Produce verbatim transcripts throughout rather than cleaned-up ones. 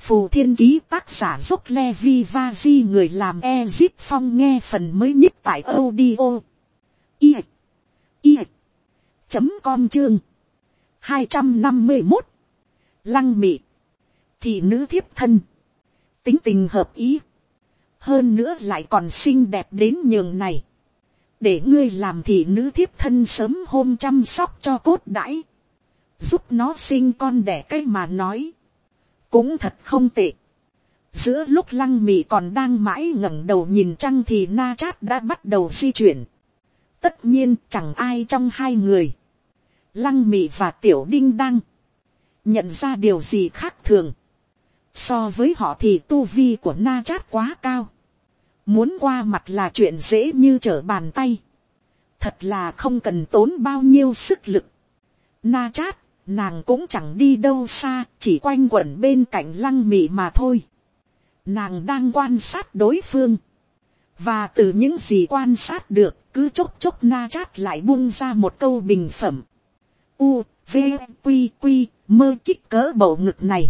phù thiên ký, tác giả dốc Levi Vaji, người làm Ezip Phong, nghe phần mới nhất tại audio i i chấm com chương hai trăm năm mươi một. Lăng Mị, thị nữ thiếp thân, tính tình hợp ý, hơn nữa lại còn xinh đẹp đến nhường này, để ngươi làm thị nữ thiếp thân sớm hôm chăm sóc cho cốt đãi, giúp nó sinh con đẻ cái mà nói, cũng thật không tệ. Giữa lúc Lăng Mị còn đang mãi ngẩng đầu nhìn trăng thì Na Chát đã bắt đầu di chuyển. Tất nhiên chẳng ai trong hai người, Lăng Mị và Tiểu Đinh Đăng, nhận ra điều gì khác thường. So với họ thì tu vi của Na Chát quá cao, muốn qua mặt là chuyện dễ như trở bàn tay, thật là không cần tốn bao nhiêu sức lực. Na Chát, nàng cũng chẳng đi đâu xa, chỉ quanh quẩn bên cạnh Lăng Mị mà thôi. Nàng đang quan sát đối phương, và từ những gì quan sát được, cứ chốc chốc Na Chát lại buông ra một câu bình phẩm. U, V, Quy, Quy, mơ kích cỡ bầu ngực này,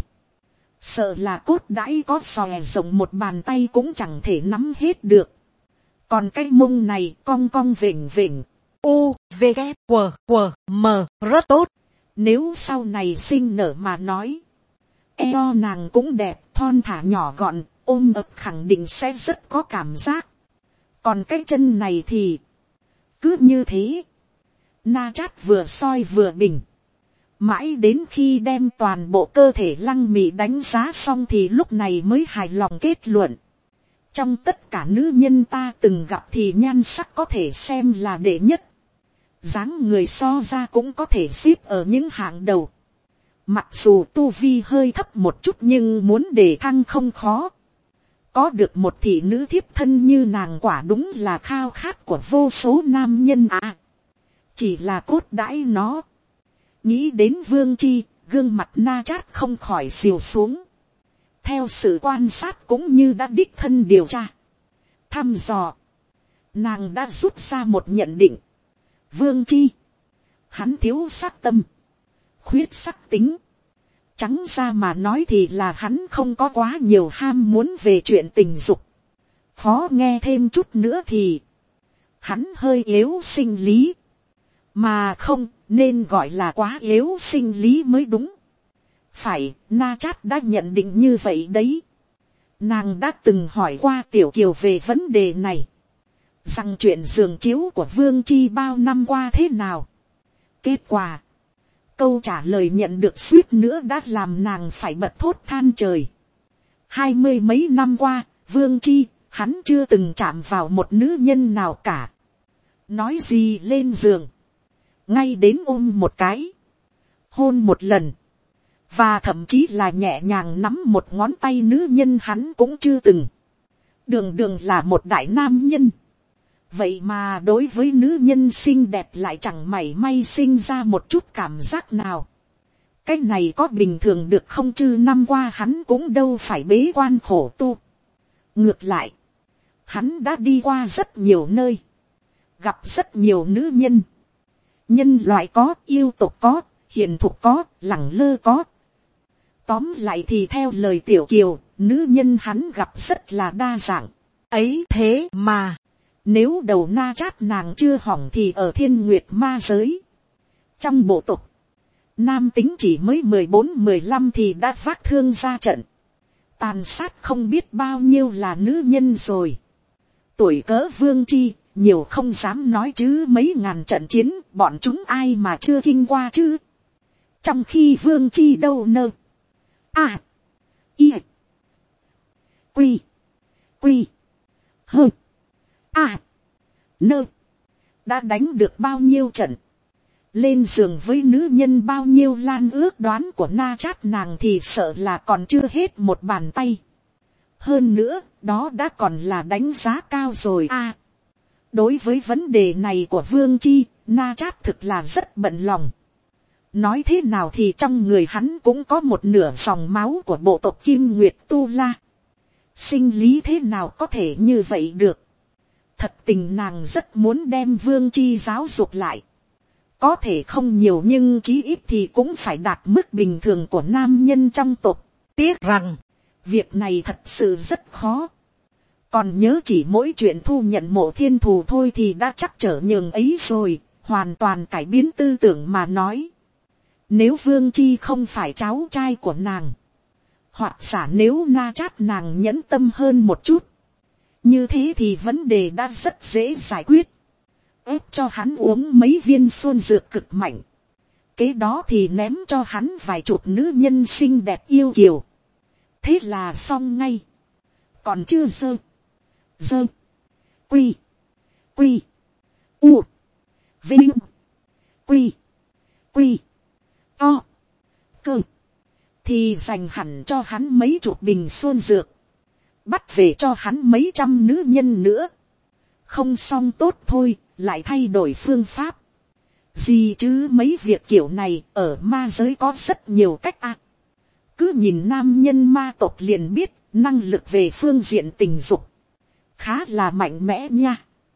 sợ là cốt đãi có xòe rộng một bàn tay cũng chẳng thể nắm hết được. Còn cái mông này cong cong vểnh vểnh. U, V, K, W, W, M, rất tốt. Nếu sau này sinh nở mà nói, eo nàng cũng đẹp, thon thả nhỏ gọn, ôm ập khẳng định sẽ rất có cảm giác. Còn cái chân này thì cứ như thế. Na Chát vừa soi vừa bình, mãi đến khi đem toàn bộ cơ thể Lăng Mị đánh giá xong thì lúc này mới hài lòng kết luận. Trong tất cả nữ nhân ta từng gặp thì nhan sắc có thể xem là đệ nhất, dáng người so ra cũng có thể xếp ở những hạng đầu. Mặc dù tu vi hơi thấp một chút nhưng muốn đề thăng không khó. Có được một thị nữ thiếp thân như nàng quả đúng là khao khát của vô số nam nhân à. Chỉ là cốt đãi nó. Nghĩ đến Vương Chi, gương mặt Na Chát không khỏi xìu xuống. Theo sự quan sát cũng như đã đích thân điều tra, thăm dò, nàng đã rút ra một nhận định. Vương Chi, hắn thiếu sắc tâm, khuyết sắc tính. Trắng ra mà nói thì là hắn không có quá nhiều ham muốn về chuyện tình dục. Khó nghe thêm chút nữa thì hắn hơi yếu sinh lý. Mà không, nên gọi là quá yếu sinh lý mới đúng. Phải, Na Chát đã nhận định như vậy đấy. Nàng đã từng hỏi qua Tiểu Kiều về vấn đề này, rằng chuyện giường chiếu của Vương Chi bao năm qua thế nào. Kết quả, câu trả lời nhận được suýt nữa đã làm nàng phải bật thốt than trời. Hai mươi mấy năm qua, Vương Chi, hắn chưa từng chạm vào một nữ nhân nào cả. Nói gì lên giường, ngay đến ôm một cái, hôn một lần, và thậm chí là nhẹ nhàng nắm một ngón tay nữ nhân hắn cũng chưa từng. Đường đường là một đại nam nhân, vậy mà đối với nữ nhân xinh đẹp lại chẳng mảy may sinh ra một chút cảm giác nào. Cái này có bình thường được không chứ? Năm qua hắn cũng đâu phải bế quan khổ tu. Ngược lại, hắn đã đi qua rất nhiều nơi, gặp rất nhiều nữ nhân. Nhân loại có, yêu tục có, hiền thục có, lẳng lơ có. Tóm lại thì theo lời Tiểu Kiều, nữ nhân hắn gặp rất là đa dạng. Ấy thế mà, nếu đầu Na Chát nàng chưa hỏng thì ở Thiên Nguyệt ma giới, trong bộ tục, nam tính chỉ mới mười bốn mười lăm thì đã vác thương ra trận, tàn sát không biết bao nhiêu là nữ nhân rồi. Tuổi cỡ Vương Chi, nhiều không dám nói chứ mấy ngàn trận chiến, bọn chúng ai mà chưa kinh qua chứ. Trong khi Vương Chi đâu nơ. À. Y. Quy. Quy. Hơ. À. Nơ. Đã đánh được bao nhiêu trận, lên giường với nữ nhân bao nhiêu lan, ước đoán của Na Chát nàng thì sợ là còn chưa hết một bàn tay. Hơn nữa, đó đã còn là đánh giá cao rồi à. Đối với vấn đề này của Vương Chi, Na Chát thực là rất bận lòng. Nói thế nào thì trong người hắn cũng có một nửa dòng máu của bộ tộc Kim Nguyệt Tu La. Sinh lý thế nào có thể như vậy được. Thật tình nàng rất muốn đem Vương Chi giáo dục lại. Có thể không nhiều nhưng chí ít thì cũng phải đạt mức bình thường của nam nhân trong tộc. Tiếc rằng, Việc này thật sự rất khó. Còn nhớ chỉ mỗi chuyện thu nhận Mộ Thiên Thù thôi thì đã chắc trở nhường ấy rồi, hoàn toàn cải biến tư tưởng mà nói. Nếu Vương Chi không phải cháu trai của nàng, hoặc giả nếu Na Chát nàng nhẫn tâm hơn một chút, như thế thì vấn đề đã rất dễ giải quyết. Ép cho hắn uống mấy viên xuân dược cực mạnh, kế đó thì ném cho hắn vài chục nữ nhân xinh đẹp yêu kiều, thế là xong ngay. Còn chưa dơ dơ quy quy u vinh quy quy to cơ thì dành hẳn cho hắn mấy chục bình xuân dược, bắt về cho hắn mấy trăm nữ nhân nữa. Không xong tốt thôi, lại thay đổi phương pháp. Gì chứ mấy việc kiểu này ở ma giới có rất nhiều cách à. Cứ nhìn nam nhân ma tộc liền biết năng lực về phương diện tình dục khá là mạnh mẽ nha.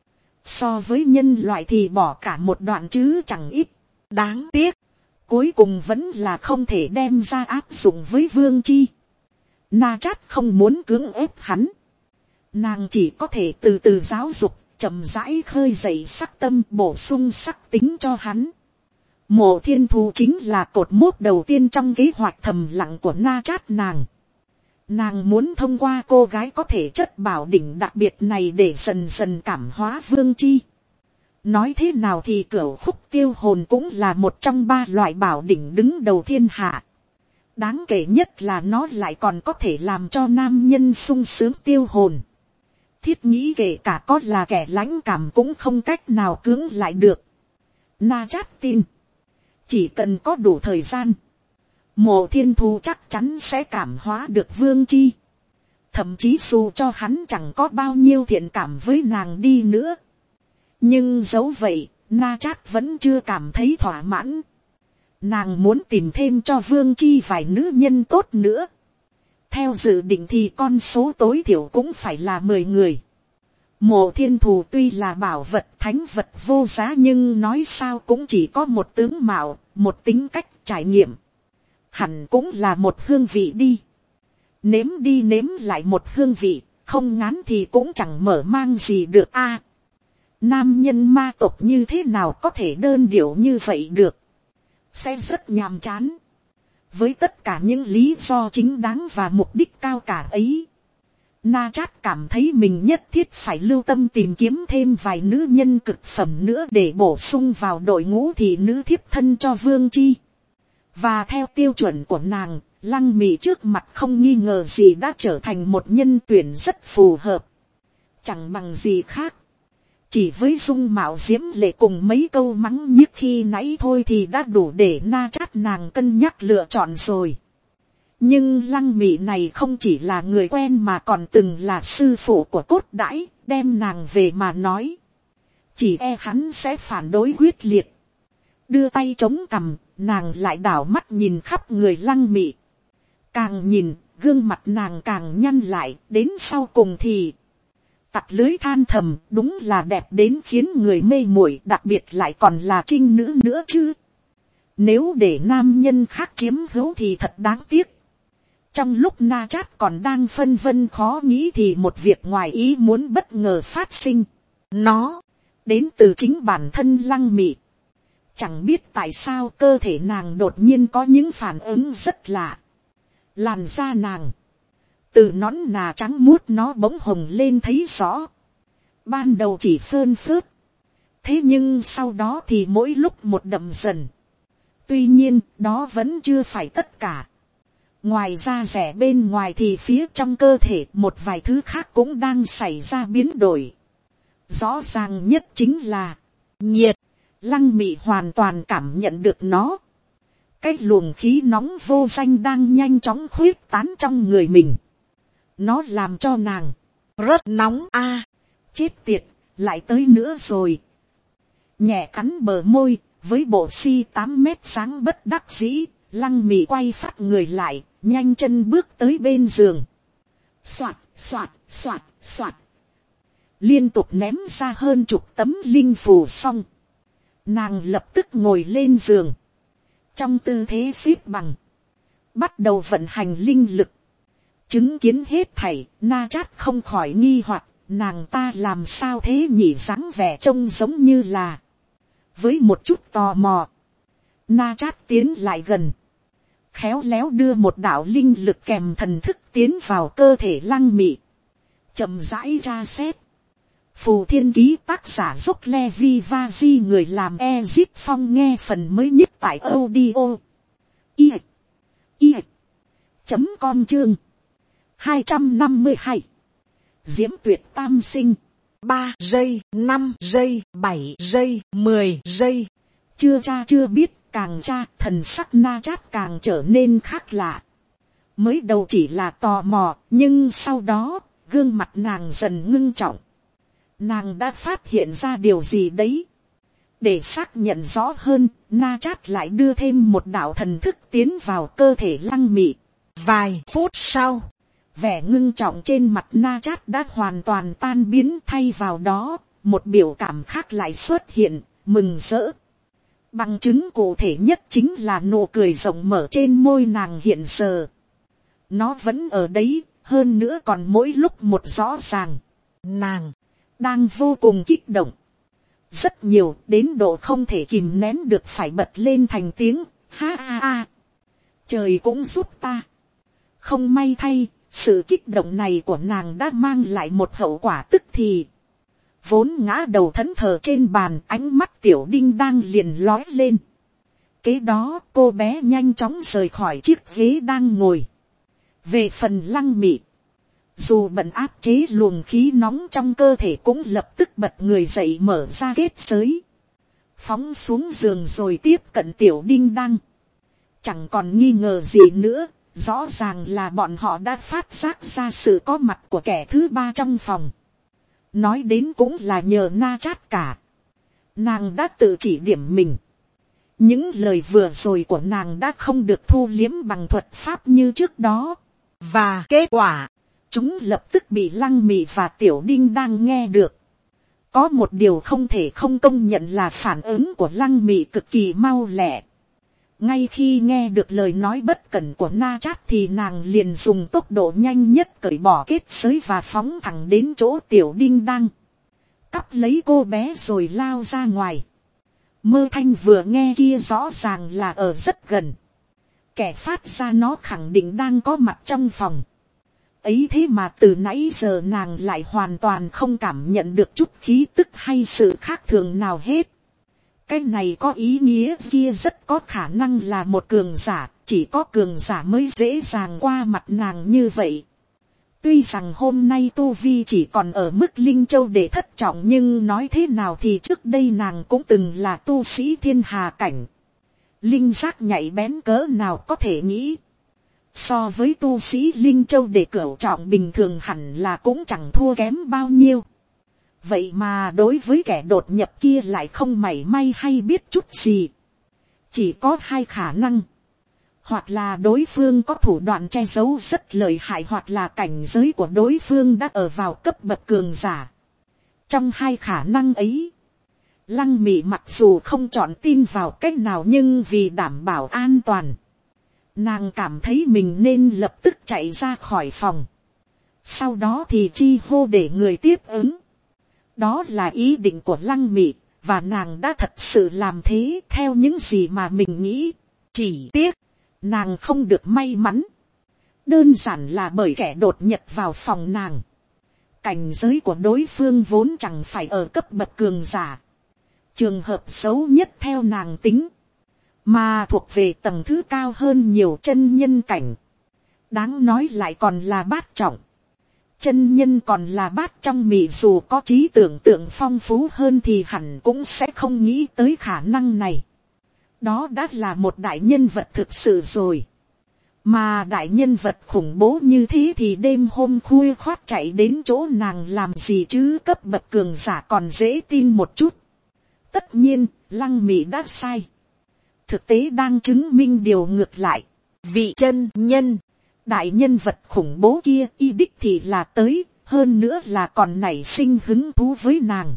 So với nhân loại thì bỏ cả một đoạn chứ chẳng ít. Đáng tiếc, cuối cùng vẫn là không thể đem ra áp dụng với Vương Chi. Na Chát không muốn cưỡng ép hắn. Nàng chỉ có thể từ từ giáo dục, chậm rãi khơi dậy sắc tâm, bổ sung sắc tính cho hắn. Mộ Thiên Thù chính là cột mốc đầu tiên trong kế hoạch thầm lặng của Na Chát nàng. Nàng muốn thông qua cô gái có thể chất bảo đỉnh đặc biệt này để dần dần cảm hóa Vương Chi. Nói thế nào thì cửu khúc tiêu hồn cũng là một trong ba loại bảo đỉnh đứng đầu thiên hạ. Đáng kể nhất là nó lại còn có thể làm cho nam nhân sung sướng tiêu hồn. Thiết nghĩ kể cả có là kẻ lãnh cảm cũng không cách nào cưỡng lại được. Na Chát tin, chỉ cần có đủ thời gian, Mộ Thiên Thù chắc chắn sẽ cảm hóa được Vương Chi. Thậm chí dù cho hắn chẳng có bao nhiêu thiện cảm với nàng đi nữa, nhưng dẫu vậy, Na Chát vẫn chưa cảm thấy thỏa mãn. Nàng muốn tìm thêm cho Vương Chi vài nữ nhân tốt nữa. Theo dự định thì con số tối thiểu cũng phải là mười người. Mộ Thiên Thù tuy là bảo vật thánh vật vô giá nhưng nói sao cũng chỉ có một tướng mạo, một tính cách trải nghiệm. Hẳn cũng là một hương vị đi. Nếm đi nếm lại một hương vị, không ngán thì cũng chẳng mở mang gì được a. Nam nhân ma tộc như thế nào có thể đơn điệu như vậy được. Sẽ rất nhàm chán. Với tất cả những lý do chính đáng và mục đích cao cả ấy, Na Chát cảm thấy mình nhất thiết phải lưu tâm tìm kiếm thêm vài nữ nhân cực phẩm nữa để bổ sung vào đội ngũ thị nữ thiếp thân cho Vương Chi. Và theo tiêu chuẩn của nàng, Lăng Mị trước mặt không nghi ngờ gì đã trở thành một nhân tuyển rất phù hợp. Chẳng bằng gì khác. Chỉ với dung mạo diễm lệ cùng mấy câu mắng nhiếc khi nãy thôi thì đã đủ để Na Chát nàng cân nhắc lựa chọn rồi. Nhưng Lăng Mị này không chỉ là người quen mà còn từng là sư phụ của Cốt Đãi, đem nàng về mà nói. Chỉ e hắn sẽ phản đối quyết liệt. Đưa tay chống cằm, nàng lại đảo mắt nhìn khắp người Lăng Mị. Càng nhìn, gương mặt nàng càng nhăn lại, đến sau cùng thì tặc lưới than thầm, đúng là đẹp đến khiến người mê muội, đặc biệt lại còn là trinh nữ nữa chứ. Nếu để nam nhân khác chiếm hữu thì thật đáng tiếc. Trong lúc Na Chát còn đang phân vân khó nghĩ thì một việc ngoài ý muốn bất ngờ phát sinh. Nó đến từ chính bản thân Lăng Mị. Chẳng biết tại sao cơ thể nàng đột nhiên có những phản ứng rất lạ. Làn da nàng, từ nón nà trắng muốt nó bỗng hồng lên thấy rõ. Ban đầu chỉ phơn phớt. Thế nhưng sau đó thì mỗi lúc một đậm dần. Tuy nhiên đó vẫn chưa phải tất cả. Ngoài da rẻ bên ngoài thì phía trong cơ thể một vài thứ khác cũng đang xảy ra biến đổi. Rõ ràng nhất chính là nhiệt. Lăng Mị hoàn toàn cảm nhận được nó. Cái luồng khí nóng vô danh đang nhanh chóng khuếch tán trong người mình. Nó làm cho nàng rất nóng a. À, chết tiệt, lại tới nữa rồi. Nhẹ cắn bờ môi, với bộ si tám mét sáng bất đắc dĩ, Lăng Mị quay phát người lại, nhanh chân bước tới bên giường. Xoạt, xoạt, xoạt, xoạt. Liên tục ném ra hơn chục tấm linh phù xong. Nàng lập tức ngồi lên giường. Trong tư thế xếp bằng. Bắt đầu vận hành linh lực. chứng kiến hết thảy, Na Chát không khỏi nghi hoặc, nàng ta làm sao thế nhỉ, dáng vẻ trông giống như là. Với một chút tò mò, Na Chát tiến lại gần, khéo léo đưa một đạo linh lực kèm thần thức tiến vào cơ thể Lăng Mị, chậm rãi tra xét. Phù Thiên Ký tác giả Dốc Levi Vaji, người làm Ezip Phong, nghe phần mới nhất tại audio i i chấm com chương hai trăm năm mươi hai. Diễm Tuyệt Tam Sinh. Ba giây, năm giây, bảy giây, mười giây. Chưa tra chưa biết, càng tra thần sắc Na Chát càng trở nên khác lạ. Mới đầu chỉ là tò mò, nhưng sau đó gương mặt nàng dần ngưng trọng. Nàng đã phát hiện ra điều gì đấy. Để xác nhận rõ hơn, Na Chát lại đưa thêm một đạo thần thức tiến vào cơ thể Lăng Mị. Vài phút sau, vẻ ngưng trọng trên mặt Na Chát đã hoàn toàn tan biến, thay vào đó một biểu cảm khác lại xuất hiện, mừng rỡ. Bằng chứng cụ thể nhất chính là nụ cười rộng mở trên môi nàng hiện giờ. Nó vẫn ở đấy, hơn nữa còn mỗi lúc một rõ ràng. Nàng đang vô cùng kích động, rất nhiều, đến độ không thể kìm nén được phải bật lên thành tiếng ha ha ha. Trời cũng giúp ta. Không may thay, sự kích động này của nàng đã mang lại một hậu quả tức thì. Vốn ngã đầu thẫn thờ trên bàn, ánh mắt Tiểu Đinh đang liền lói lên. Kế đó cô bé nhanh chóng rời khỏi chiếc ghế đang ngồi. Về phần Lăng Mị, dù bận áp chế luồng khí nóng trong cơ thể cũng lập tức bật người dậy, mở ra kết giới, phóng xuống giường rồi tiếp cận Tiểu Đinh Đăng. Chẳng còn nghi ngờ gì nữa, rõ ràng là bọn họ đã phát giác ra sự có mặt của kẻ thứ ba trong phòng. Nói đến cũng là nhờ Na Chát cả. Nàng đã tự chỉ điểm mình. Những lời vừa rồi của nàng đã không được thu liếm bằng thuật pháp như trước đó. Và kết quả, chúng lập tức bị Lăng Mị và Tiểu Đinh đang nghe được. Có một điều không thể không công nhận là phản ứng của Lăng Mị cực kỳ mau lẹ. Ngay khi nghe được lời nói bất cẩn của Na Chát thì nàng liền dùng tốc độ nhanh nhất cởi bỏ kết giới và phóng thẳng đến chỗ Tiểu Đinh Đăng, cắp lấy cô bé rồi lao ra ngoài. Mơ thanh vừa nghe kia rõ ràng là ở rất gần. Kẻ phát ra nó khẳng định đang có mặt trong phòng. Ấy thế mà từ nãy giờ nàng lại hoàn toàn không cảm nhận được chút khí tức hay sự khác thường nào hết. Cái này có ý nghĩa kia rất có khả năng là một cường giả, chỉ có cường giả mới dễ dàng qua mặt nàng như vậy. Tuy rằng hôm nay Tu Vi chỉ còn ở mức Linh Châu để thất trọng, nhưng nói thế nào thì trước đây nàng cũng từng là tu sĩ thiên hà cảnh. Linh giác nhạy bén cỡ nào có thể nghĩ. So với tu sĩ Linh Châu để cửu trọng bình thường hẳn là cũng chẳng thua kém bao nhiêu. Vậy mà đối với kẻ đột nhập kia lại không mảy may hay biết chút gì. Chỉ có hai khả năng. Hoặc là đối phương có thủ đoạn che giấu rất lợi hại, hoặc là cảnh giới của đối phương đã ở vào cấp bậc cường giả. Trong hai khả năng ấy, Lăng Mị mặc dù không chọn tin vào cách nào, nhưng vì đảm bảo an toàn, nàng cảm thấy mình nên lập tức chạy ra khỏi phòng. Sau đó thì chi hô để người tiếp ứng. Đó là ý định của Lăng Mị, và nàng đã thật sự làm thế theo những gì mà mình nghĩ. Chỉ tiếc, nàng không được may mắn. Đơn giản là bởi kẻ đột nhập vào phòng nàng, cảnh giới của đối phương vốn chẳng phải ở cấp bậc cường giả. Trường hợp xấu nhất theo nàng tính, mà thuộc về tầng thứ cao hơn nhiều chân nhân cảnh. Đáng nói lại còn là bát trọng. Chân nhân còn là bát trong Mị, dù có trí tưởng tượng phong phú hơn thì hẳn cũng sẽ không nghĩ tới khả năng này. Đó đã là một đại nhân vật thực sự rồi. Mà đại nhân vật khủng bố như thế thì đêm hôm khuya khoát chạy đến chỗ nàng làm gì chứ, cấp bậc cường giả còn dễ tin một chút. Tất nhiên, Lăng Mị đã sai. Thực tế đang chứng minh điều ngược lại. Vị chân nhân, đại nhân vật khủng bố kia y đích thì là tới, hơn nữa là còn nảy sinh hứng thú với nàng.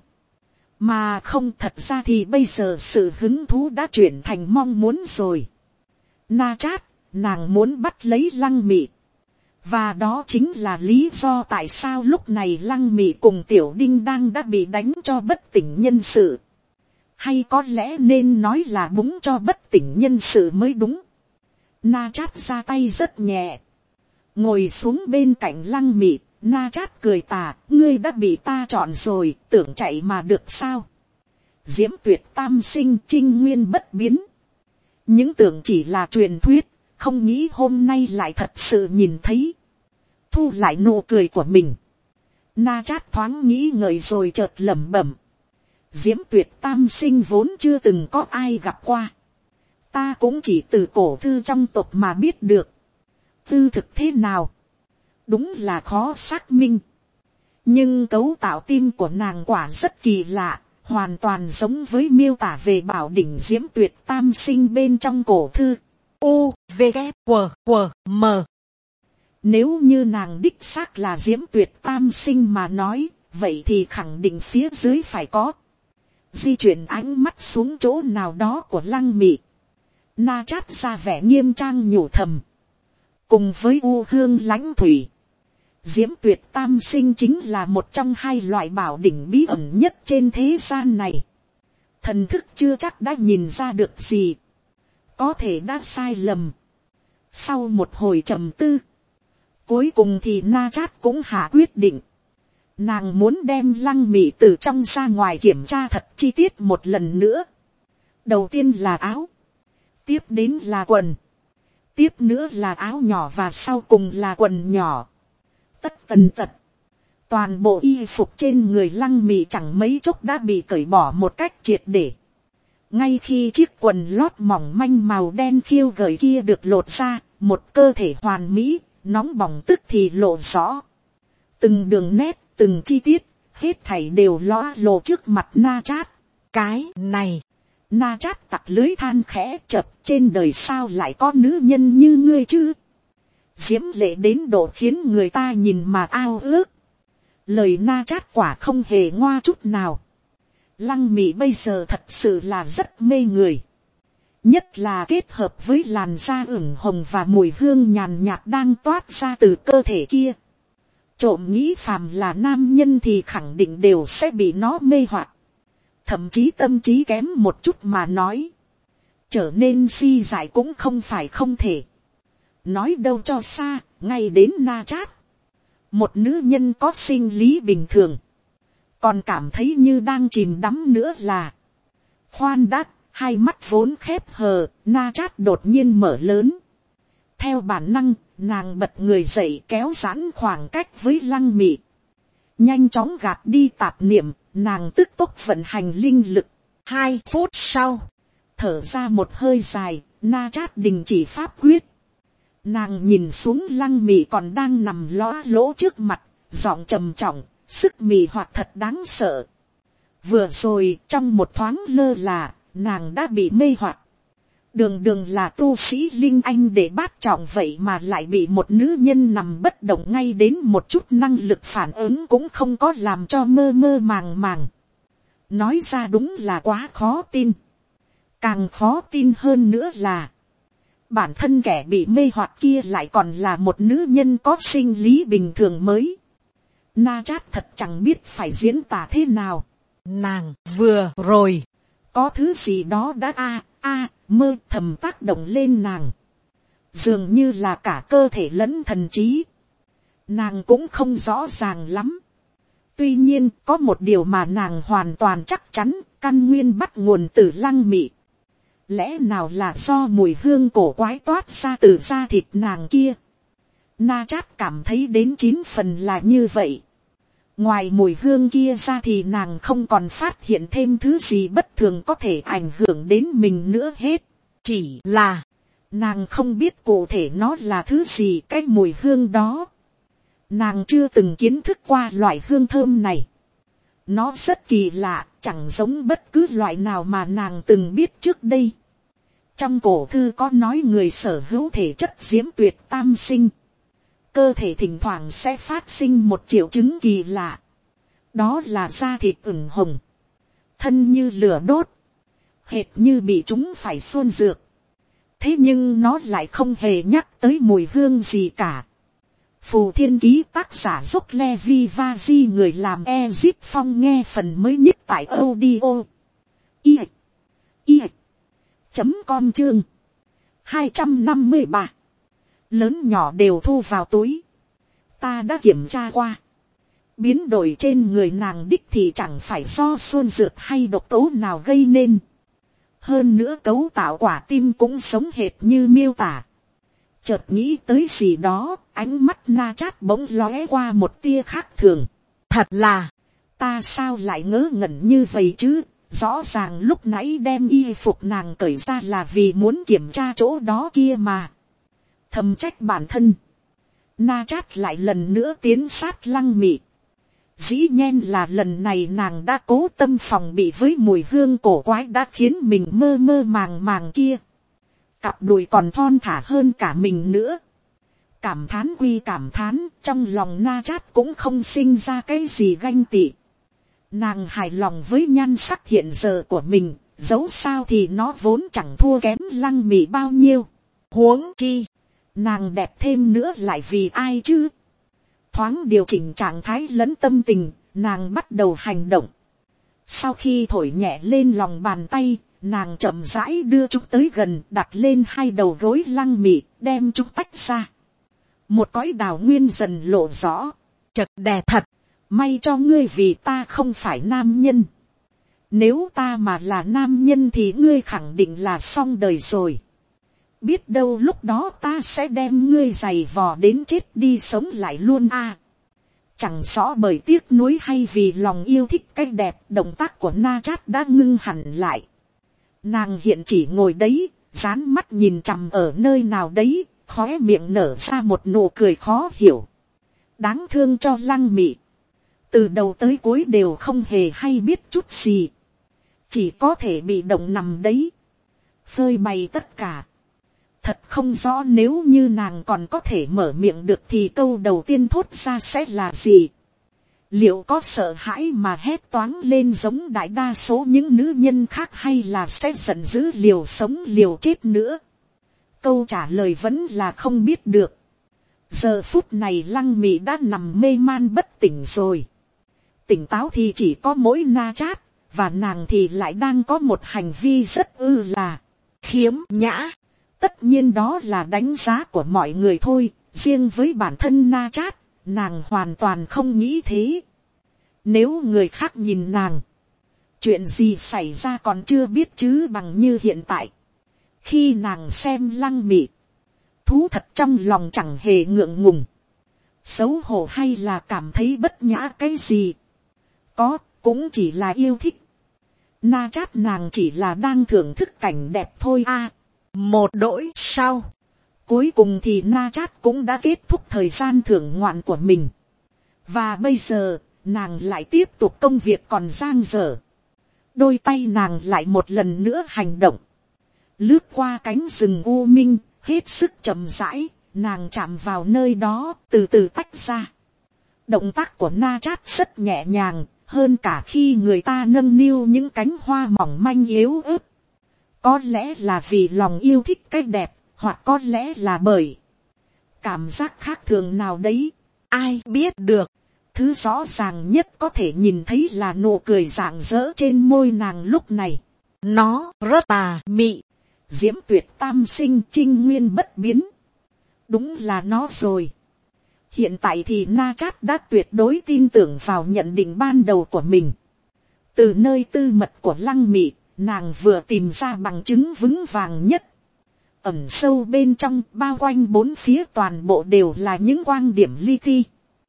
Mà không, thật ra thì bây giờ sự hứng thú đã chuyển thành mong muốn rồi. Na Chát, nàng muốn bắt lấy Lăng Mị. Và đó chính là lý do tại sao lúc này Lăng Mị cùng Tiểu Đinh đang đã bị đánh cho bất tỉnh nhân sự. Hay có lẽ nên nói là búng cho bất tỉnh nhân sự mới đúng. Na Chát ra tay rất nhẹ. Ngồi xuống bên cạnh Lăng Mị, Na Chát cười tà, ngươi đã bị ta chọn rồi, tưởng chạy mà được sao. Diễm Tuyệt tam sinh trinh nguyên bất biến. Những tưởng chỉ là truyền thuyết, không nghĩ hôm nay lại thật sự nhìn thấy. Thu lại nụ cười của mình. Na Chát thoáng nghĩ ngợi rồi chợt lẩm bẩm. Diễm Tuyệt tam sinh vốn chưa từng có ai gặp qua. Ta cũng chỉ từ cổ thư trong tộc mà biết được. Tư thực thế nào? Đúng là khó xác minh. Nhưng cấu tạo tim của nàng quả rất kỳ lạ. Hoàn toàn giống với miêu tả về Bảo Đỉnh Diễm Tuyệt tam sinh bên trong cổ thư. U, V, K, W, W, M. Nếu như nàng đích xác là Diễm Tuyệt tam sinh mà nói, vậy thì khẳng định phía dưới phải có. Di chuyển ánh mắt xuống chỗ nào đó của Lăng Mị. Na Chát ra vẻ nghiêm trang nhủ thầm. Cùng với U Hương Lãnh Thủy, Diễm Tuyệt tam sinh chính là một trong hai loại bảo đỉnh bí ẩn nhất trên thế gian này. Thần thức chưa chắc đã nhìn ra được gì. Có thể đã sai lầm. Sau một hồi trầm tư, cuối cùng thì Na Chát cũng hạ quyết định. Nàng muốn đem Lăng Mị từ trong ra ngoài kiểm tra thật chi tiết một lần nữa. Đầu tiên là áo. Tiếp đến là quần. Tiếp nữa là áo nhỏ và sau cùng là quần nhỏ. Tất tần tật. Toàn bộ y phục trên người Lăng Mị chẳng mấy chốc đã bị cởi bỏ một cách triệt để. Ngay khi chiếc quần lót mỏng manh màu đen khiêu gợi kia được lột ra, một cơ thể hoàn mỹ, nóng bỏng tức thì lộ rõ. Từng đường nét, từng chi tiết, hết thảy đều ló lộ trước mặt Na Chát. Cái này, Na Chát tặc lưới than khẽ chập, trên đời sao lại có nữ nhân như ngươi chứ? Diễm lệ đến độ khiến người ta nhìn mà ao ước. Lời Na Chát quả không hề ngoa chút nào. Lăng Mị bây giờ thật sự là rất mê người. Nhất là kết hợp với làn da ửng hồng và mùi hương nhàn nhạt đang toát ra từ cơ thể kia. Trộm nghĩ phàm là nam nhân thì khẳng định đều sẽ bị nó mê hoặc. Thậm chí tâm trí kém một chút mà nói. Trở nên si dại cũng không phải không thể. Nói đâu cho xa, ngay đến Na Chát. Một nữ nhân có sinh lý bình thường. Còn cảm thấy như đang chìm đắm nữa là. Khoan đã, hai mắt vốn khép hờ, Na Chát đột nhiên mở lớn. Theo bản năng, nàng bật người dậy kéo giãn khoảng cách với Lăng Mị. Nhanh chóng gạt đi tạp niệm, nàng tức tốc vận hành linh lực. Hai phút sau, thở ra một hơi dài, Na Chát đình chỉ pháp quyết. Nàng nhìn xuống Lăng Mị còn đang nằm lõa lỗ trước mặt, giọng trầm trọng, sức mị hoạt thật đáng sợ. Vừa rồi trong một thoáng lơ là, nàng đã bị mê hoặc. Đường đường là tu sĩ linh anh để bát trọng vậy mà lại bị một nữ nhân nằm bất động ngay đến một chút năng lực phản ứng cũng không có làm cho mơ mơ màng màng. Nói ra đúng là quá khó tin. Càng khó tin hơn nữa là bản thân kẻ bị mê hoặc kia lại còn là một nữ nhân có sinh lý bình thường mới. Na Chát thật chẳng biết phải diễn tả thế nào. Nàng vừa rồi có thứ gì đó đã a a mơ thầm tác động lên nàng. Dường như là cả cơ thể lẫn thần trí. Nàng cũng không rõ ràng lắm. Tuy nhiên có một điều mà nàng hoàn toàn chắc chắn, căn nguyên bắt nguồn từ Lăng Mị. Lẽ nào là do mùi hương cổ quái toát ra từ da thịt nàng kia? Na Chát cảm thấy đến chín phần là như vậy. Ngoài mùi hương kia ra thì nàng không còn phát hiện thêm thứ gì bất thường có thể ảnh hưởng đến mình nữa hết. Chỉ là nàng không biết cụ thể nó là thứ gì cái mùi hương đó. Nàng chưa từng kiến thức qua loại hương thơm này. Nó rất kỳ lạ, chẳng giống bất cứ loại nào mà nàng từng biết trước đây. Trong cổ thư có nói người sở hữu thể chất diễm tuyệt tam sinh. Cơ thể thỉnh thoảng sẽ phát sinh một triệu chứng kỳ lạ. Đó là da thịt ửng hồng. Thân như lửa đốt. Hệt như bị chúng phải xuân dược. Thế nhưng nó lại không hề nhắc tới mùi hương gì cả. Phù Thiên Ký tác giả dốc Levi Vazi, người làm Ezip Phong nghe phần mới nhất tại audio i i chấm com chương hai trăm năm mươi ba. Lớn nhỏ đều thu vào túi. Ta đã kiểm tra qua. Biến đổi trên người nàng đích thì chẳng phải do xuân dược hay độc tố nào gây nên. Hơn nữa cấu tạo quả tim cũng sống hệt như miêu tả. Chợt nghĩ tới gì đó, ánh mắt Na Chát bỗng lóe qua một tia khác thường. Thật là, ta sao lại ngớ ngẩn như vậy chứ? Rõ ràng lúc nãy đem y phục nàng cởi ra là vì muốn kiểm tra chỗ đó kia mà. Thầm trách bản thân. Na Chát lại lần nữa tiến sát Lăng Mị. Dĩ nhiên là lần này nàng đã cố tâm phòng bị với mùi hương cổ quái đã khiến mình mơ mơ màng màng kia. Cặp đùi còn thon thả hơn cả mình nữa. Cảm thán quy cảm thán, trong lòng Na Chát cũng không sinh ra cái gì ganh tị. Nàng hài lòng với nhan sắc hiện giờ của mình, dẫu sao thì nó vốn chẳng thua kém Lăng Mị bao nhiêu. Huống chi, nàng đẹp thêm nữa lại vì ai chứ? Thoáng điều chỉnh trạng thái lẫn tâm tình, nàng bắt đầu hành động. Sau khi thổi nhẹ lên lòng bàn tay, nàng chậm rãi đưa chúng tới gần, đặt lên hai đầu gối Lăng Mị, đem chúng tách ra. Một cõi đào nguyên dần lộ rõ. Chật đẹp thật, may cho ngươi vì ta không phải nam nhân. Nếu ta mà là nam nhân thì ngươi khẳng định là xong đời rồi. Biết đâu lúc đó ta sẽ đem ngươi giày vò đến chết đi sống lại luôn a. À, chẳng rõ bởi tiếc nuối hay vì lòng yêu thích cái đẹp, động tác của Na Chát đã ngưng hẳn lại. Nàng hiện chỉ ngồi đấy, dán mắt nhìn chằm ở nơi nào đấy, khóe miệng nở ra một nụ cười khó hiểu. Đáng thương cho Lăng Mị. Từ đầu tới cuối đều không hề hay biết chút gì. Chỉ có thể bị động nằm đấy. Phơi bày tất cả. Thật không rõ nếu như nàng còn có thể mở miệng được thì câu đầu tiên thốt ra sẽ là gì. Liệu có sợ hãi mà hét toáng lên giống đại đa số những nữ nhân khác, hay là sẽ giận dữ liều sống liều chết nữa? Câu trả lời vẫn là không biết được. Giờ phút này Lăng Mị đã nằm mê man bất tỉnh rồi. Tỉnh táo thì chỉ có mỗi Na Chát, và nàng thì lại đang có một hành vi rất ư là khiếm nhã. Tất nhiên đó là đánh giá của mọi người thôi, riêng với bản thân Na Chát, nàng hoàn toàn không nghĩ thế. Nếu người khác nhìn nàng, chuyện gì xảy ra còn chưa biết chứ bằng như hiện tại. Khi nàng xem Lăng Mị, thú thật trong lòng chẳng hề ngượng ngùng, xấu hổ hay là cảm thấy bất nhã cái gì. Có, cũng chỉ là yêu thích. Na Chát nàng chỉ là đang thưởng thức cảnh đẹp thôi a. À, một đỗi sau, cuối cùng thì Na Chát cũng đã kết thúc thời gian thưởng ngoạn của mình. Và bây giờ, nàng lại tiếp tục công việc còn dang dở. Đôi tay nàng lại một lần nữa hành động. Lướt qua cánh rừng u minh, hết sức chậm rãi, nàng chạm vào nơi đó, từ từ tách ra. Động tác của Na Chát rất nhẹ nhàng, hơn cả khi người ta nâng niu những cánh hoa mỏng manh yếu ớt. Có lẽ là vì lòng yêu thích cái đẹp, hoặc có lẽ là bởi cảm giác khác thường nào đấy. Ai biết được. Thứ rõ ràng nhất có thể nhìn thấy là nụ cười rạng rỡ trên môi nàng lúc này. Nó rất tà mị. Diễm tuyệt tam sinh, trinh nguyên bất biến. Đúng là nó rồi. Hiện tại thì Na Chát đã tuyệt đối tin tưởng vào nhận định ban đầu của mình. Từ nơi tư mật của Lăng Mị, nàng vừa tìm ra bằng chứng vững vàng nhất. Ẩn sâu bên trong, bao quanh bốn phía toàn bộ đều là những quang điểm li ti.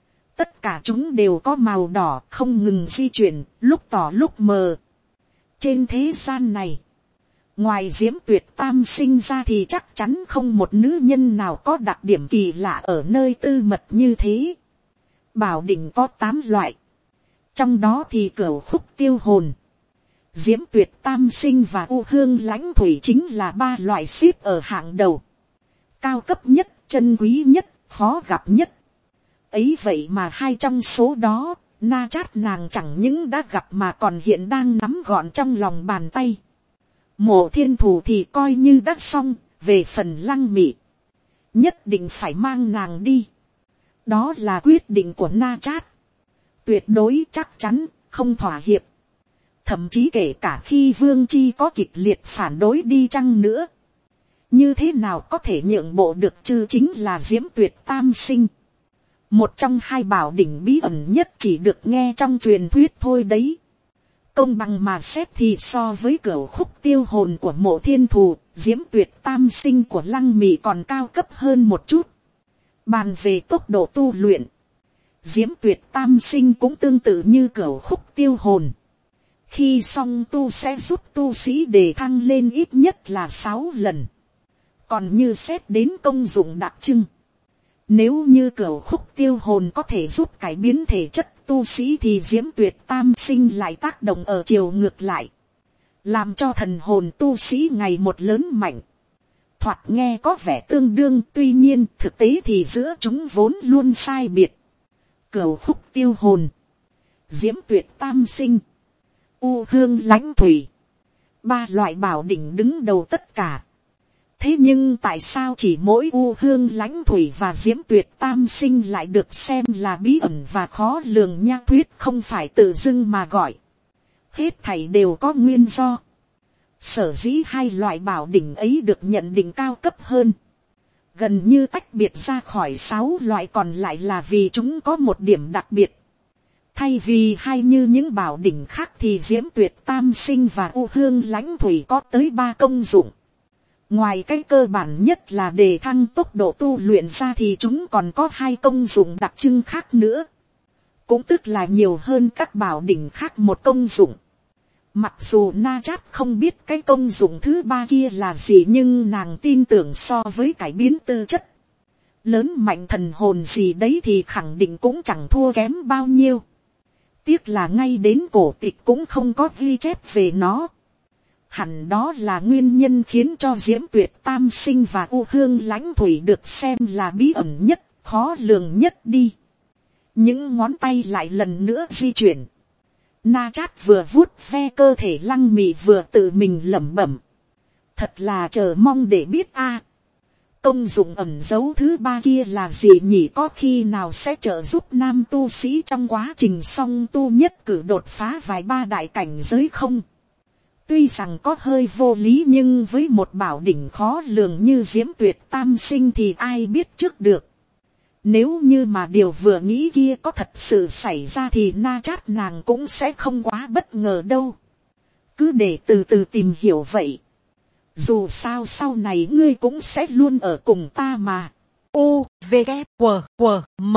Tất cả chúng đều có màu đỏ, không ngừng di chuyển, lúc tỏ lúc mờ. Trên thế gian này, ngoài Diễm Tuyệt tam sinh ra thì chắc chắn không một nữ nhân nào có đặc điểm kỳ lạ ở nơi tư mật như thế. Bảo định có tám loại. Trong đó thì cửu khúc tiêu hồn, Diễm Tuyệt tam sinh và U Hương Lãnh Thủy chính là ba loại xếp ở hạng đầu. Cao cấp nhất, chân quý nhất, khó gặp nhất. Ấy vậy mà hai trong số đó, Na Chát nàng chẳng những đã gặp mà còn hiện đang nắm gọn trong lòng bàn tay. Mộ Thiên Thủ thì coi như đã xong, về phần Lăng Mị, nhất định phải mang nàng đi. đó là quyết định của Na Chát, tuyệt đối chắc chắn không thỏa hiệp, thậm chí kể cả khi Vương Chi có kịch liệt phản đối đi chăng nữa, như thế nào có thể nhượng bộ được chứ, chính là Diễm Tuyệt Tam Sinh, một trong hai bảo đỉnh bí ẩn nhất chỉ được nghe trong truyền thuyết thôi đấy. Công bằng mà xét thì so với cửu khúc tiêu hồn của Mộ Thiên Thù, Diễm Tuyệt Tam Sinh của Lăng Mị còn cao cấp hơn một chút. Bàn về tốc độ tu luyện, Diễm Tuyệt Tam Sinh cũng tương tự như cửu khúc tiêu hồn. Khi xong tu sẽ giúp tu sĩ đề thăng lên ít nhất là sáu lần. Còn như xét đến công dụng đặc trưng, nếu như cửu khúc tiêu hồn có thể giúp cải biến thể chất tu sĩ thì Diễm Tuyệt Tam Sinh lại tác động ở chiều ngược lại, làm cho thần hồn tu sĩ ngày một lớn mạnh. Thoạt nghe có vẻ tương đương, tuy nhiên thực tế thì giữa chúng vốn luôn sai biệt. Cửu khúc tiêu hồn, Diễm Tuyệt Tam Sinh, U Hương Lãnh Thủy, ba loại bảo đỉnh đứng đầu tất cả. Thế nhưng tại sao chỉ mỗi U Hương Lãnh Thủy và Diễm Tuyệt Tam Sinh lại được xem là bí ẩn và khó lường nha, thuyết không phải tự dưng mà gọi. Hết thảy đều có nguyên do. Sở dĩ hai loại bảo đỉnh ấy được nhận định cao cấp hơn, gần như tách biệt ra khỏi sáu loại còn lại là vì chúng có một điểm đặc biệt. Thay vì hai như những bảo đỉnh khác thì Diễm Tuyệt Tam Sinh và U Hương Lãnh Thủy có tới ba công dụng. Ngoài cái cơ bản nhất là đề thăng tốc độ tu luyện ra thì chúng còn có hai công dụng đặc trưng khác nữa. Cũng tức là nhiều hơn các bảo đỉnh khác một công dụng. Mặc dù Na Chát không biết cái công dụng thứ ba kia là gì, nhưng nàng tin tưởng so với cải biến tư chất, lớn mạnh thần hồn gì đấy thì khẳng định cũng chẳng thua kém bao nhiêu. Tiếc là ngay đến cổ tịch cũng không có ghi chép về nó. Hẳn đó là nguyên nhân khiến cho Diễm Tuyệt Tam Sinh và U Hương Lãnh Thủy được xem là bí ẩn nhất, khó lường nhất đi. Những ngón tay lại lần nữa di chuyển. Na Chát vừa vuốt ve cơ thể Lăng Mị vừa tự mình lẩm bẩm. Thật là chờ mong để biết a. Công dụng ẩn dấu thứ ba kia là gì nhỉ, có khi nào sẽ trợ giúp nam tu sĩ trong quá trình song tu nhất cử đột phá vài ba đại cảnh giới không? Tuy rằng có hơi vô lý nhưng với một bảo đỉnh khó lường như Diễm Tuyệt Tam Sinh thì ai biết trước được. Nếu như mà điều vừa nghĩ kia có thật sự xảy ra thì Na Chát nàng cũng sẽ không quá bất ngờ đâu. Cứ để từ từ tìm hiểu vậy. Dù sao sau này ngươi cũng sẽ luôn ở cùng ta mà. U, V, K, W, W, M.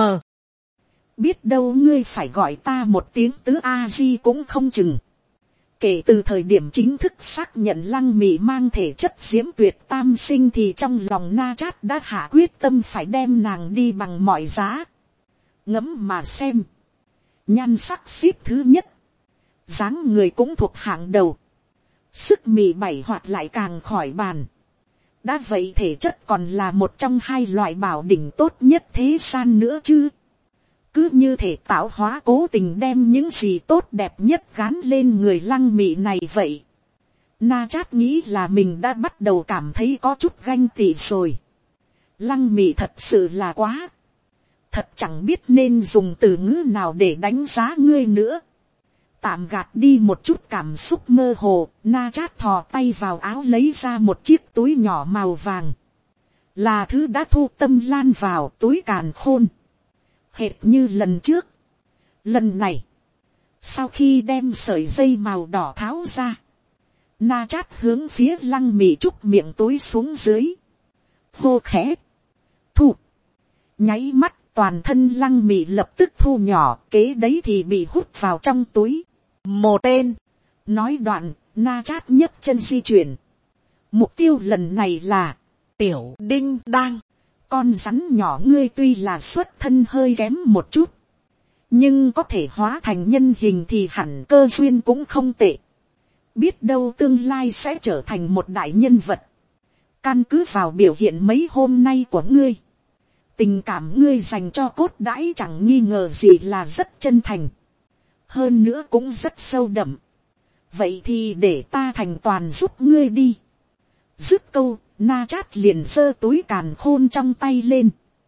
Biết đâu ngươi phải gọi ta một tiếng tứ A-di cũng không chừng. Kể từ thời điểm chính thức xác nhận Lăng Mị mang thể chất Diễm Tuyệt Tam Sinh thì trong lòng Na Chát đã hạ quyết tâm phải đem nàng đi bằng mọi giá. Ngẫm mà xem. Nhan sắc xếp thứ nhất. Dáng người cũng thuộc hạng đầu. Sức mị bảy hoạt lại càng khỏi bàn. Đã vậy thể chất còn là một trong hai loại bảo đỉnh tốt nhất thế gian nữa chứ. Cứ như thể tạo hóa cố tình đem những gì tốt đẹp nhất gán lên người Lăng Mị này vậy. Na Chát nghĩ là mình đã bắt đầu cảm thấy có chút ganh tị rồi. Lăng Mị thật sự là quá. Thật chẳng biết nên dùng từ ngữ nào để đánh giá ngươi nữa. Tạm gạt đi một chút cảm xúc mơ hồ, Na Chát thò tay vào áo lấy ra một chiếc túi nhỏ màu vàng. Là thứ đã thu tâm lan vào túi càn khôn. Hệt như lần trước. Lần này, sau khi đem sợi dây màu đỏ tháo ra, Na Chát hướng phía Lăng Mị trúc miệng túi xuống dưới. Hô khẽ. Thu. Nháy mắt toàn thân Lăng Mị lập tức thu nhỏ, kế đấy thì bị hút vào trong túi. Một tên. Nói đoạn, Na Chát nhấc chân di chuyển. Mục tiêu lần này là Tiểu Đinh Đang. Con rắn nhỏ ngươi tuy là xuất thân hơi kém một chút, nhưng có thể hóa thành nhân hình thì hẳn cơ duyên cũng không tệ. Biết đâu tương lai sẽ trở thành một đại nhân vật. Căn cứ vào biểu hiện mấy hôm nay của ngươi, tình cảm ngươi dành cho cốt đãi chẳng nghi ngờ gì là rất chân thành. Hơn nữa cũng rất sâu đậm. Vậy thì để ta thành toàn giúp ngươi đi. Dứt câu, Na Chát liền giơ túi càn khôn trong tay lên.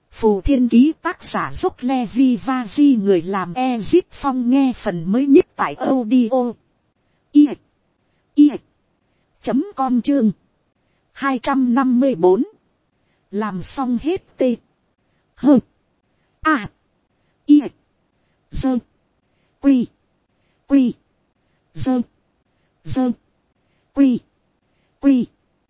Phù Thiên Ký tác giả dốc Levi Vazi, người làm Ezip Phong nghe phần mới nhất tại audio i i chấm com chương hai trăm năm mươi bốn. Làm xong hết tê hơ a i dơ quy quy dơ dơ quy quy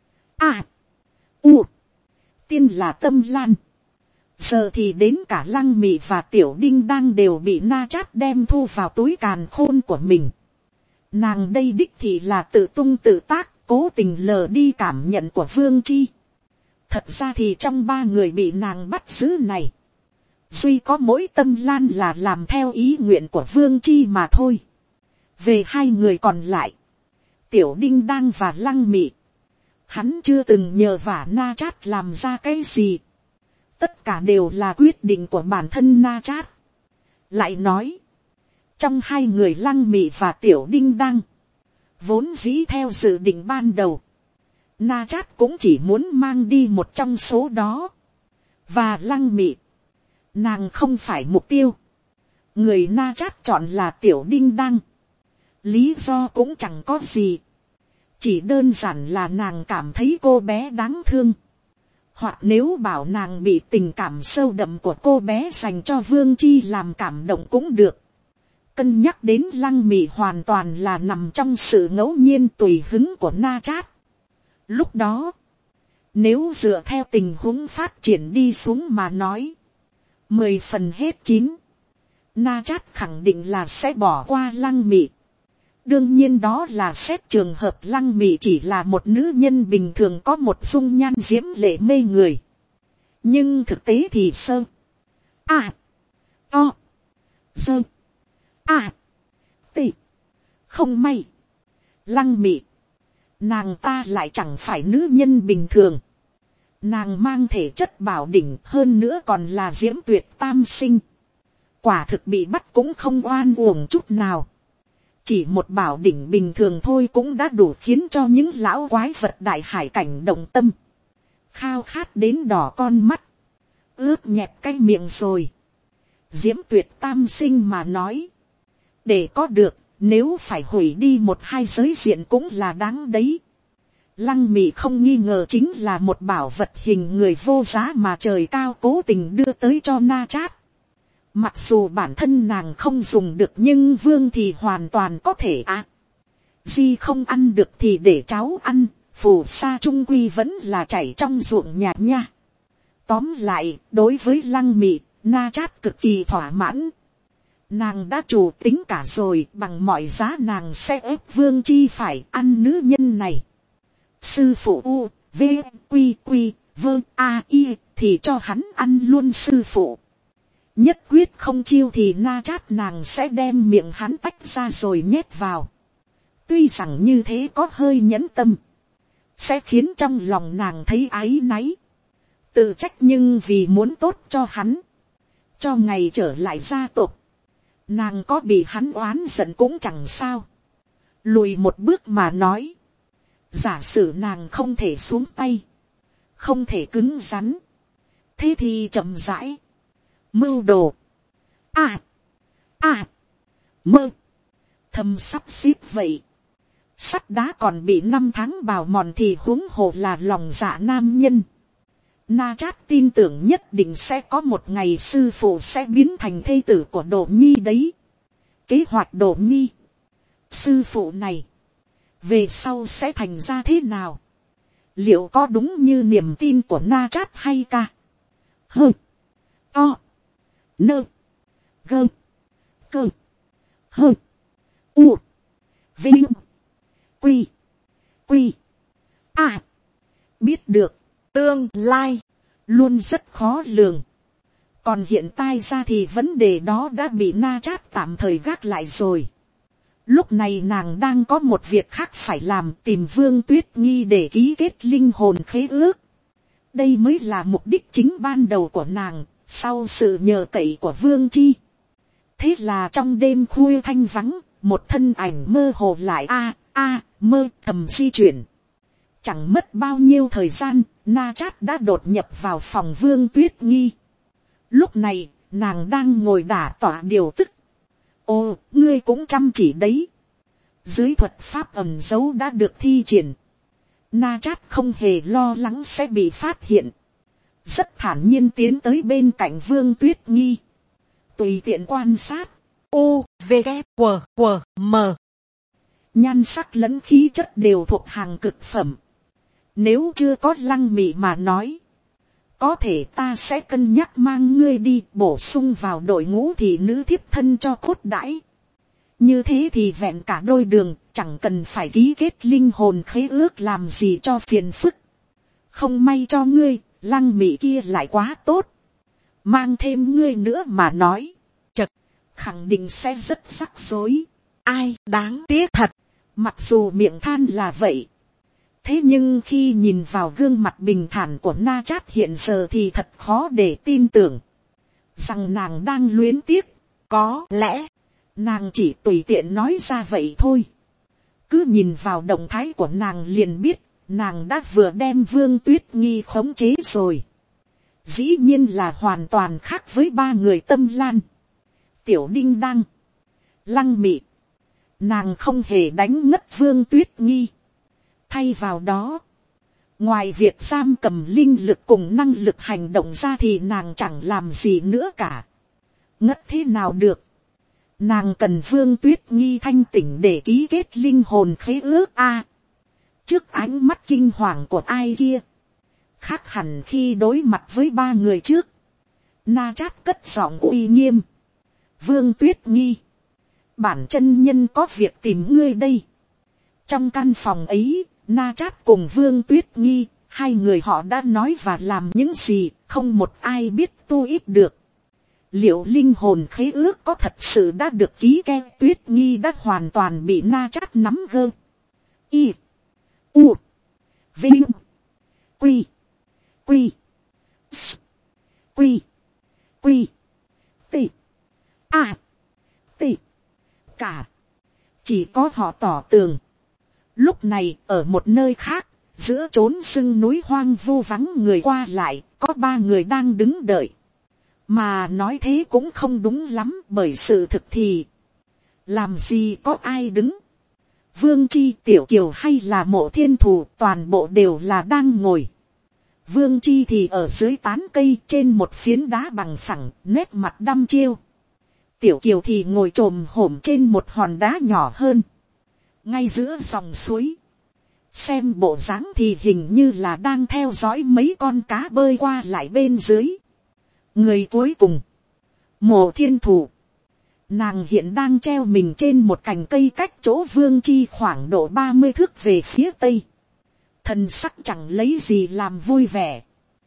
a u. Tiên là Tâm Lan. Giờ thì đến cả Lăng Mị và Tiểu Đinh đang đều bị Na Chát đem thu vào túi càn khôn của mình. Nàng đây đích thị là tự tung tự tác, cố tình lờ đi cảm nhận của Vương Chi. Thật ra thì trong ba người bị nàng bắt giữ này, duy có mỗi Tâm Lan là làm theo ý nguyện của Vương Chi mà thôi. Về hai người còn lại, Tiểu Đinh đang và Lăng Mị, hắn chưa từng nhờ vả Na Chát làm ra cái gì. Tất cả đều là quyết định của bản thân Na Chát. Lại nói, trong hai người Lăng Mị và Tiểu Đinh Đăng, vốn dĩ theo dự định ban đầu, Na Chát cũng chỉ muốn mang đi một trong số đó. Và Lăng Mị, nàng không phải mục tiêu. Người Na Chát chọn là Tiểu Đinh Đăng. Lý do cũng chẳng có gì. Chỉ đơn giản là nàng cảm thấy cô bé đáng thương. Hoặc nếu bảo nàng bị tình cảm sâu đậm của cô bé dành cho Vương Chi làm cảm động cũng được. Cân nhắc đến Lăng Mị hoàn toàn là nằm trong sự ngẫu nhiên tùy hứng của Na Chát. Lúc đó, nếu dựa theo tình huống phát triển đi xuống mà nói, mười phần hết chín, Na Chát khẳng định là sẽ bỏ qua Lăng Mị. Đương nhiên đó là xét trường hợp Lăng Mị chỉ là một nữ nhân bình thường có một dung nhan diễm lệ mê người. Nhưng thực tế thì sơ a to dơ a tị không may. Lăng Mị, nàng ta lại chẳng phải nữ nhân bình thường. Nàng mang thể chất bảo đỉnh, hơn nữa còn là diễm tuyệt tam sinh. Quả thực bị bắt cũng không oan uổng chút nào. Chỉ một bảo đỉnh bình thường thôi cũng đã đủ khiến cho những lão quái vật đại hải cảnh động tâm. Khao khát đến đỏ con mắt, ướt nhẹp cái miệng rồi. Diễm tuyệt tam sinh mà nói, để có được, nếu phải hủy đi một hai giới diện cũng là đáng đấy. Lăng Mị không nghi ngờ chính là một bảo vật hình người vô giá mà trời cao cố tình đưa tới cho Na Chát. Mặc dù bản thân nàng không dùng được nhưng Vương thì hoàn toàn có thể à. Di không ăn được thì để cháu ăn, phù sa trung quy vẫn là chảy trong ruộng nhà nha. Tóm lại, đối với Lăng Mị, Na Chát cực kỳ thỏa mãn. Nàng đã chủ tính cả rồi, bằng mọi giá nàng sẽ ép Vương Chi phải ăn nữ nhân này. Sư phụ U, V, Quy, Quy, Vơ, A, I thì cho hắn ăn luôn sư phụ. Nhất quyết không chiêu thì Na Chát nàng sẽ đem miệng hắn tách ra rồi nhét vào. Tuy rằng như thế có hơi nhẫn tâm, sẽ khiến trong lòng nàng thấy áy náy, tự trách, nhưng vì muốn tốt cho hắn, cho ngày trở lại gia tộc, nàng có bị hắn oán giận cũng chẳng sao. Lùi một bước mà nói, giả sử nàng không thể xuống tay, không thể cứng rắn, thế thì chậm rãi mưu đồ à à mơ thầm sắp xếp vậy. Sắt đá còn bị năm tháng bào mòn thì huống hồ là lòng dạ nam nhân. Na Chát tin tưởng nhất định sẽ có một ngày sư phụ sẽ biến thành thê tử của Đỗ Nhi đấy. Kế hoạch Đỗ Nhi, sư phụ này về sau sẽ thành ra thế nào? Liệu có đúng như niềm tin của Na Chát hay ca? Hơ, to, nơ, gơ, cơ, hơ, u, vinh, quy, quy, a. Biết được, tương lai luôn rất khó lường. Còn hiện tại ra thì vấn đề đó đã bị Na Chát tạm thời gác lại rồi. Lúc này nàng đang có một việc khác phải làm, tìm Vương Tuyết Nghi để ký kết linh hồn khế ước. Đây mới là mục đích chính ban đầu của nàng, sau sự nhờ cậy của Vương Chi. Thế là trong đêm khuya thanh vắng, một thân ảnh mơ hồ lại a a mơ thầm di chuyển. Chẳng mất bao nhiêu thời gian, Na Chát đã đột nhập vào phòng Vương Tuyết Nghi. Lúc này, nàng đang ngồi đả tỏa điều tức. Ô, ngươi cũng chăm chỉ đấy. Dưới thuật pháp ẩn dấu đã được thi triển. Na Chát không hề lo lắng sẽ bị phát hiện. Rất thản nhiên tiến tới bên cạnh Vương Tuyết Nghi. Tùy tiện quan sát. U, V, K, W, W, M. Nhan sắc lẫn khí chất đều thuộc hàng cực phẩm. Nếu chưa có Lăng Mị mà nói, có thể ta sẽ cân nhắc mang ngươi đi bổ sung vào đội ngũ thị nữ thiếp thân cho cốt đãi. Như thế thì vẹn cả đôi đường, chẳng cần phải ký kết linh hồn khế ước làm gì cho phiền phức. Không may cho ngươi, Lăng Mị kia lại quá tốt. Mang thêm ngươi nữa mà nói, chật, khẳng định sẽ rất rắc rối. Ai, đáng tiếc thật. Mặc dù miệng than là vậy, thế nhưng khi nhìn vào gương mặt bình thản của Na Chát hiện giờ thì thật khó để tin tưởng rằng nàng đang luyến tiếc. Có lẽ nàng chỉ tùy tiện nói ra vậy thôi. Cứ nhìn vào động thái của nàng liền biết nàng đã vừa đem Vương Tuyết Nghi khống chế rồi. Dĩ nhiên là hoàn toàn khác với ba người Tâm Lan, Tiểu Đinh Đăng, Lăng Mị. Nàng không hề đánh ngất Vương Tuyết Nghi. Thay vào đó, ngoài việc giam cầm linh lực cùng năng lực hành động ra thì nàng chẳng làm gì nữa cả. Ngất thế nào được. Nàng cần Vương Tuyết Nghi thanh tỉnh để ký kết linh hồn khế ước a. Trước ánh mắt kinh hoàng của ai kia, khác hẳn khi đối mặt với ba người trước. Na Chát cất giọng uy nghiêm. Vương Tuyết Nghi, bản chân nhân có việc tìm ngươi đây. Trong căn phòng ấy, Na Chát cùng Vương Tuyết Nghi, hai người họ đã nói và làm những gì, không một ai biết tu ít được. Liệu linh hồn khế ước có thật sự đã được ký ke? Tuyết Nghi đã hoàn toàn bị Na Chát nắm gơ. Y, U, Vinh, Quy, Quy, S, Quy, Quy, T, A, T, cả. Chỉ có họ tỏ tường. Lúc này, ở một nơi khác, giữa chốn sưng núi hoang vu vắng người qua lại, có ba người đang đứng đợi. Mà nói thế cũng không đúng lắm, bởi sự thực thì làm gì có ai đứng. Vương Chi, Tiểu Kiều hay là Mộ Thiên Thù, toàn bộ đều là đang ngồi. Vương Chi thì ở dưới tán cây trên một phiến đá bằng phẳng, nét mặt đăm chiêu. Tiểu Kiều thì ngồi chồm hổm trên một hòn đá nhỏ hơn, ngay giữa dòng suối. Xem bộ dáng thì hình như là đang theo dõi mấy con cá bơi qua lại bên dưới. Người cuối cùng, Mộ Thiên Thù. Nàng hiện đang treo mình trên một cành cây cách chỗ Vương Chi khoảng độ ba mươi thước về phía tây. Thần sắc chẳng lấy gì làm vui vẻ.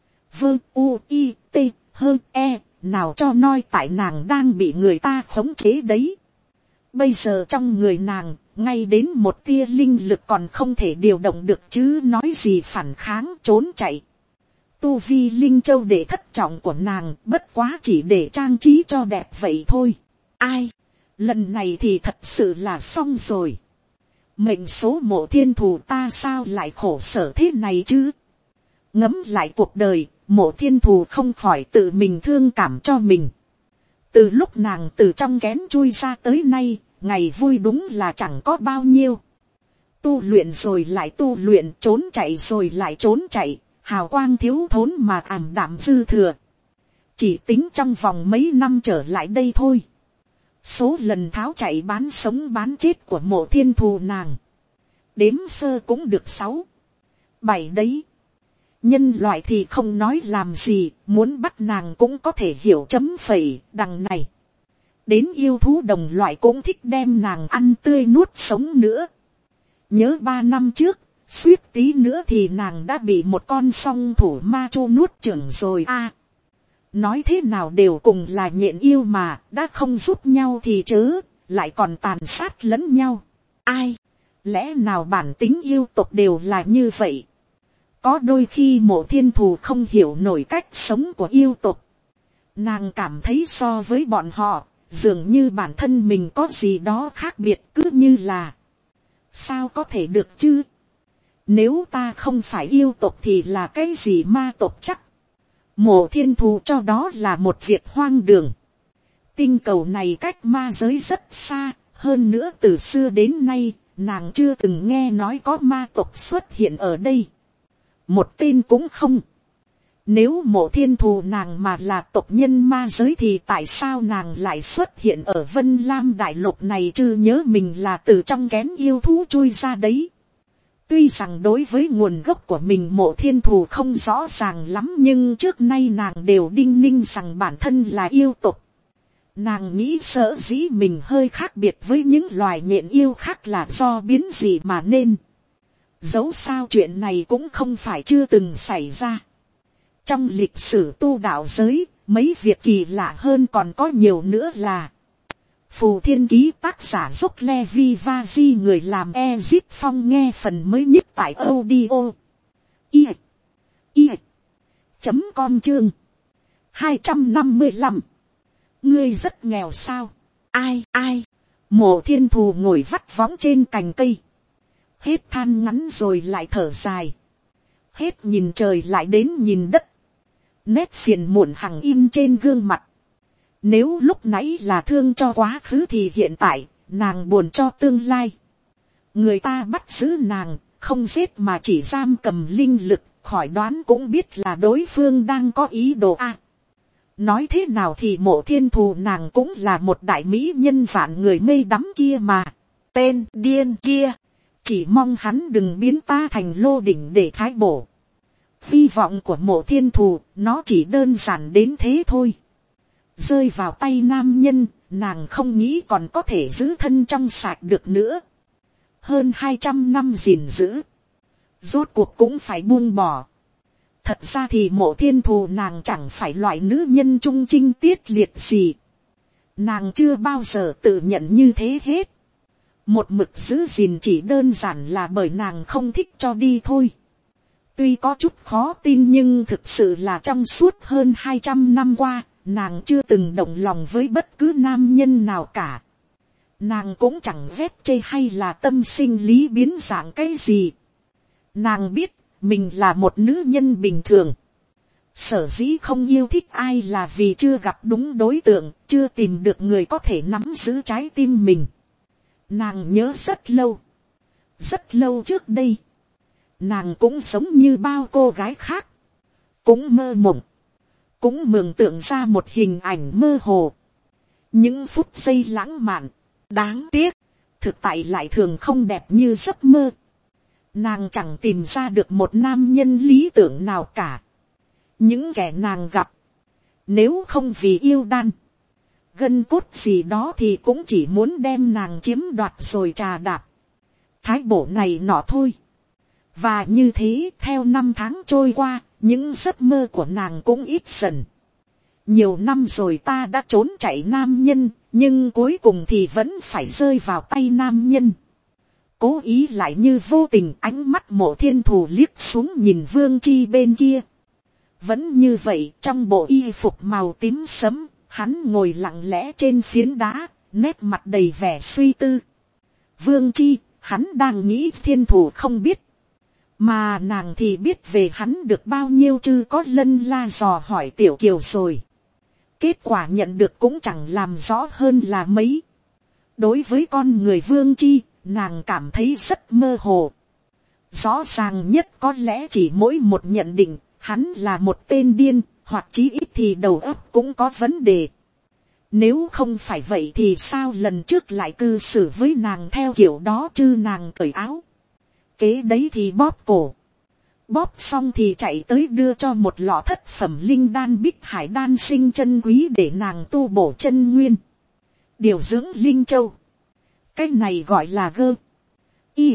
Vơ u i t hơ e, nào cho nói tại nàng đang bị người ta khống chế đấy. Bây giờ trong người nàng, ngay đến một tia linh lực còn không thể điều động được chứ nói gì phản kháng trốn chạy. Tu vi linh châu để thất trọng của nàng bất quá chỉ để trang trí cho đẹp vậy thôi. Ai, lần này thì thật sự là xong rồi. Mệnh số Mộ Thiên Thù ta sao lại khổ sở thế này chứ. Ngẫm lại cuộc đời, Mộ Thiên Thù không khỏi tự mình thương cảm cho mình. Từ lúc nàng từ trong kén chui ra tới nay, ngày vui đúng là chẳng có bao nhiêu. Tu luyện rồi lại tu luyện, trốn chạy rồi lại trốn chạy, hào quang thiếu thốn mà ảm đạm dư thừa. Chỉ tính trong vòng mấy năm trở lại đây thôi, số lần tháo chạy bán sống bán chết của Mộ Thiên Thù nàng, đếm sơ cũng được sáu, bảy đấy. Nhân loại thì không nói làm gì, muốn bắt nàng cũng có thể hiểu chấm phẩy. Đằng này, đến yêu thú đồng loại cũng thích đem nàng ăn tươi nuốt sống nữa. Nhớ ba năm trước, suýt tí nữa thì nàng đã bị một con song thủ ma chu nuốt chửng rồi a. À, nói thế nào đều cùng là nhện yêu mà, đã không giúp nhau thì chớ, lại còn tàn sát lẫn nhau. Ai, lẽ nào bản tính yêu tộc đều là như vậy? Có đôi khi Mộ Thiên Thù không hiểu nổi cách sống của yêu tộc. Nàng cảm thấy so với bọn họ, dường như bản thân mình có gì đó khác biệt, cứ như là sao có thể được chứ? Nếu ta không phải yêu tộc thì là cái gì ma tộc chắc? Mộ thiên thù cho đó là một việc hoang đường. Tinh cầu này cách ma giới rất xa, hơn nữa từ xưa đến nay, nàng chưa từng nghe nói có ma tộc xuất hiện ở đây. Một tên cũng không. Nếu mộ thiên thù nàng mà là tộc nhân ma giới thì tại sao nàng lại xuất hiện ở Vân Lam đại lục này, chứ nhớ mình là từ trong kén yêu thú chui ra đấy. Tuy rằng đối với nguồn gốc của mình mộ thiên thù không rõ ràng lắm, nhưng trước nay nàng đều đinh ninh rằng bản thân là yêu tộc. Nàng nghĩ sợ dĩ mình hơi khác biệt với những loài nhện yêu khác là do biến gì mà nên. Dẫu sao chuyện này cũng không phải chưa từng xảy ra. Trong lịch sử tu đạo giới, mấy việc kỳ lạ hơn còn có nhiều nữa là Phù Thiên Ký tác giả Dốc Levi Vaji người làm Ezip Phong nghe phần mới nhất tại audio i i chấm com chương hai trăm năm mươi lăm. Ngươi rất nghèo sao? Ai ai? Mộ thiên thù ngồi vắt võng trên cành cây. Hết than ngắn rồi lại thở dài. Hết nhìn trời lại đến nhìn đất. Nét phiền muộn hằng in trên gương mặt. Nếu lúc nãy là thương cho quá khứ thì hiện tại, nàng buồn cho tương lai. Người ta bắt giữ nàng, không giết mà chỉ giam cầm linh lực, khỏi đoán cũng biết là đối phương đang có ý đồ a. Nói thế nào thì mộ thiên thù nàng cũng là một đại mỹ nhân vạn người mê đắm kia mà. Tên điên kia, chỉ mong hắn đừng biến ta thành lô đỉnh để thái bổ. Hy vọng của mộ thiên thù, nó chỉ đơn giản đến thế thôi. Rơi vào tay nam nhân, nàng không nghĩ còn có thể giữ thân trong sạch được nữa. Hơn hai trăm năm gìn giữ, rốt cuộc cũng phải buông bỏ. Thật ra thì mộ thiên thù nàng chẳng phải loại nữ nhân trung trinh tiết liệt gì. Nàng chưa bao giờ tự nhận như thế hết. Một mực giữ gìn chỉ đơn giản là bởi nàng không thích cho đi thôi. Tuy có chút khó tin nhưng thực sự là trong suốt hơn hai trăm năm qua, nàng chưa từng động lòng với bất cứ nam nhân nào cả. Nàng cũng chẳng vét chê hay là tâm sinh lý biến dạng cái gì. Nàng biết mình là một nữ nhân bình thường. Sở dĩ không yêu thích ai là vì chưa gặp đúng đối tượng, chưa tìm được người có thể nắm giữ trái tim mình. Nàng nhớ rất lâu, rất lâu trước đây, nàng cũng sống như bao cô gái khác, cũng mơ mộng, cũng mường tượng ra một hình ảnh mơ hồ. Những phút giây lãng mạn, đáng tiếc, thực tại lại thường không đẹp như giấc mơ. Nàng chẳng tìm ra được một nam nhân lý tưởng nào cả. Những kẻ nàng gặp, nếu không vì yêu đan, gân cốt gì đó thì cũng chỉ muốn đem nàng chiếm đoạt rồi trà đạp, thái bổ này nọ thôi. Và như thế theo năm tháng trôi qua, những giấc mơ của nàng cũng ít dần. Nhiều năm rồi ta đã trốn chạy nam nhân, nhưng cuối cùng thì vẫn phải rơi vào tay nam nhân. Cố ý lại như vô tình, ánh mắt mộ thiên thù liếc xuống nhìn Vương Chi bên kia. Vẫn như vậy, trong bộ y phục màu tím sẫm, hắn ngồi lặng lẽ trên phiến đá, nét mặt đầy vẻ suy tư. Vương Chi, hắn đang nghĩ thiên thù không biết. Mà nàng thì biết về hắn được bao nhiêu chứ có lân la dò hỏi tiểu kiều rồi. Kết quả nhận được cũng chẳng làm rõ hơn là mấy. Đối với con người Vương Chi, nàng cảm thấy rất mơ hồ. Rõ ràng nhất có lẽ chỉ mỗi một nhận định, hắn là một tên điên, hoặc chí ít thì đầu óc cũng có vấn đề. Nếu không phải vậy thì sao lần trước lại cư xử với nàng theo kiểu đó chứ, nàng cởi áo. Kế đấy thì bóp cổ. Bóp xong thì chạy tới đưa cho một lọ thất phẩm linh đan bích hải đan sinh chân quý để nàng tu bổ chân nguyên. Điều dưỡng linh châu. Cái này gọi là gơ. Y.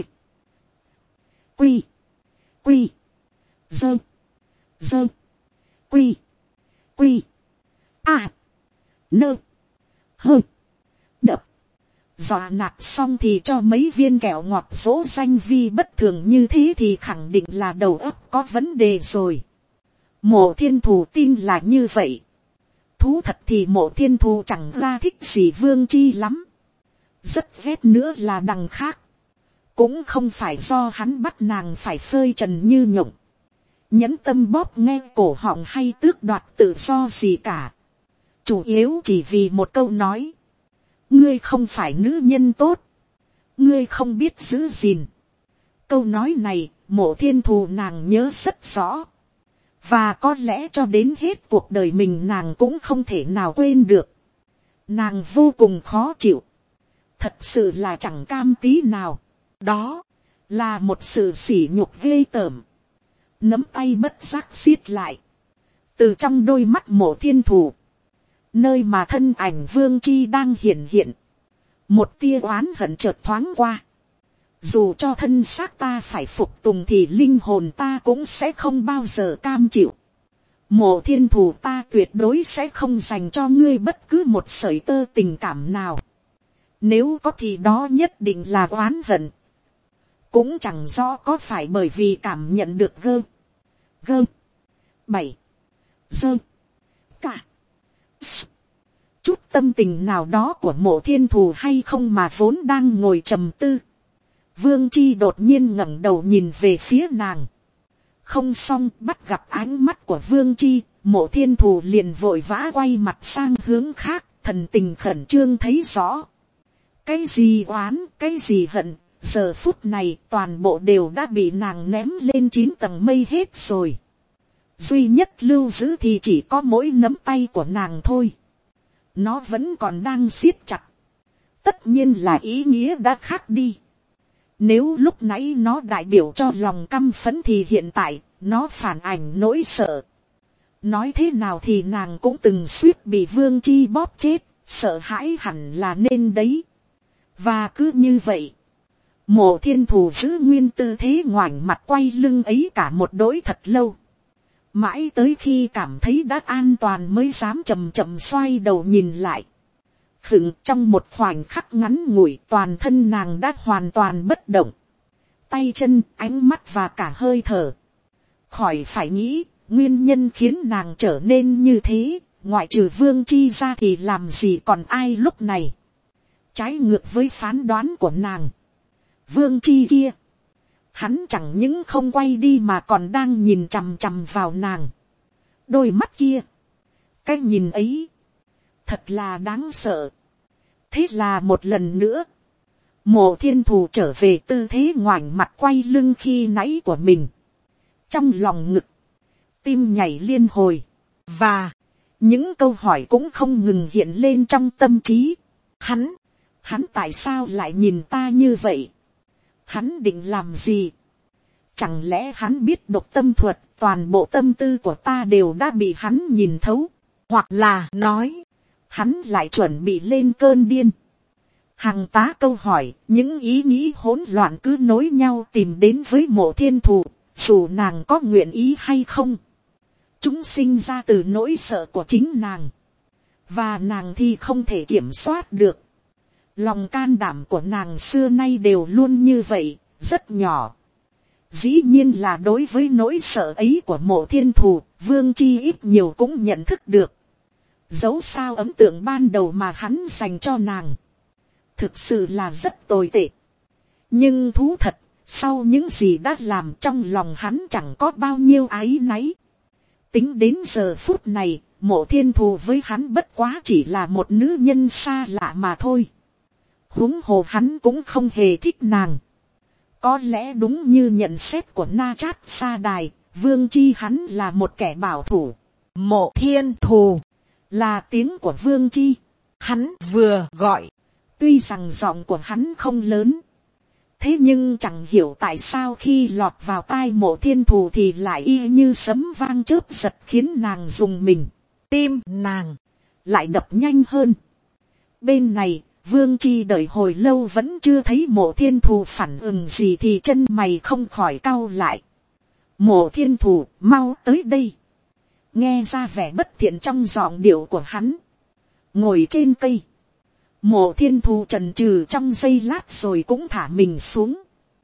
Quy. Quy. Dơ. Dơ. Quy. Quy. À. Nơ. Hơ. Đập. Dọa nạt xong thì cho mấy viên kẹo ngọt dỗ danh vi bất thường như thế thì khẳng định là đầu óc có vấn đề rồi. Mộ thiên thù tin là như vậy. Thú thật thì mộ thiên thù chẳng ra thích gì Vương Chi lắm. Rất ghét nữa là đằng khác. Cũng không phải do hắn bắt nàng phải phơi trần như nhộng. nhẫn tâm bóp nghe cổ họng hay tước đoạt tự do gì cả, chủ yếu chỉ vì một câu nói, ngươi không phải nữ nhân tốt, ngươi không biết giữ gìn. Câu nói này Mộ Thiên Thù nàng nhớ rất rõ, và có lẽ cho đến hết cuộc đời mình nàng cũng không thể nào quên được. Nàng vô cùng khó chịu, thật sự là chẳng cam tí nào, đó là một sự sỉ nhục ghê tởm. Nắm tay bất giác siết lại, từ trong đôi mắt Mộ Thiên Thù, nơi mà thân ảnh Vương Chi đang hiện hiện, một tia oán hận chợt thoáng qua. Dù cho thân xác ta phải phục tùng thì linh hồn ta cũng sẽ không bao giờ cam chịu. Mộ Thiên Thù, ta tuyệt đối sẽ không dành cho ngươi bất cứ một sợi tơ tình cảm nào. Nếu có thì đó nhất định là oán hận. Cũng chẳng rõ có phải bởi vì cảm nhận được gơ, gơ, bảy, dơ, cả, s, chút tâm tình nào đó của Mộ Thiên Thù hay không mà vốn đang ngồi trầm tư. Vương Chi đột nhiên ngẩng đầu nhìn về phía nàng. Không xong, bắt gặp ánh mắt của Vương Chi, Mộ Thiên Thù liền vội vã quay mặt sang hướng khác, thần tình khẩn trương thấy rõ. Cái gì oán, cái gì hận, giờ phút này toàn bộ đều đã bị nàng ném lên chín tầng mây hết rồi. Duy nhất lưu giữ thì chỉ có mỗi nắm tay của nàng thôi. Nó vẫn còn đang siết chặt. Tất nhiên là ý nghĩa đã khác đi. Nếu lúc nãy nó đại biểu cho lòng căm phẫn thì hiện tại nó phản ảnh nỗi sợ. Nói thế nào thì nàng cũng từng suýt bị Vương Chi bóp chết, sợ hãi hẳn là nên đấy. Và cứ như vậy, Mộ Thiên Thù giữ nguyên tư thế ngoảnh mặt quay lưng ấy cả một đỗi thật lâu. Mãi tới khi cảm thấy đã an toàn mới dám chậm chậm xoay đầu nhìn lại. Khựng trong một khoảnh khắc ngắn ngủi, toàn thân nàng đã hoàn toàn bất động. Tay chân, ánh mắt và cả hơi thở. Khỏi phải nghĩ, nguyên nhân khiến nàng trở nên như thế, ngoại trừ Vương Chi ra thì làm gì còn ai lúc này. Trái ngược với phán đoán của nàng, Vương Chi kia, hắn chẳng những không quay đi mà còn đang nhìn chằm chằm vào nàng. Đôi mắt kia, cái nhìn ấy, thật là đáng sợ. Thế là một lần nữa, Mộ Thiên Thù trở về tư thế ngoảnh mặt quay lưng khi nãy của mình. Trong lòng ngực, tim nhảy liên hồi, và những câu hỏi cũng không ngừng hiện lên trong tâm trí. Hắn, hắn tại sao lại nhìn ta như vậy? Hắn định làm gì? Chẳng lẽ hắn biết độc tâm thuật, toàn bộ tâm tư của ta đều đã bị hắn nhìn thấu? Hoặc là nói, hắn lại chuẩn bị lên cơn điên. Hàng tá câu hỏi, những ý nghĩ hỗn loạn cứ nối nhau tìm đến với Mộ Thiên Thù, dù nàng có nguyện ý hay không. Chúng sinh ra từ nỗi sợ của chính nàng, và nàng thì không thể kiểm soát được. Lòng can đảm của nàng xưa nay đều luôn như vậy, rất nhỏ. Dĩ nhiên là đối với nỗi sợ ấy của Mộ Thiên Thù, Vương Chi ít nhiều cũng nhận thức được. Dẫu sao ấn tượng ban đầu mà hắn dành cho nàng, thực sự là rất tồi tệ. Nhưng thú thật, sau những gì đã làm trong lòng hắn chẳng có bao nhiêu áy náy. Tính đến giờ phút này, Mộ Thiên Thù với hắn bất quá chỉ là một nữ nhân xa lạ mà thôi. Huống hồ hắn cũng không hề thích nàng. Có lẽ đúng như nhận xét của Na Chát Sa Đài, Vương Chi hắn là một kẻ bảo thủ. Mộ Thiên Thù là tiếng của Vương Chi. Hắn vừa gọi, tuy rằng giọng của hắn không lớn, thế nhưng chẳng hiểu tại sao khi lọt vào tai Mộ Thiên Thù thì lại y như sấm vang chớp giật, khiến nàng rùng mình. Tim nàng lại đập nhanh hơn. Bên này, Vương Chi đợi hồi lâu vẫn chưa thấy Mộ Thiên Thù phản ứng gì thì chân mày không khỏi cau lại. Mộ Thiên Thù, mau tới đây. Nghe ra vẻ bất thiện trong giọng điệu của hắn. Ngồi trên cây, Mộ Thiên Thù chần chừ trong giây lát rồi cũng thả mình xuống.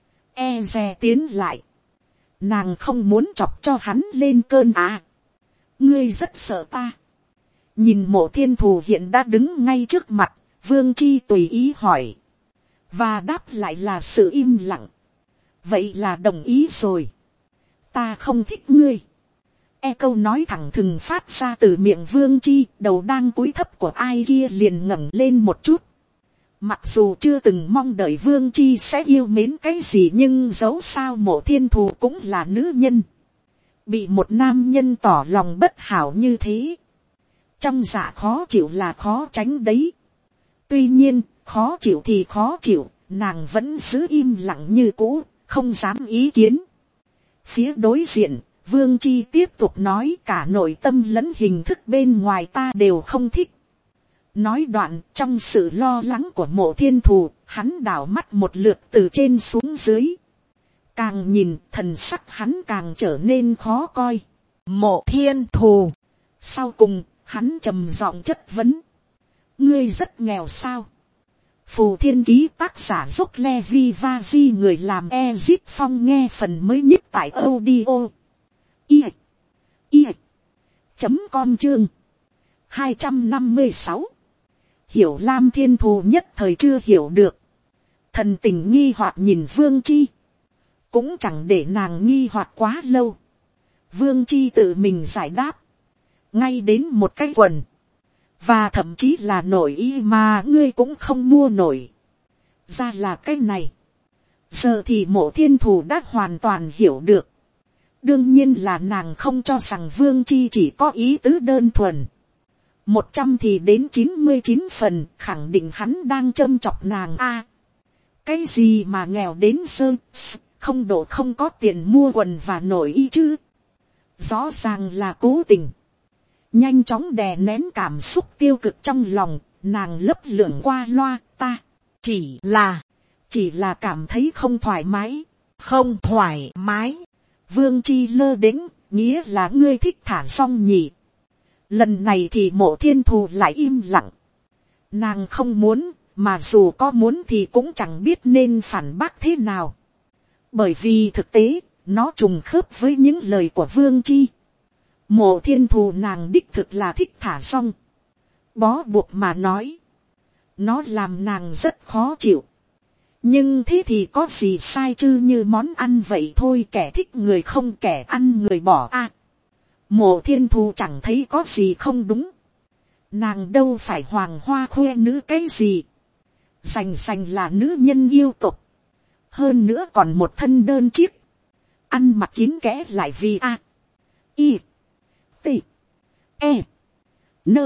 E dè tiến lại. Nàng không muốn chọc cho hắn lên cơn à. Ngươi rất sợ ta. Nhìn Mộ Thiên Thù hiện đã đứng ngay trước mặt, Vương Chi tùy ý hỏi. Và đáp lại là sự im lặng. Vậy là đồng ý rồi. Ta không thích ngươi. E câu nói thẳng thừng phát ra từ miệng Vương Chi, đầu đang cúi thấp của ai kia liền ngẩng lên một chút. Mặc dù chưa từng mong đợi Vương Chi sẽ yêu mến cái gì, nhưng dẫu sao Mộ Thiên Thù cũng là nữ nhân. Bị một nam nhân tỏ lòng bất hảo như thế, trong dạ khó chịu là khó tránh đấy. Tuy nhiên, khó chịu thì khó chịu, nàng vẫn giữ im lặng như cũ, không dám ý kiến. Phía đối diện, Vương Chi tiếp tục nói, cả nội tâm lẫn hình thức bên ngoài ta đều không thích. Nói đoạn, trong sự lo lắng của Mộ Thiên Thù, hắn đảo mắt một lượt từ trên xuống dưới. Càng nhìn, thần sắc hắn càng trở nên khó coi. Mộ Thiên Thù. Sau cùng, hắn trầm giọng chất vấn. Ngươi rất nghèo sao? Phù Thiên Ký tác giả Dốc Levi Vaji, người làm Ezip Phong nghe phần mới nhất tại audio. I. I. Chấm com chương. hai trăm năm mươi sáu. Hiểu Lam Thiên Thù nhất thời chưa hiểu được. Thần tình nghi hoặc nhìn Vương Chi. Cũng chẳng để nàng nghi hoặc quá lâu. Vương Chi tự mình giải đáp. Ngay đến một cái quần. Và thậm chí là nổi y mà ngươi cũng không mua nổi. Ra là cái này. Giờ thì Mộ Thiên Thù đã hoàn toàn hiểu được. Đương nhiên là nàng không cho rằng Vương Chi chỉ có ý tứ đơn thuần. Một trăm thì đến chín mươi chín phần khẳng định hắn đang châm chọc nàng a. Cái gì mà nghèo đến sơ, không độ không có tiền mua quần và nổi y chứ. Rõ ràng là cố tình. Nhanh chóng đè nén cảm xúc tiêu cực trong lòng, nàng lấp lửng qua loa, ta chỉ là, chỉ là cảm thấy không thoải mái, không thoải mái. Vương Chi lơ đễnh, nghĩa là ngươi thích thả xong nhỉ. Lần này thì Mộ Thiên Thù lại im lặng. Nàng không muốn, mà dù có muốn thì cũng chẳng biết nên phản bác thế nào. Bởi vì thực tế, nó trùng khớp với những lời của Vương Chi. Mộ Thiên Thù nàng đích thực là thích thả xong. Bó buộc mà nói. Nó làm nàng rất khó chịu. Nhưng thế thì có gì sai chứ, như món ăn vậy thôi, kẻ thích người không, kẻ ăn người bỏ a. À, Mộ Thiên Thù chẳng thấy có gì không đúng. Nàng đâu phải hoàng hoa khoe nữ cái gì. Sành sành là nữ nhân yêu tục. Hơn nữa còn một thân đơn chiếc. Ăn mặc kín kẽ lại vì a. I. T. E. Nơ.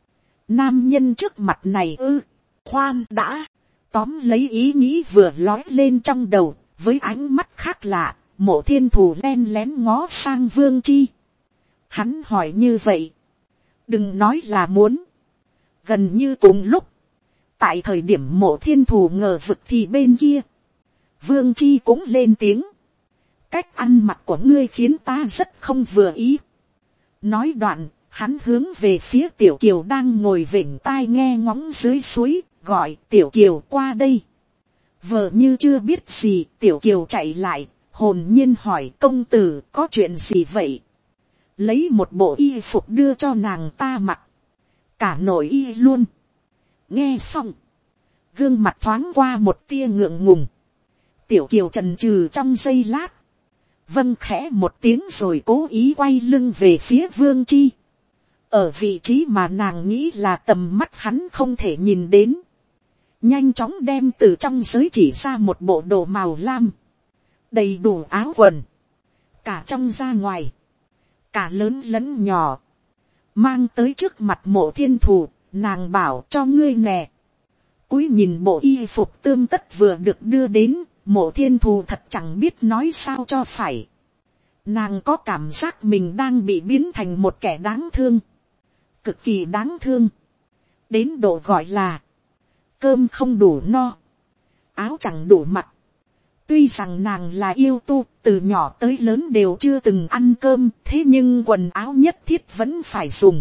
Nam nhân trước mặt này ư. Khoan đã. Tóm lấy ý nghĩ vừa lói lên trong đầu. Với ánh mắt khác lạ. Mộ Thiên Thù len lén ngó sang Vương Chi. Hắn hỏi như vậy. Đừng nói là muốn. Gần như cùng lúc. Tại thời điểm Mộ Thiên Thù ngờ vực thì bên kia. Vương Chi cũng lên tiếng. Cách ăn mặc của ngươi khiến ta rất không vừa ý. Nói đoạn, hắn hướng về phía Tiểu Kiều đang ngồi vểnh tai nghe ngóng dưới suối, gọi Tiểu Kiều qua đây. Vợ như chưa biết gì, Tiểu Kiều chạy lại, hồn nhiên hỏi công tử có chuyện gì vậy. Lấy một bộ y phục đưa cho nàng ta mặc. Cả nội y luôn. Nghe xong. Gương mặt thoáng qua một tia ngượng ngùng. Tiểu Kiều chần chừ trong giây lát. Vâng khẽ một tiếng rồi cố ý quay lưng về phía Vương Chi. Ở vị trí mà nàng nghĩ là tầm mắt hắn không thể nhìn đến. Nhanh chóng đem từ trong giới chỉ ra một bộ đồ màu lam. Đầy đủ áo quần. Cả trong ra ngoài. Cả lớn lẫn nhỏ. Mang tới trước mặt Mộ Thiên Thù. Nàng bảo cho ngươi nè. Cúi nhìn bộ y phục tươm tất vừa được đưa đến. Mộ Thiên Thù thật chẳng biết nói sao cho phải. Nàng có cảm giác mình đang bị biến thành một kẻ đáng thương. Cực kỳ đáng thương. Đến độ gọi là. Cơm không đủ no. Áo chẳng đủ mặc. Tuy rằng nàng là yêu tu. Từ nhỏ tới lớn đều chưa từng ăn cơm. Thế nhưng quần áo nhất thiết vẫn phải dùng.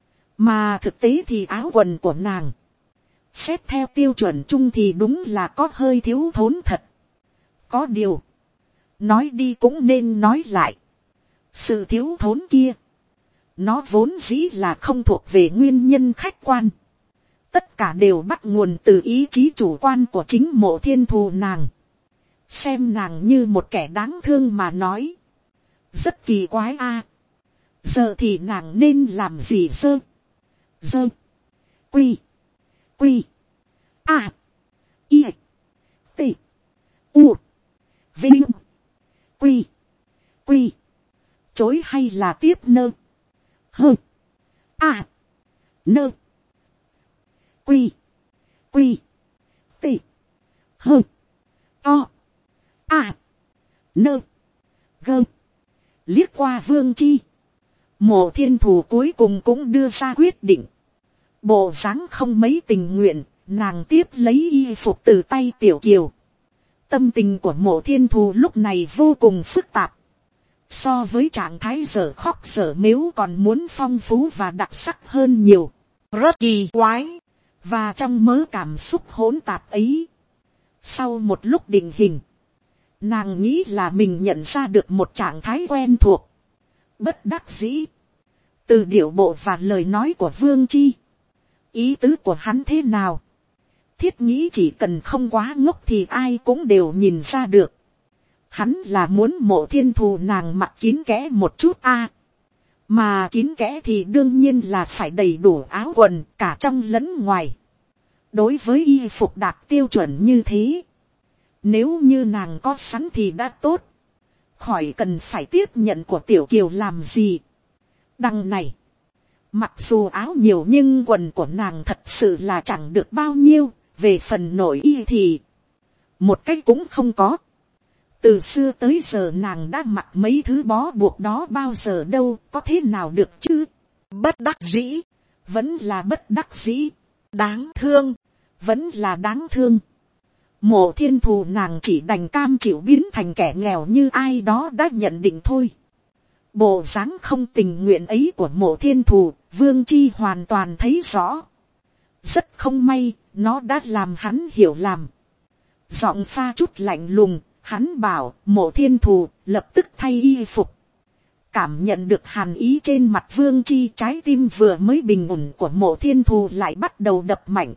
Mà thực tế thì áo quần của nàng. Xét theo tiêu chuẩn chung thì đúng là có hơi thiếu thốn thật. Có điều. Nói đi cũng nên nói lại. Sự thiếu thốn kia. Nó vốn dĩ là không thuộc về nguyên nhân khách quan. Tất cả đều bắt nguồn từ ý chí chủ quan của chính Mộ Thiên Thù nàng. Xem nàng như một kẻ đáng thương mà nói. Rất kỳ quái a. Giờ thì nàng nên làm gì dơ? Dơ. Quy. Quy. A. I. T. U. Vinh. Quy. Quy. Chối hay là tiếp nơ? Hơ. A. Nơ. Quy. Quy. T. Hơ. O. A. Nơ. Gơ. Liếc qua Vương Chi, Mộ Thiên Thù cuối cùng cũng đưa ra quyết định. Bộ dáng không mấy tình nguyện, nàng tiếp lấy y phục từ tay Tiểu Kiều. Tâm tình của Mộ Thiên Thù lúc này vô cùng phức tạp. So với trạng thái dở khóc dở mếu còn muốn phong phú và đặc sắc hơn nhiều. Rất kỳ quái. Và trong mớ cảm xúc hỗn tạp ấy, sau một lúc định hình, nàng nghĩ là mình nhận ra được một trạng thái quen thuộc. Bất đắc dĩ, từ điệu bộ và lời nói của Vương Chi, ý tứ của hắn thế nào, thiết nghĩ chỉ cần không quá ngốc thì ai cũng đều nhìn ra được. Hắn là muốn Mộ Thiên Thù nàng mặc kín kẽ một chút a. Mà kín kẽ thì đương nhiên là phải đầy đủ áo quần cả trong lẫn ngoài. Đối với y phục đạt tiêu chuẩn như thế, nếu như nàng có sẵn thì đã tốt, khỏi cần phải tiếp nhận của Tiểu Kiều làm gì. Đằng này, mặc dù áo nhiều nhưng quần của nàng thật sự là chẳng được bao nhiêu. Về phần nội y thì một cái cũng không có. Từ xưa tới giờ nàng đã mặc mấy thứ bó buộc đó bao giờ đâu, có thế nào được chứ. Bất đắc dĩ, vẫn là bất đắc dĩ. Đáng thương, vẫn là đáng thương. Mộ Thiên Thù nàng chỉ đành cam chịu biến thành kẻ nghèo như ai đó đã nhận định thôi. Bộ dáng không tình nguyện ấy của Mộ Thiên Thù, Vương Chi hoàn toàn thấy rõ. Rất không may, nó đã làm hắn hiểu lầm. Giọng pha chút lạnh lùng, hắn bảo Mộ Thiên Thù lập tức thay y phục. Cảm nhận được hàn ý trên mặt Vương Chi, trái tim vừa mới bình ổn của Mộ Thiên Thù lại bắt đầu đập mạnh.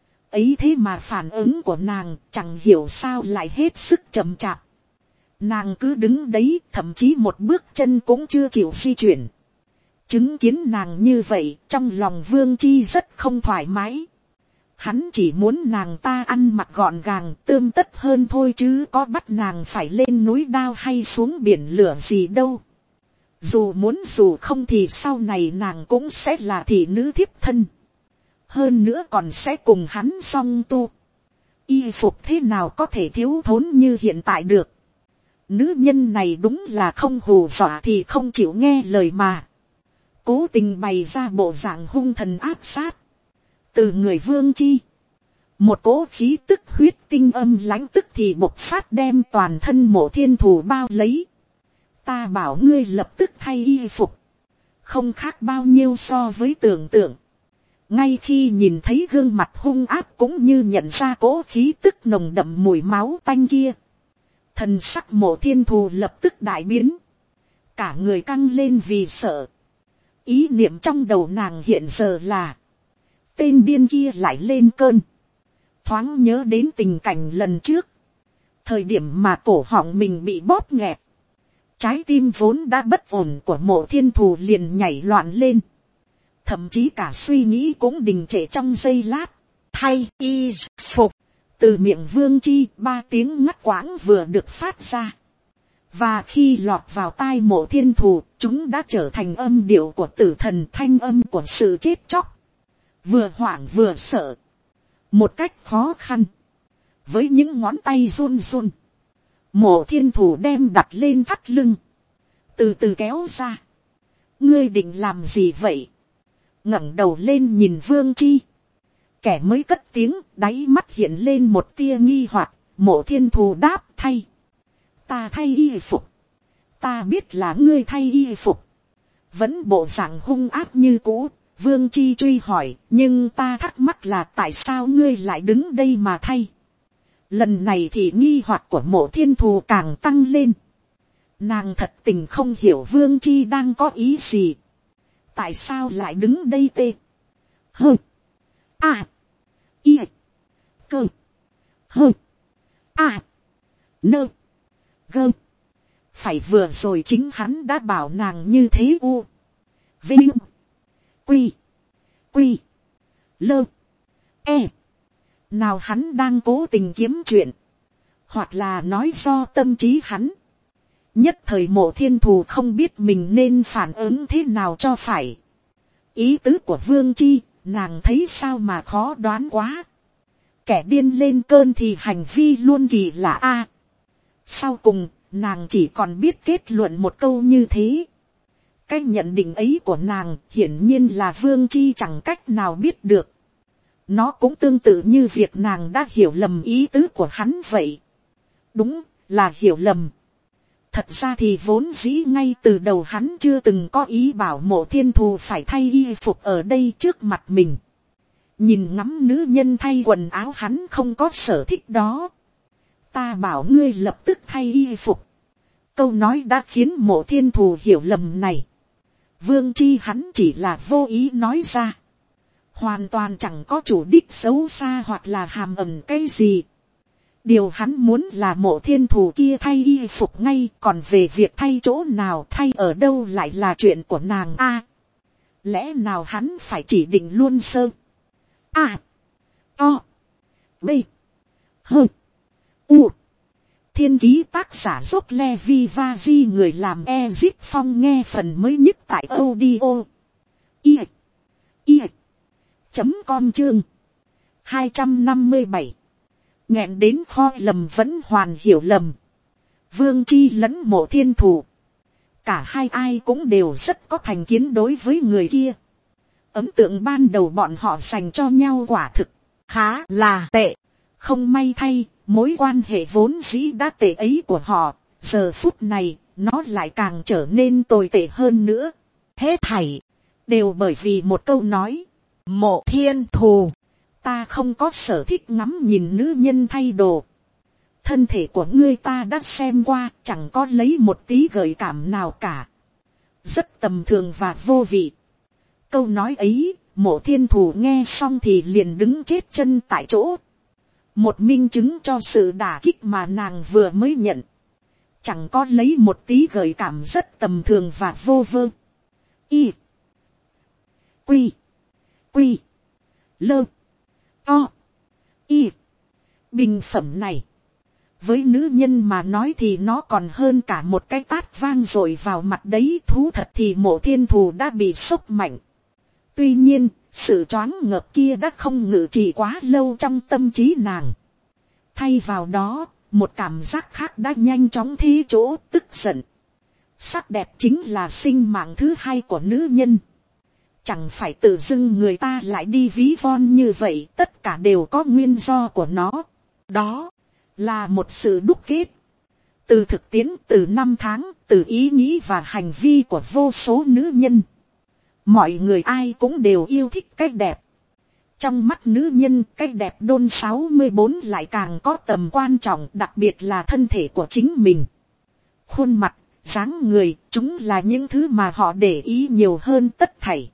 Ấy thế mà phản ứng của nàng chẳng hiểu sao lại hết sức chậm chạp. Nàng cứ đứng đấy, thậm chí một bước chân cũng chưa chịu di chuyển. Chứng kiến nàng như vậy, trong lòng Vương Chi rất không thoải mái. Hắn chỉ muốn nàng ta ăn mặc gọn gàng, tươm tất hơn thôi chứ có bắt nàng phải lên núi đao hay xuống biển lửa gì đâu. Dù muốn dù không thì sau này nàng cũng sẽ là thị nữ thiếp thân. Hơn nữa còn sẽ cùng hắn song tu. Y phục thế nào có thể thiếu thốn như hiện tại được. Nữ nhân này đúng là không hù dọa thì không chịu nghe lời mà. Cố tình bày ra bộ dạng hung thần áp sát. Từ người Vương Chi, một cỗ khí tức huyết tinh âm lãnh tức thì bộc phát đem toàn thân Mộ Thiên Thù bao lấy. Ta bảo ngươi lập tức thay y phục. Không khác bao nhiêu so với tưởng tượng. Ngay khi nhìn thấy gương mặt hung áp cũng như nhận ra cỗ khí tức nồng đậm mùi máu tanh kia, thần sắc Mộ Thiên Thù lập tức đại biến. Cả người căng lên vì sợ. Ý niệm trong đầu nàng hiện giờ là, tên điên kia lại lên cơn. Thoáng nhớ đến tình cảnh lần trước, thời điểm mà cổ họng mình bị bóp nghẹt, trái tim vốn đã bất ổn của Mộ Thiên Thù liền nhảy loạn lên. Thậm chí cả suy nghĩ cũng đình trệ trong giây lát. Thay y phục. Từ miệng Vương Chi, ba tiếng ngắt quãng vừa được phát ra. Và khi lọt vào tai Mộ Thiên Thù, chúng đã trở thành âm điệu của tử thần, thanh âm của sự chết chóc. Vừa hoảng vừa sợ. Một cách khó khăn. Với những ngón tay run run, Mộ Thiên Thù đem đặt lên thắt lưng. Từ từ kéo ra. Ngươi định làm gì vậy? Ngẩng đầu lên nhìn Vương Chi. Kẻ mới cất tiếng, đáy mắt hiện lên một tia nghi hoặc. Mộ Thiên Thù đáp thay. Ta thay y phục. Ta biết là ngươi thay y phục. Vẫn bộ dạng hung ác như cũ. Vương Chi truy hỏi, nhưng ta thắc mắc là tại sao ngươi lại đứng đây mà thay. Lần này thì nghi hoặc của Mộ Thiên Thù càng tăng lên. Nàng thật tình không hiểu Vương Chi đang có ý gì. Tại sao lại đứng đây tê? Hơ. À. Y. Cơ. Hơ. À. Nơ. Gơ. phải vừa rồi chính hắn đã bảo nàng như thế. U, vinh, quy, quy, lơ, e, nào hắn đang cố tình kiếm chuyện, hoặc là nói do tâm trí hắn. Nhất thời Mộ Thiên Thù không biết mình nên phản ứng thế nào cho phải. Ý tứ của Vương Chi, nàng thấy sao mà khó đoán quá. Kẻ điên lên cơn thì hành vi luôn kỳ lạ a. Sau cùng, nàng chỉ còn biết kết luận một câu như thế. Cái nhận định ấy của nàng hiển nhiên là Vương Chi chẳng cách nào biết được. Nó cũng tương tự như việc nàng đã hiểu lầm ý tứ của hắn vậy. Đúng là hiểu lầm. Thật ra thì vốn dĩ ngay từ đầu hắn chưa từng có ý bảo Mộ Thiên Thù phải thay y phục ở đây trước mặt mình. Nhìn ngắm nữ nhân thay quần áo hắn không có sở thích đó. Ta bảo ngươi lập tức thay y phục. Câu nói đã khiến Mộ Thiên Thù hiểu lầm này. Vương Chi hắn chỉ là vô ý nói ra. Hoàn toàn chẳng có chủ đích xấu xa hoặc là hàm ẩn cái gì. Điều hắn muốn là Mộ Thiên Thù kia thay y phục ngay, còn về việc thay chỗ nào thay ở đâu lại là chuyện của nàng a. Lẽ nào hắn phải chỉ định luôn sơ. A. O. B. H. U. Thiên ký tác giả dốc Levi Vazi, người làm Ezip Phong nghe phần mới nhất tại audio. I. I. Chấm com chương. hai trăm năm mươi bảy. Nghẹn đến kho lầm vẫn hoàn hiểu lầm. Vương Chi lẫn Mộ Thiên Thù. Cả hai ai cũng đều rất có thành kiến đối với người kia. Ấn tượng ban đầu bọn họ dành cho nhau quả thực khá là tệ. Không may thay, mối quan hệ vốn dĩ đã tệ ấy của họ, giờ phút này, nó lại càng trở nên tồi tệ hơn nữa. Hết thảy, đều bởi vì một câu nói. Mộ Thiên Thù, ta không có sở thích ngắm nhìn nữ nhân thay đồ. Thân thể của ngươi ta đã xem qua, chẳng có lấy một tí gợi cảm nào cả. Rất tầm thường và vô vị. Câu nói ấy, Mộ Thiên Thù nghe xong thì liền đứng chết chân tại chỗ. Một minh chứng cho sự đả kích mà nàng vừa mới nhận. Chẳng có lấy một tí gợi cảm, rất tầm thường và vô vơ. Y. Quy. Quy. Lơ. O. Y. Bình phẩm này. Với nữ nhân mà nói thì nó còn hơn cả một cái tát vang rồi vào mặt đấy. Thú thật thì Mộ Thiên Thù đã bị sốc mạnh. Tuy nhiên, sự choáng ngợp kia đã không ngự trị quá lâu trong tâm trí nàng. Thay vào đó, một cảm giác khác đã nhanh chóng thế chỗ, tức giận. Sắc đẹp chính là sinh mạng thứ hai của nữ nhân. Chẳng phải tự dưng người ta lại đi ví von như vậy, tất cả đều có nguyên do của nó. Đó là một sự đúc kết. Từ thực tiễn, từ năm tháng, từ ý nghĩ và hành vi của vô số nữ nhân. Mọi người ai cũng đều yêu thích cái đẹp. Trong mắt nữ nhân, cái đẹp đôn sáu mươi bốn lại càng có tầm quan trọng, đặc biệt là thân thể của chính mình. Khuôn mặt, dáng người, chúng là những thứ mà họ để ý nhiều hơn tất thảy.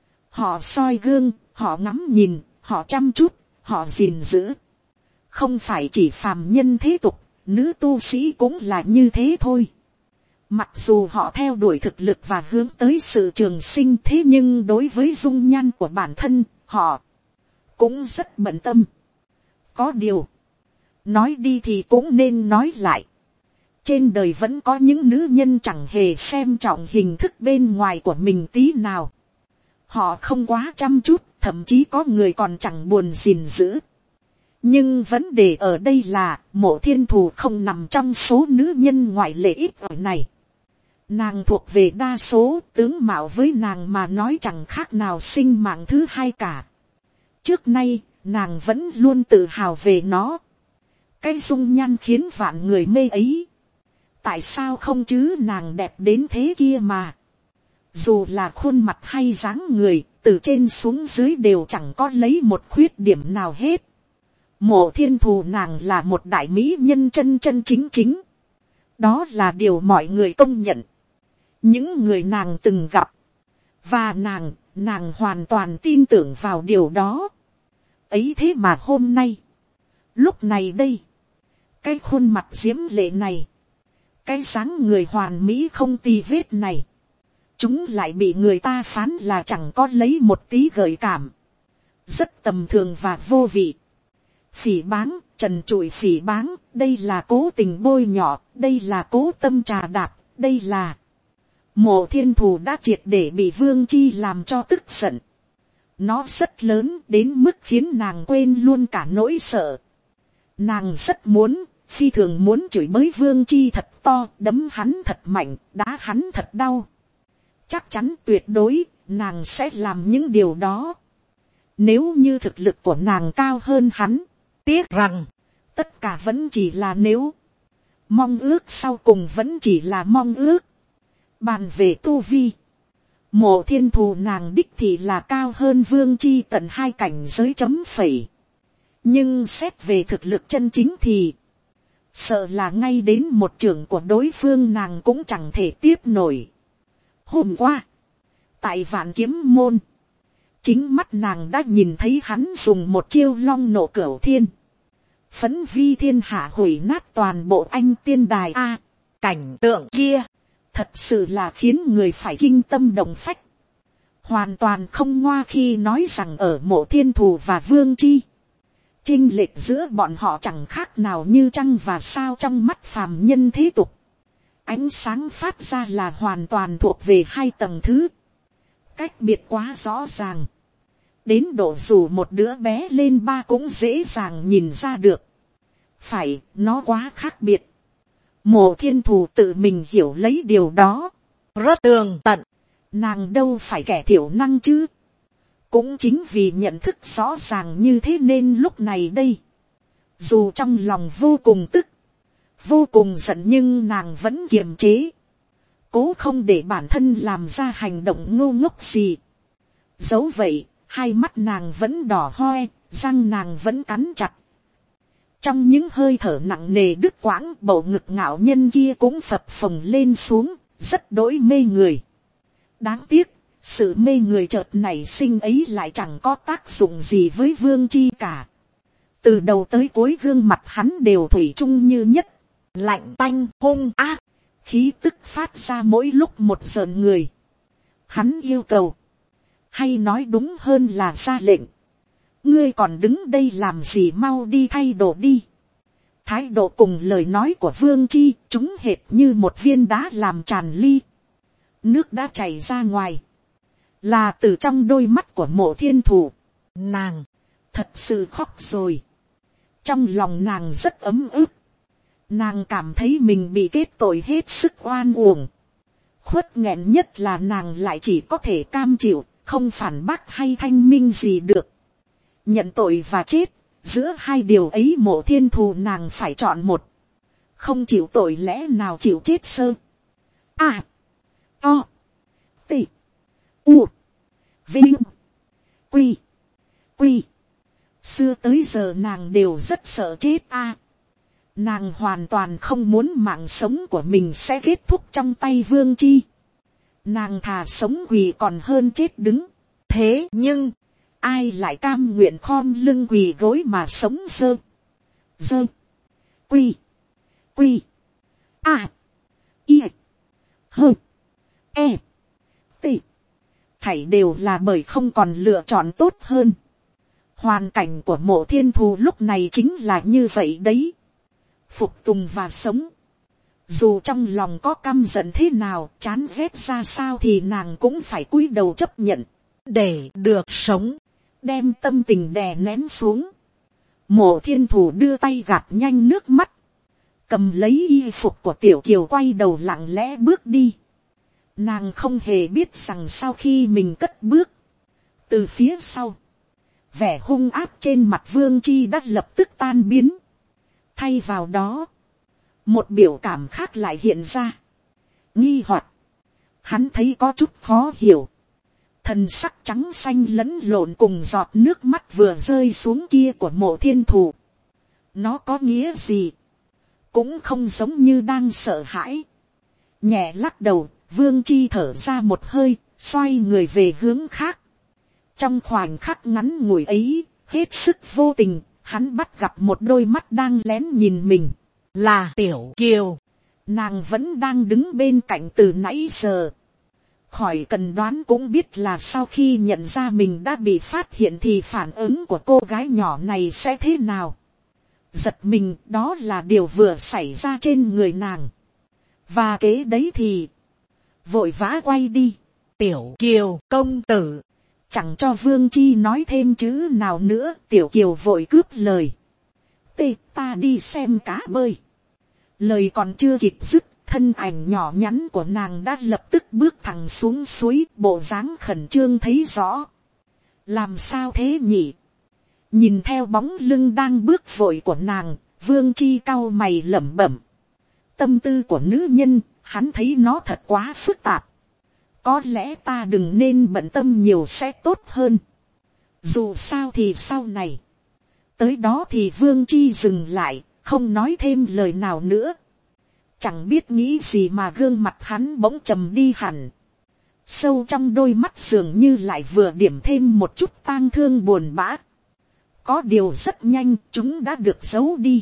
Họ soi gương, họ ngắm nhìn, họ chăm chút, họ gìn giữ. Không phải chỉ phàm nhân thế tục, nữ tu sĩ cũng là như thế thôi. Mặc dù họ theo đuổi thực lực và hướng tới sự trường sinh, thế nhưng đối với dung nhan của bản thân, họ cũng rất bận tâm. Có điều, nói đi thì cũng nên nói lại. Trên đời vẫn có những nữ nhân chẳng hề xem trọng hình thức bên ngoài của mình tí nào. Họ không quá chăm chút, thậm chí có người còn chẳng buồn gìn giữ. Nhưng vấn đề ở đây là, Mộ Thiên Thù không nằm trong số nữ nhân ngoại lệ ít ở này. Nàng thuộc về đa số, tướng mạo với nàng mà nói chẳng khác nào sinh mạng thứ hai cả. Trước nay, nàng vẫn luôn tự hào về nó. Cái dung nhan khiến vạn người mê ấy. Tại sao không chứ, nàng đẹp đến thế kia mà. Dù là khuôn mặt hay dáng người, từ trên xuống dưới đều chẳng có lấy một khuyết điểm nào hết. Mộ Thiên Thù nàng là một đại mỹ nhân chân chân chính chính. Đó là điều mọi người công nhận. Những người nàng từng gặp. Và nàng, nàng hoàn toàn tin tưởng vào điều đó. Ấy thế mà hôm nay, lúc này đây, cái khuôn mặt diễm lệ này, cái dáng người hoàn mỹ không tì vết này, chúng lại bị người ta phán là chẳng có lấy một tí gợi cảm, rất tầm thường và vô vị. Phỉ báng, trần trụi phỉ báng, đây là cố tình bôi nhọ, đây là cố tâm trà đạp, đây là... Mộ Thiên Thù đã triệt để bị Vương Chi làm cho tức giận. Nó rất lớn đến mức khiến nàng quên luôn cả nỗi sợ. Nàng rất muốn, phi thường muốn chửi bới Vương Chi thật to, đấm hắn thật mạnh, đá hắn thật đau. Chắc chắn tuyệt đối, nàng sẽ làm những điều đó. Nếu như thực lực của nàng cao hơn hắn, tiếc rằng, tất cả vẫn chỉ là nếu. Mong ước sau cùng vẫn chỉ là mong ước. Bàn về tu vi, Mộ Thiên Thù nàng đích thì là cao hơn Vương Chi tận hai cảnh giới chấm phẩy. Nhưng xét về thực lực chân chính thì, sợ là ngay đến một trưởng của đối phương nàng cũng chẳng thể tiếp nổi. Hôm qua, tại Vạn Kiếm Môn, chính mắt nàng đã nhìn thấy hắn dùng một chiêu long nộ cửu thiên, phấn vi thiên hạ hủy nát toàn bộ anh tiên đài a. Cảnh tượng kia thật sự là khiến người phải kinh tâm động phách. Hoàn toàn không ngoa khi nói rằng ở Mộ Thiên Thù và Vương Chi, chênh lệch giữa bọn họ chẳng khác nào như trăng và sao trong mắt phàm nhân thế tục. Ánh sáng phát ra là hoàn toàn thuộc về hai tầng thứ. Cách biệt quá rõ ràng. Đến độ dù một đứa bé lên ba cũng dễ dàng nhìn ra được. Phải, nó quá khác biệt. Mộ Thiên Thù tự mình hiểu lấy điều đó. Rất tường tận. Nàng đâu phải kẻ thiểu năng chứ. Cũng chính vì nhận thức rõ ràng như thế nên lúc này đây, dù trong lòng vô cùng tức, vô cùng giận nhưng nàng vẫn kiềm chế. Cố không để bản thân làm ra hành động ngu ngốc gì. Dẫu vậy, hai mắt nàng vẫn đỏ hoe, răng nàng vẫn cắn chặt. Trong những hơi thở nặng nề đứt quãng, bầu ngực ngạo nhân kia cũng phập phồng lên xuống, rất đỗi mê người. Đáng tiếc, sự mê người chợt nảy sinh ấy lại chẳng có tác dụng gì với Vương Chi cả. Từ đầu tới cuối gương mặt hắn đều thủy chung như nhất, lạnh tanh hung ác, khí tức phát ra mỗi lúc một rợn người. Hắn yêu cầu, hay nói đúng hơn là ra lệnh, ngươi còn đứng đây làm gì, mau đi thay đồ đi. Thái độ cùng lời nói của Vương Chi chúng hệt như một viên đá làm tràn ly, nước đã chảy ra ngoài, là từ trong đôi mắt của Mộ Thiên Thù. Nàng thật sự khóc rồi. Trong lòng nàng rất ấm ức. Nàng cảm thấy mình bị kết tội hết sức oan uổng. Khuất nghẹn nhất là nàng lại chỉ có thể cam chịu, không phản bác hay thanh minh gì được. Nhận tội và chết, giữa hai điều ấy Mộ Thiên Thù nàng phải chọn một. Không chịu tội lẽ nào chịu chết sơ. À, to, tị, u, vinh, quy, quy. Xưa tới giờ nàng đều rất sợ chết a. À, nàng hoàn toàn không muốn mạng sống của mình sẽ kết thúc trong tay Vương Chi. Nàng thà sống quỳ còn hơn chết đứng. Thế nhưng, ai lại cam nguyện khom lưng quỳ gối mà sống dơ, dơ, quy, quy, a, i, hơ, e, t. Thảy đều là bởi không còn lựa chọn tốt hơn. Hoàn cảnh của Mộ Thiên Thù lúc này chính là như vậy đấy. Phục tùng và sống. Dù trong lòng có căm giận thế nào, chán ghét ra sao thì nàng cũng phải cúi đầu chấp nhận. Để được sống. Đem tâm tình đè nén xuống. Mộ Thiên Thù đưa tay gạt nhanh nước mắt. Cầm lấy y phục của Tiểu Kiều quay đầu lặng lẽ bước đi. Nàng không hề biết rằng sau khi mình cất bước, từ phía sau, vẻ hung áp trên mặt Vương Chi đã lập tức tan biến. Thay vào đó, một biểu cảm khác lại hiện ra. Nghi hoặc. Hắn thấy có chút khó hiểu. Thần sắc trắng xanh lẫn lộn cùng giọt nước mắt vừa rơi xuống kia của Mộ Thiên Thù. Nó có nghĩa gì? Cũng không giống như đang sợ hãi. Nhẹ lắc đầu, Vương Chi thở ra một hơi, xoay người về hướng khác. Trong khoảnh khắc ngắn ngủi ấy, hết sức vô tình, hắn bắt gặp một đôi mắt đang lén nhìn mình. Là Tiểu Kiều. Nàng vẫn đang đứng bên cạnh từ nãy giờ. Khỏi cần đoán cũng biết là sau khi nhận ra mình đã bị phát hiện thì phản ứng của cô gái nhỏ này sẽ thế nào. Giật mình, đó là điều vừa xảy ra trên người nàng. Và kế đấy thì vội vã quay đi. Tiểu Kiều công tử. Chẳng cho Vương Chi nói thêm chữ nào nữa, Tiểu Kiều vội cướp lời. Tê, ta đi xem cá bơi. Lời còn chưa kịp dứt, thân ảnh nhỏ nhắn của nàng đã lập tức bước thẳng xuống suối, bộ dáng khẩn trương thấy rõ. Làm sao thế nhỉ? Nhìn theo bóng lưng đang bước vội của nàng, Vương Chi cau mày lẩm bẩm. Tâm tư của nữ nhân, hắn thấy nó thật quá phức tạp. Có lẽ ta đừng nên bận tâm nhiều sẽ tốt hơn. Dù sao thì sau này. Tới đó thì Vương Chi dừng lại, không nói thêm lời nào nữa. Chẳng biết nghĩ gì mà gương mặt hắn bỗng trầm đi hẳn. Sâu trong đôi mắt dường như lại vừa điểm thêm một chút tang thương buồn bã. Có điều rất nhanh chúng đã được giấu đi.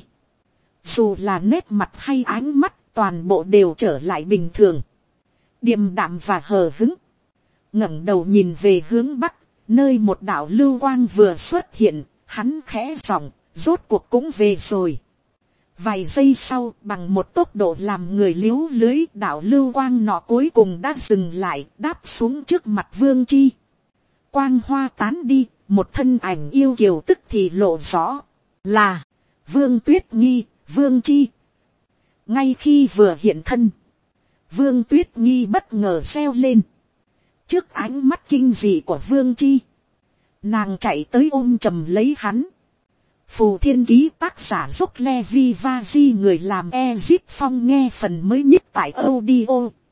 Dù là nét mặt hay ánh mắt, toàn bộ đều trở lại bình thường. Điềm đạm và hờ hững. Ngẩng đầu nhìn về hướng bắc, nơi một đạo lưu quang vừa xuất hiện, hắn khẽ giọng, rốt cuộc cũng về rồi. Vài giây sau, bằng một tốc độ làm người liếu lưới, đạo lưu quang nọ cuối cùng đã dừng lại, đáp xuống trước mặt Vương Chi. Quang hoa tán đi, một thân ảnh yêu kiều tức thì lộ rõ, là Vương Tuyết Nghi, Vương Chi. Ngay khi vừa hiện thân, Vương Tuyết Nghi bất ngờ reo lên. Trước ánh mắt kinh dị của Vương Chi, nàng chạy tới ôm chầm lấy hắn. Phù Thiên Ký tác giả Dốc Levi Vaji, người làm Ezip Phong nghe phần mới nhất tại audio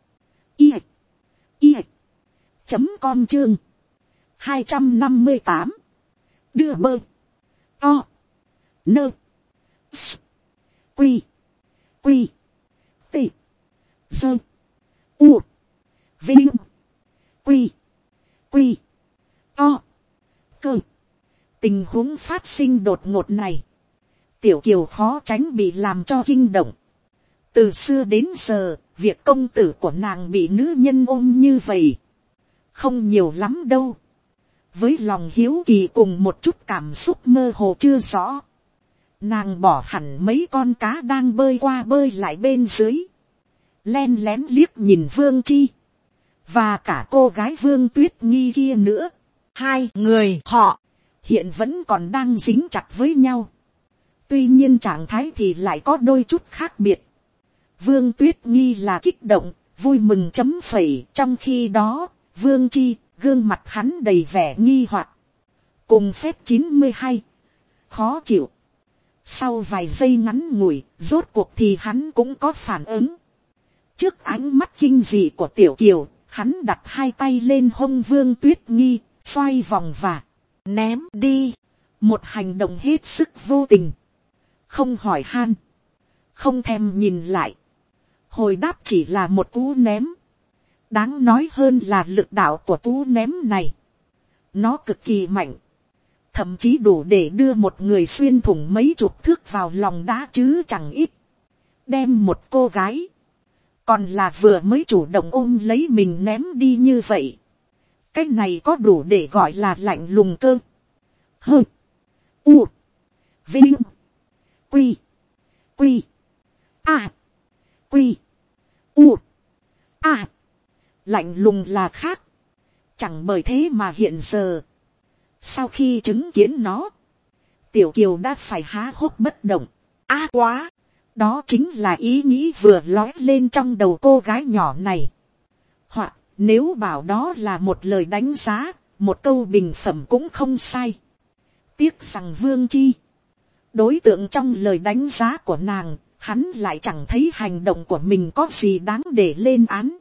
i i chấm com chương hai trăm năm mươi tám. Đưa bơ to nơ s quy quy tị dơ u vinh quy quy to cơ. Tình huống phát sinh đột ngột này, Tiểu Kiều khó tránh bị làm cho kinh động. Từ xưa đến giờ, việc công tử của nàng bị nữ nhân ôm như vậy không nhiều lắm đâu. Với lòng hiếu kỳ cùng một chút cảm xúc mơ hồ chưa rõ, nàng bỏ hẳn mấy con cá đang bơi qua bơi lại bên dưới, len lén liếc nhìn Vương Chi và cả cô gái Vương Tuyết Nghi kia nữa. Hai người họ hiện vẫn còn đang dính chặt với nhau. Tuy nhiên trạng thái thì lại có đôi chút khác biệt. Vương Tuyết Nghi là kích động, vui mừng chấm phẩy. Trong khi đó, Vương Chi, gương mặt hắn đầy vẻ nghi hoặc, cùng phép chín mươi hai, khó chịu. Sau vài giây ngắn ngủi, rốt cuộc thì hắn cũng có phản ứng. Trước ánh mắt kinh dị của Tiểu Kiều, hắn đặt hai tay lên hông Vương Tuyết Nghi, xoay vòng và ném đi. Một hành động hết sức vô tình. Không hỏi han, không thèm nhìn lại. Hồi đáp chỉ là một cú ném. Đáng nói hơn là lực đạo của cú ném này. Nó cực kỳ mạnh. Thậm chí đủ để đưa một người xuyên thủng mấy chục thước vào lòng đá chứ chẳng ít. Đem một cô gái, còn là vừa mới chủ động ôm lấy mình ném đi như vậy. Cái này có đủ để gọi là lạnh lùng cơ. Hơ. U. Vinh. Quy. Quy. A. Quy. U. A. Lạnh lùng là khác. Chẳng bởi thế mà hiện giờ, sau khi chứng kiến nó, Tiểu Kiều đã phải há hốc bất động. A à, quá. Đó chính là ý nghĩ vừa lói lên trong đầu cô gái nhỏ này. Hoặc nếu bảo đó là một lời đánh giá, một câu bình phẩm cũng không sai. Tiếc rằng Vương Chi, đối tượng trong lời đánh giá của nàng, hắn lại chẳng thấy hành động của mình có gì đáng để lên án.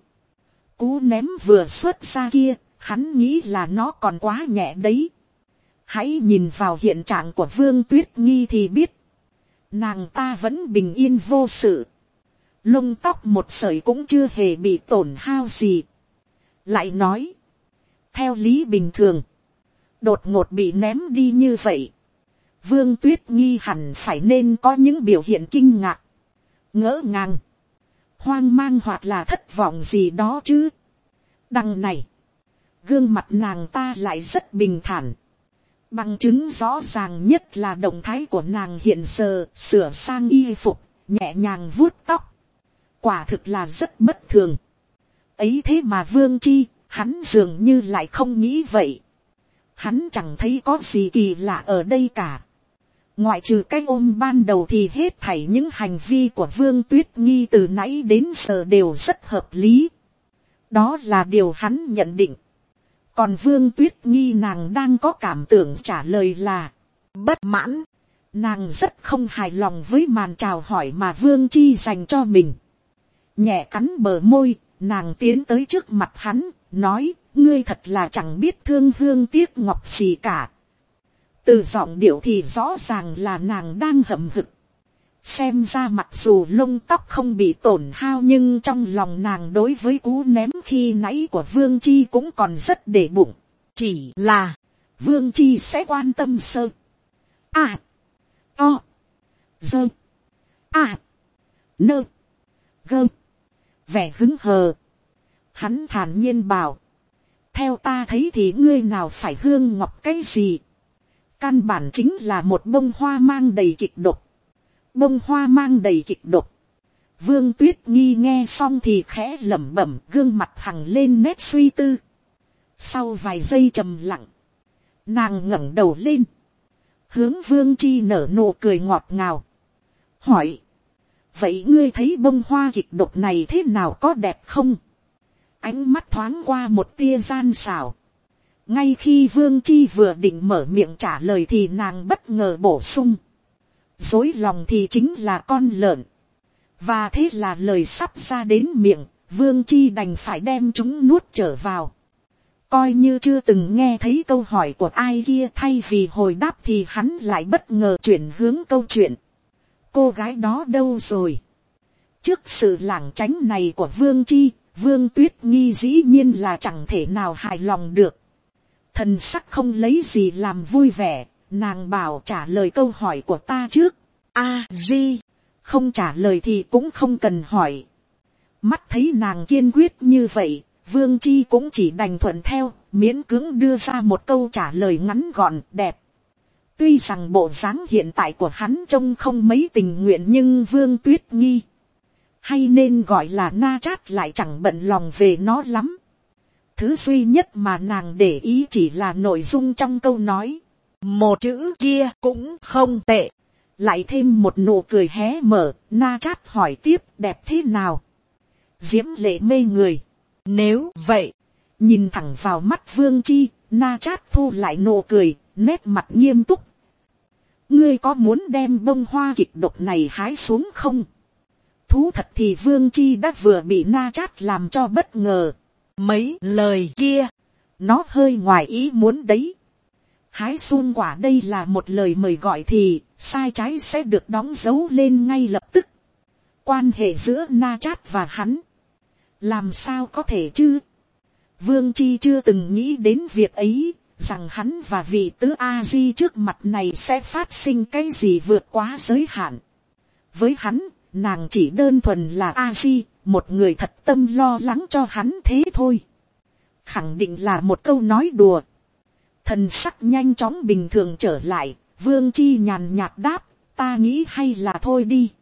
Cú ném vừa xuất ra kia, hắn nghĩ là nó còn quá nhẹ đấy. Hãy nhìn vào hiện trạng của Vương Tuyết Nghi thì biết, nàng ta vẫn bình yên vô sự. Lông tóc một sợi cũng chưa hề bị tổn hao gì. Lại nói, theo lý bình thường, đột ngột bị ném đi như vậy, Vương Tuyết Nghi hẳn phải nên có những biểu hiện kinh ngạc, ngỡ ngàng. hoang mang hoặc là thất vọng gì đó chứ. Đằng này, gương mặt nàng ta lại rất bình thản. Bằng chứng rõ ràng nhất là động thái của nàng hiện giờ, sửa sang y phục, nhẹ nhàng vuốt tóc. Quả thực là rất bất thường. Ấy thế mà Vương Chi, hắn dường như lại không nghĩ vậy. Hắn chẳng thấy có gì kỳ lạ ở đây cả. Ngoại trừ cái ôm ban đầu thì hết thảy những hành vi của Vương Tuyết Nghi từ nãy đến giờ đều rất hợp lý. Đó là điều hắn nhận định. Còn Vương Tuyết Nghi nàng đang có cảm tưởng trả lời là bất mãn. Nàng rất không hài lòng với màn chào hỏi mà Vương Chi dành cho mình. Nhẹ cắn bờ môi, nàng tiến tới trước mặt hắn, nói, ngươi thật là chẳng biết thương hương tiếc ngọc gì cả. Từ giọng điệu thì rõ ràng là nàng đang hậm hực. Xem ra mặc dù lông tóc không bị tổn hao nhưng trong lòng nàng đối với cú ném khi nãy của Vương Chi cũng còn rất để bụng. Chỉ là Vương Chi sẽ quan tâm sơ. À. To. Dơ. À. Nơ. Gơ. Vẻ hứng hờ. Hắn thản nhiên bảo. Theo ta thấy thì ngươi nào phải hương ngọc cái gì. Căn bản chính là một bông hoa mang đầy kịch độc. Bông hoa mang đầy kịch độc. Vương Tuyết Nghi nghe xong thì khẽ lẩm bẩm, gương mặt hằng lên nét suy tư. Sau vài giây trầm lặng, nàng ngẩng đầu lên, hướng Vương Chi nở nụ cười ngọt ngào, hỏi, vậy ngươi thấy bông hoa kịch độc này thế nào, có đẹp không? Ánh mắt thoáng qua một tia gian xảo. Ngay khi Vương Chi vừa định mở miệng trả lời thì nàng bất ngờ bổ sung. Dối lòng thì chính là con lợn. Và thế là lời sắp ra đến miệng, Vương Chi đành phải đem chúng nuốt trở vào. Coi như chưa từng nghe thấy câu hỏi của ai kia, thay vì hồi đáp thì hắn lại bất ngờ chuyển hướng câu chuyện. Cô gái đó đâu rồi? Trước sự lảng tránh này của Vương Chi, Vương Tuyết Nghi dĩ nhiên là chẳng thể nào hài lòng được. Thần sắc không lấy gì làm vui vẻ, nàng bảo trả lời câu hỏi của ta trước. A Di, không trả lời thì cũng không cần hỏi. Mắt thấy nàng kiên quyết như vậy, Vương Chi cũng chỉ đành thuận theo, miễn cưỡng đưa ra một câu trả lời ngắn gọn đẹp. Tuy rằng bộ dáng hiện tại của hắn trông không mấy tình nguyện nhưng Vương Tuyết Nghi, hay nên gọi là Na Chát, lại chẳng bận lòng về nó lắm. Thứ duy nhất mà nàng để ý chỉ là nội dung trong câu nói. Một chữ kia cũng không tệ. Lại thêm một nụ cười hé mở, Na Chát hỏi tiếp, đẹp thế nào? Diễm lệ mê người. Nếu vậy, nhìn thẳng vào mắt Vương Chi, Na Chát thu lại nụ cười, nét mặt nghiêm túc. Ngươi có muốn đem bông hoa kịch độc này hái xuống không? Thú thật thì Vương Chi đã vừa bị Na Chát làm cho bất ngờ. Mấy lời kia, nó hơi ngoài ý muốn đấy. Hái xuân quả đây là một lời mời gọi thì, sai trái sẽ được đóng dấu lên ngay lập tức. Quan hệ giữa Na Chát và hắn, làm sao có thể chứ? Vương Chi chưa từng nghĩ đến việc ấy, rằng hắn và vị tứ A Di trước mặt này sẽ phát sinh cái gì vượt quá giới hạn. Với hắn, nàng chỉ đơn thuần là A Di, một người thật tâm lo lắng cho hắn thế thôi. Khẳng định là một câu nói đùa. Thần sắc nhanh chóng bình thường trở lại, Vương Chi nhàn nhạt đáp, ta nghĩ hay là thôi đi.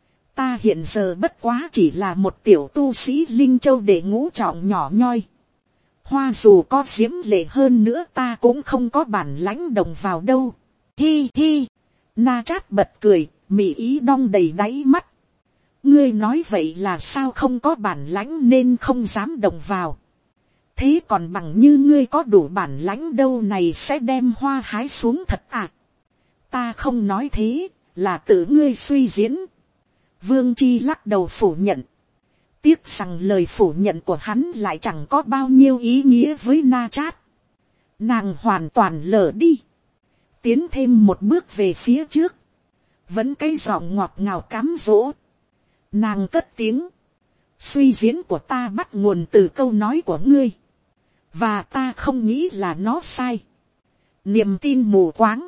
Ta hiện giờ bất quá chỉ là một tiểu tu sĩ Linh Châu để ngũ trọng nhỏ nhoi. Hoa dù có diễm lệ hơn nữa ta cũng không có bản lãnh đồng vào đâu. Hi hi. Na Chát bật cười, mị ý đong đầy đáy mắt. Ngươi nói vậy là sao không có bản lãnh nên không dám đồng vào. Thế còn bằng như ngươi có đủ bản lãnh đâu này sẽ đem hoa hái xuống thật à? Ta không nói thế, là tự ngươi suy diễn. Vương Chi lắc đầu phủ nhận. Tiếc rằng lời phủ nhận của hắn lại chẳng có bao nhiêu ý nghĩa với Na Chát. Nàng hoàn toàn lờ đi. Tiến thêm một bước về phía trước. Vẫn cái giọng ngọt ngào cám dỗ. Nàng cất tiếng. Suy diễn của ta bắt nguồn từ câu nói của ngươi. Và ta không nghĩ là nó sai. Niềm tin mù quáng.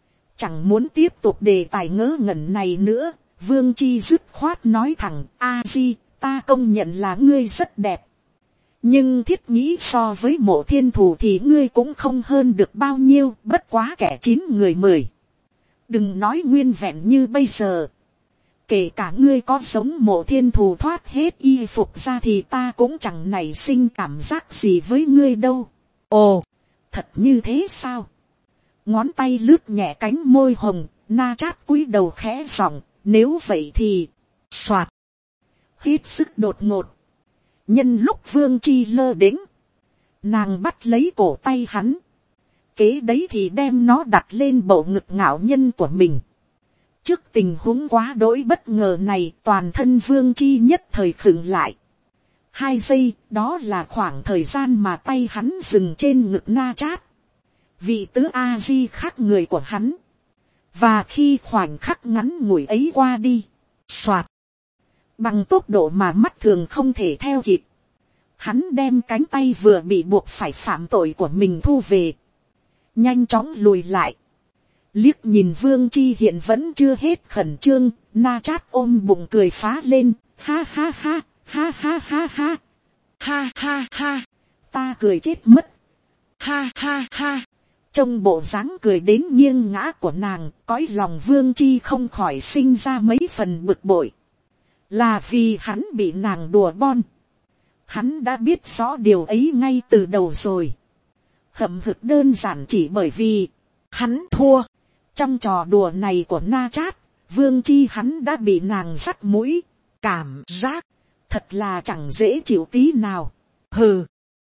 Chẳng muốn tiếp tục đề tài ngớ ngẩn này nữa. Vương Chi dứt khoát nói thẳng. A Di, ta công nhận là ngươi rất đẹp, nhưng thiết nghĩ so với Mộ Thiên Thù thì ngươi cũng không hơn được bao nhiêu, bất quá kẻ chín người mười. Đừng nói nguyên vẹn như bây giờ, kể cả ngươi có giống Mộ Thiên Thù thoát hết y phục ra thì ta cũng chẳng nảy sinh cảm giác gì với ngươi đâu. Ồ, thật như thế sao? Ngón tay lướt nhẹ cánh môi hồng, Na Chát cúi đầu khẽ giọng, nếu vậy thì, soạt, hết sức đột ngột. Nhân lúc Vương Chi lơ đễnh, nàng bắt lấy cổ tay hắn, kế đấy thì đem nó đặt lên bầu ngực ngạo nhân của mình. Trước tình huống quá đỗi bất ngờ này, toàn thân Vương Chi nhất thời khựng lại. Hai giây, đó là khoảng thời gian mà tay hắn dừng trên ngực Na Chát. Vị tứ A-di khác người của hắn. Và khi khoảnh khắc ngắn ngủi ấy qua đi, soạt, bằng tốc độ mà mắt thường không thể theo kịp, hắn đem cánh tay vừa bị buộc phải phạm tội của mình thu về, nhanh chóng lùi lại. Liếc nhìn Vương Chi hiện vẫn chưa hết khẩn trương, Na Chát ôm bụng cười phá lên, ha ha ha, ha ha ha ha, ha ha ha, ta cười chết mất, ha ha ha. Trong bộ dáng cười đến nghiêng ngã của nàng, cõi lòng Vương Chi không khỏi sinh ra mấy phần bực bội. Là vì hắn bị nàng đùa bon. Hắn đã biết rõ điều ấy ngay từ đầu rồi. Hậm hực đơn giản chỉ bởi vì hắn thua. Trong trò đùa này của Na Chát, Vương Chi hắn đã bị nàng dắt mũi. Cảm giác thật là chẳng dễ chịu tí nào. Hừ.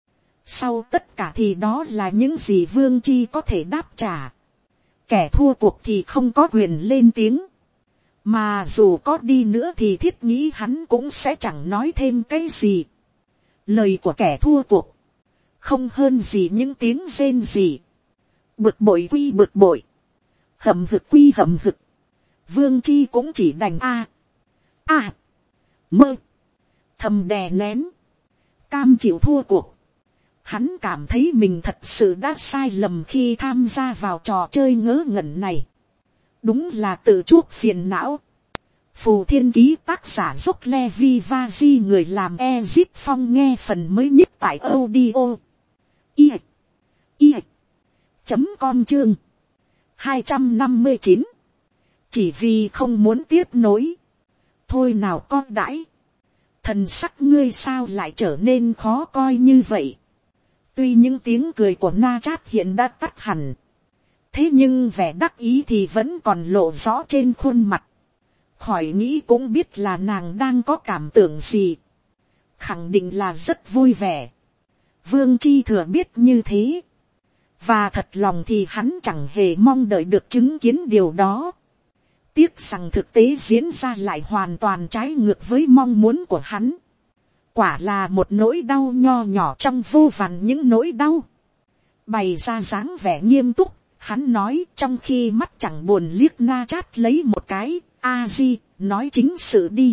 Sau tất cả thì đó là những gì Vương Chi có thể đáp trả. Kẻ thua cuộc thì không có quyền lên tiếng. Mà dù có đi nữa thì thiết nghĩ hắn cũng sẽ chẳng nói thêm cái gì. Lời của kẻ thua cuộc không hơn gì những tiếng rên gì. Bực bội quy bực bội, hầm hực quy hầm hực. Vương Chi cũng chỉ đành a a mơ thầm đè nén, cam chịu thua cuộc. Hắn cảm thấy mình thật sự đã sai lầm khi tham gia vào trò chơi ngớ ngẩn này. Đúng là tự chuốc phiền não. Phù Thiên Ký tác giả Dốc Levi Vaji người làm Ezip Phong nghe phần mới nhất tại audio. I. I. Chấm com chương. hai trăm năm mươi chín. Chỉ vì không muốn tiếp nối. Thôi nào con đãi. Thần sắc ngươi sao lại trở nên khó coi như vậy. Tuy những tiếng cười của Na Chát hiện đã tắt hẳn. Thế nhưng vẻ đắc ý thì vẫn còn lộ rõ trên khuôn mặt. Khỏi nghĩ cũng biết là nàng đang có cảm tưởng gì. Khẳng định là rất vui vẻ. Vương Chi thừa biết như thế. Và thật lòng thì hắn chẳng hề mong đợi được chứng kiến điều đó. Tiếc rằng thực tế diễn ra lại hoàn toàn trái ngược với mong muốn của hắn. Quả là một nỗi đau nho nhỏ trong vô vàn những nỗi đau. Bày ra dáng vẻ nghiêm túc, hắn nói trong khi mắt chẳng buồn liếc Na Chát lấy một cái. A Di, nói chính sự đi.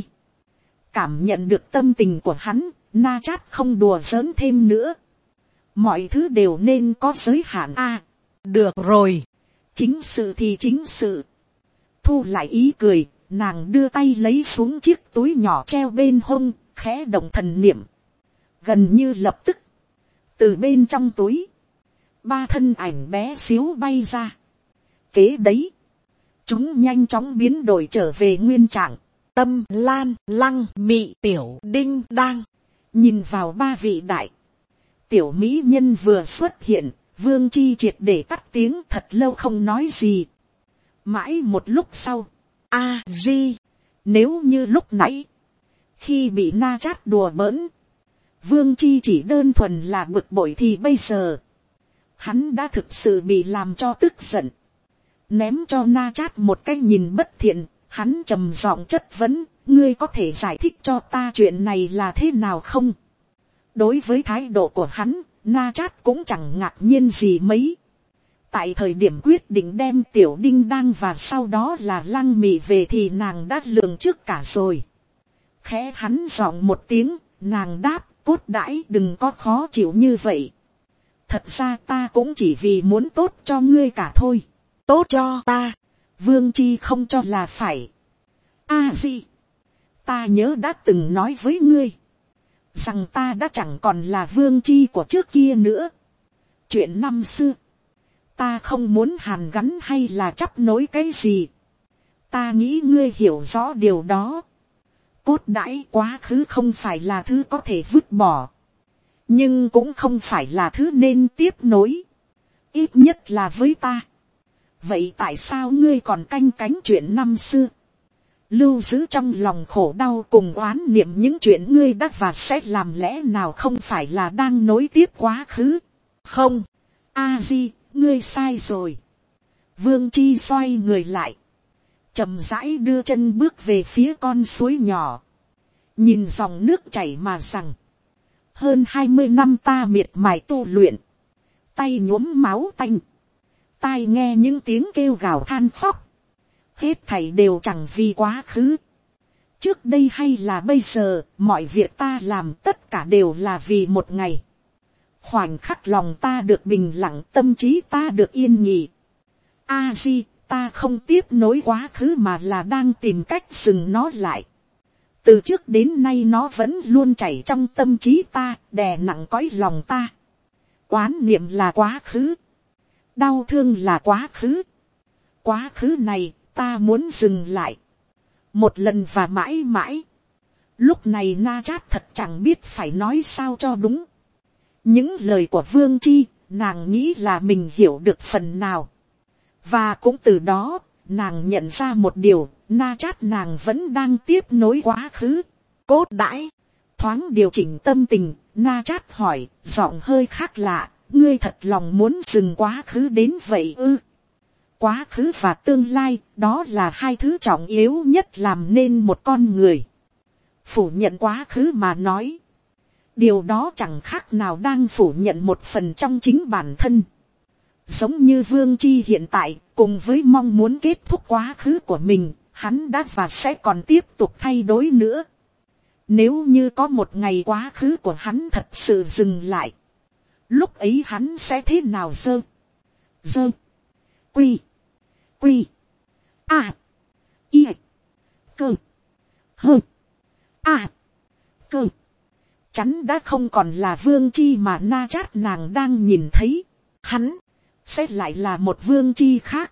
Cảm nhận được tâm tình của hắn, Na Chát không đùa giỡn thêm nữa. Mọi thứ đều nên có giới hạn a. À, được rồi, chính sự thì chính sự. Thu lại ý cười, nàng đưa tay lấy xuống chiếc túi nhỏ treo bên hông, khẽ động thần niệm. Gần như lập tức, từ bên trong túi, ba thân ảnh bé xíu bay ra. Kế đấy, chúng nhanh chóng biến đổi trở về nguyên trạng. Tâm, Lan, Lăng, Mị, Tiểu, Đinh, Đang. Nhìn vào ba vị đại tiểu mỹ nhân vừa xuất hiện, Vương Chi triệt để tắt tiếng, thật lâu không nói gì. Mãi một lúc sau, a di, nếu như lúc nãy, khi bị Na Chát đùa bỡn, Vương Chi chỉ đơn thuần là bực bội thì bây giờ, hắn đã thực sự bị làm cho tức giận. Ném cho Na Chát một cái nhìn bất thiện, hắn trầm giọng chất vấn, ngươi có thể giải thích cho ta chuyện này là thế nào không? Đối với thái độ của hắn, Na Chát cũng chẳng ngạc nhiên gì mấy. Tại thời điểm quyết định đem Tiểu Đinh Đang và sau đó là Lăng Mị về thì nàng đã lường trước cả rồi. Khẽ hắn giọng một tiếng, nàng đáp, cốt đãi đừng có khó chịu như vậy. Thật ra ta cũng chỉ vì muốn tốt cho ngươi cả thôi. Tốt cho ta. Vương Chi không cho là phải. A di, Ta nhớ đã từng nói với ngươi, rằng ta đã chẳng còn là vương chi của trước kia nữa. Chuyện năm xưa, ta không muốn hàn gắn hay là chắp nối cái gì. Ta nghĩ ngươi hiểu rõ điều đó. Cốt đãi quá khứ không phải là thứ có thể vứt bỏ, nhưng cũng không phải là thứ nên tiếp nối, ít nhất là với ta. Vậy tại sao ngươi còn canh cánh chuyện năm xưa, lưu giữ trong lòng khổ đau cùng oán niệm những chuyện ngươi đã và sẽ làm, lẽ nào không phải là đang nối tiếp quá khứ? Không, a di, ngươi sai rồi. Vương Chi xoay người lại, chậm rãi đưa chân bước về phía con suối nhỏ, nhìn dòng nước chảy mà rằng, hơn hai mươi năm ta miệt mài tu luyện, tay nhuốm máu tanh, tai nghe những tiếng kêu gào than khóc, hết thảy đều chẳng vì quá khứ. Trước đây hay là bây giờ, mọi việc ta làm tất cả đều là vì một ngày. Khoảnh khắc lòng ta được bình lặng, tâm trí ta được yên nghỉ. A di, ta không tiếp nối quá khứ mà là đang tìm cách dừng nó lại. Từ trước đến nay nó vẫn luôn chảy trong tâm trí ta, đè nặng cõi lòng ta. Oán niệm là quá khứ, đau thương là quá khứ. Quá khứ này ta muốn dừng lại, một lần và mãi mãi. Lúc này Na Chát thật chẳng biết phải nói sao cho đúng. Những lời của Vương Chi, nàng nghĩ là mình hiểu được phần nào. Và cũng từ đó, nàng nhận ra một điều, Na Chát nàng vẫn đang tiếp nối quá khứ. Cốt đãi, thoáng điều chỉnh tâm tình, Na Chát hỏi, giọng hơi khác lạ, ngươi thật lòng muốn dừng quá khứ đến vậy ư? Quá khứ và tương lai, đó là hai thứ trọng yếu nhất làm nên một con người. Phủ nhận quá khứ mà nói, điều đó chẳng khác nào đang phủ nhận một phần trong chính bản thân. Giống như Vương Chi hiện tại, cùng với mong muốn kết thúc quá khứ của mình, hắn đã và sẽ còn tiếp tục thay đổi nữa. Nếu như có một ngày quá khứ của hắn thật sự dừng lại, lúc ấy hắn sẽ thế nào? Dơ, dơ, quy, quy, a, y, cơ, hơ, a, cơ. Chắn đã không còn là Vương Chi mà Na Chát nàng đang nhìn thấy. Hắn sẽ lại là một Vương Chi khác.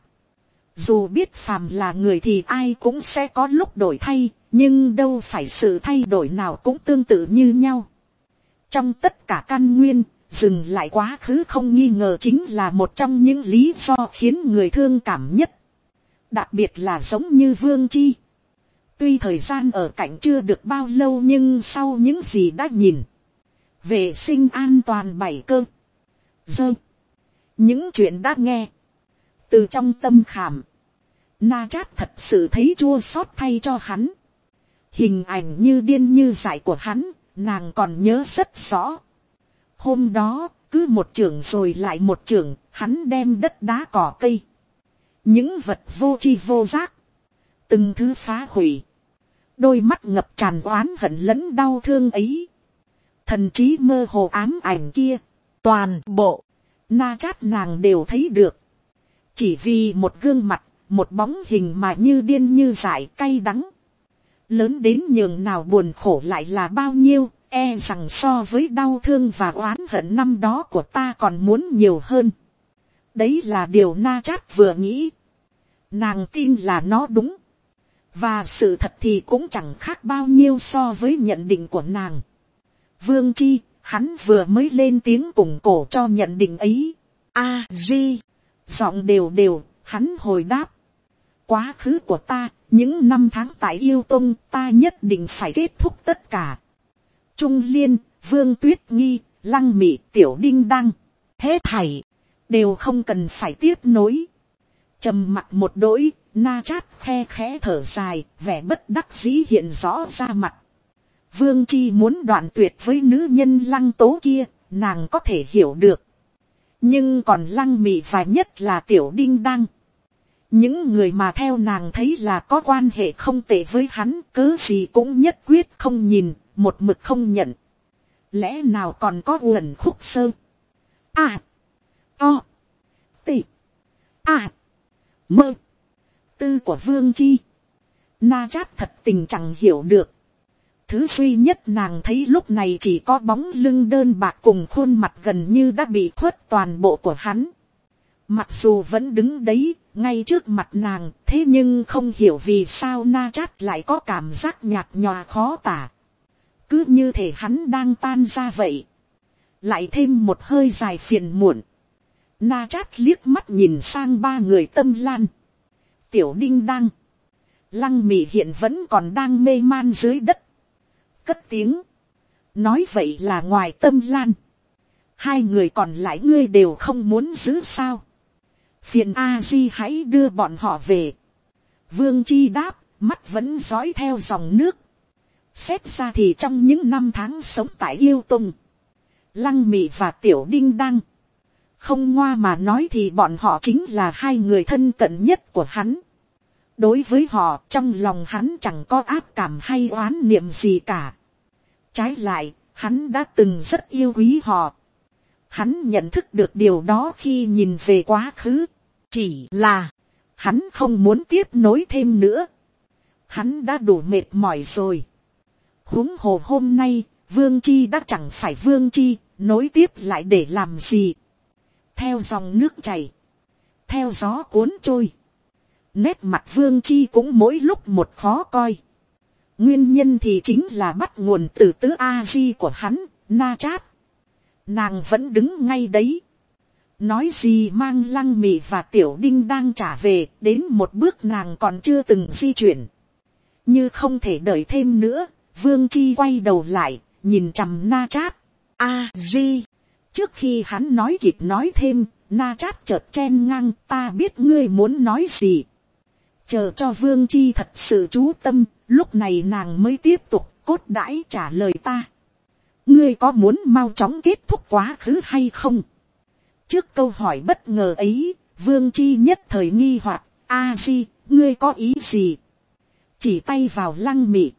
Dù biết phàm là người thì ai cũng sẽ có lúc đổi thay, nhưng đâu phải sự thay đổi nào cũng tương tự như nhau. Trong tất cả căn nguyên, dừng lại quá khứ không nghi ngờ chính là một trong những lý do khiến người thương cảm nhất. Đặc biệt là giống như Vương Chi. Tuy thời gian ở cạnh chưa được bao lâu nhưng sau những gì đã nhìn, vệ sinh an toàn bảy cơ, dơ, những chuyện đã nghe, từ trong tâm khảm, Na Chát thật sự thấy chua xót thay cho hắn. Hình ảnh như điên như dại của hắn, nàng còn nhớ rất rõ. Hôm đó, cứ một chưởng rồi lại một chưởng, hắn đem đất đá cỏ cây, những vật vô tri vô giác, từng thứ phá hủy. Đôi mắt ngập tràn oán hận lẫn đau thương ấy, thần trí mơ hồ ám ảnh kia, toàn bộ Na Chát nàng đều thấy được. Chỉ vì một gương mặt, một bóng hình mà như điên như dại, cay đắng, lớn đến nhường nào buồn khổ lại là bao nhiêu, e rằng so với đau thương và oán hận năm đó của ta còn muốn nhiều hơn. Đấy là điều Na Chát vừa nghĩ. Nàng tin là nó đúng. Và sự thật thì cũng chẳng khác bao nhiêu so với nhận định của nàng. Vương Chi, hắn vừa mới lên tiếng củng cổ cho nhận định ấy. A di, giọng đều đều, hắn hồi đáp. Quá khứ của ta, những năm tháng tại Yêu Tông, ta nhất định phải kết thúc tất cả. Trung Liên, Vương Tuyết Nghi, Lăng Mị, Tiểu Đinh Đăng, hết thảy đều không cần phải tiếp nối. Trầm mặc một đỗi, Na Chát khe khẽ thở dài, vẻ bất đắc dĩ hiện rõ ra mặt. Vương Chi muốn đoạn tuyệt với nữ nhân Lăng Tố kia, nàng có thể hiểu được. Nhưng còn Lăng Mị và nhất là Tiểu Đinh Đăng, những người mà theo nàng thấy là có quan hệ không tệ với hắn, cớ gì cũng nhất quyết không nhìn, một mực không nhận. Lẽ nào còn có uẩn khúc sơ, a, o, t, a, mơ tư của Vương Chi. Na Chát thật tình chẳng hiểu được. Thứ duy nhất nàng thấy lúc này chỉ có bóng lưng đơn bạc cùng khuôn mặt gần như đã bị khuất toàn bộ của hắn. Mặc dù vẫn đứng đấy, ngay trước mặt nàng, thế nhưng không hiểu vì sao Na Chát lại có cảm giác nhạt nhòa khó tả. Cứ như thể hắn đang tan ra vậy. Lại thêm một hơi dài phiền muộn. Na Chát liếc mắt nhìn sang ba người Tâm Lan, Tiểu Đinh Đăng, Lăng Mị hiện vẫn còn đang mê man dưới đất. Cất tiếng. Nói vậy là ngoài Tâm Lan, hai người còn lại ngươi đều không muốn giữ sao? Phiền A Di hãy đưa bọn họ về. Vương Chi đáp, mắt vẫn dõi theo dòng nước. Xét ra thì trong những năm tháng sống tại Yêu Tùng, Lăng Mị và Tiểu Đinh Đăng, không ngoa mà nói thì bọn họ chính là hai người thân cận nhất của hắn. Đối với họ, trong lòng hắn chẳng có ác cảm hay oán niệm gì cả. Trái lại, hắn đã từng rất yêu quý họ. Hắn nhận thức được điều đó khi nhìn về quá khứ. Chỉ là, hắn không muốn tiếp nối thêm nữa. Hắn đã đủ mệt mỏi rồi. Huống hồ hôm nay, Vương Chi đã chẳng phải Vương Chi, nối tiếp lại để làm gì. Theo dòng nước chảy, theo gió cuốn trôi, nét mặt Vương Chi cũng mỗi lúc một khó coi. Nguyên nhân thì chính là bắt nguồn từ tứ A Di của hắn, Na Chát. Nàng vẫn đứng ngay đấy. Nói gì mang Lăng Mị và Tiểu Đinh đang trả về, đến một bước nàng còn chưa từng di chuyển. Như không thể đợi thêm nữa, Vương Chi quay đầu lại, nhìn chằm Na Chát. A Di. Trước khi hắn nói kịp nói thêm, Na Chát chợt chen ngang, ta biết ngươi muốn nói gì. Chờ cho Vương Chi thật sự chú tâm, lúc này nàng mới tiếp tục cốt đãi trả lời ta. Ngươi có muốn mau chóng kết thúc quá khứ hay không? Trước câu hỏi bất ngờ ấy, Vương Chi nhất thời nghi hoặc, A Di, ngươi có ý gì? Chỉ tay vào Lăng Mị.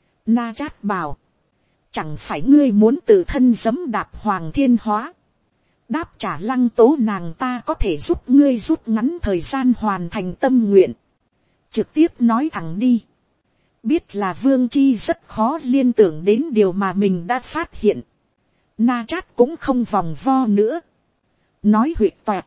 Na Chát bảo, chẳng phải ngươi muốn tự thân giẫm đạp Hoàng Thiên Hóa? Đáp trả Lăng Tố nàng ta có thể giúp ngươi rút ngắn thời gian hoàn thành tâm nguyện. Trực tiếp nói thẳng đi. Biết là Vương Chi rất khó liên tưởng đến điều mà mình đã phát hiện. Na Chát cũng không vòng vo nữa. Nói huyệt toẹt.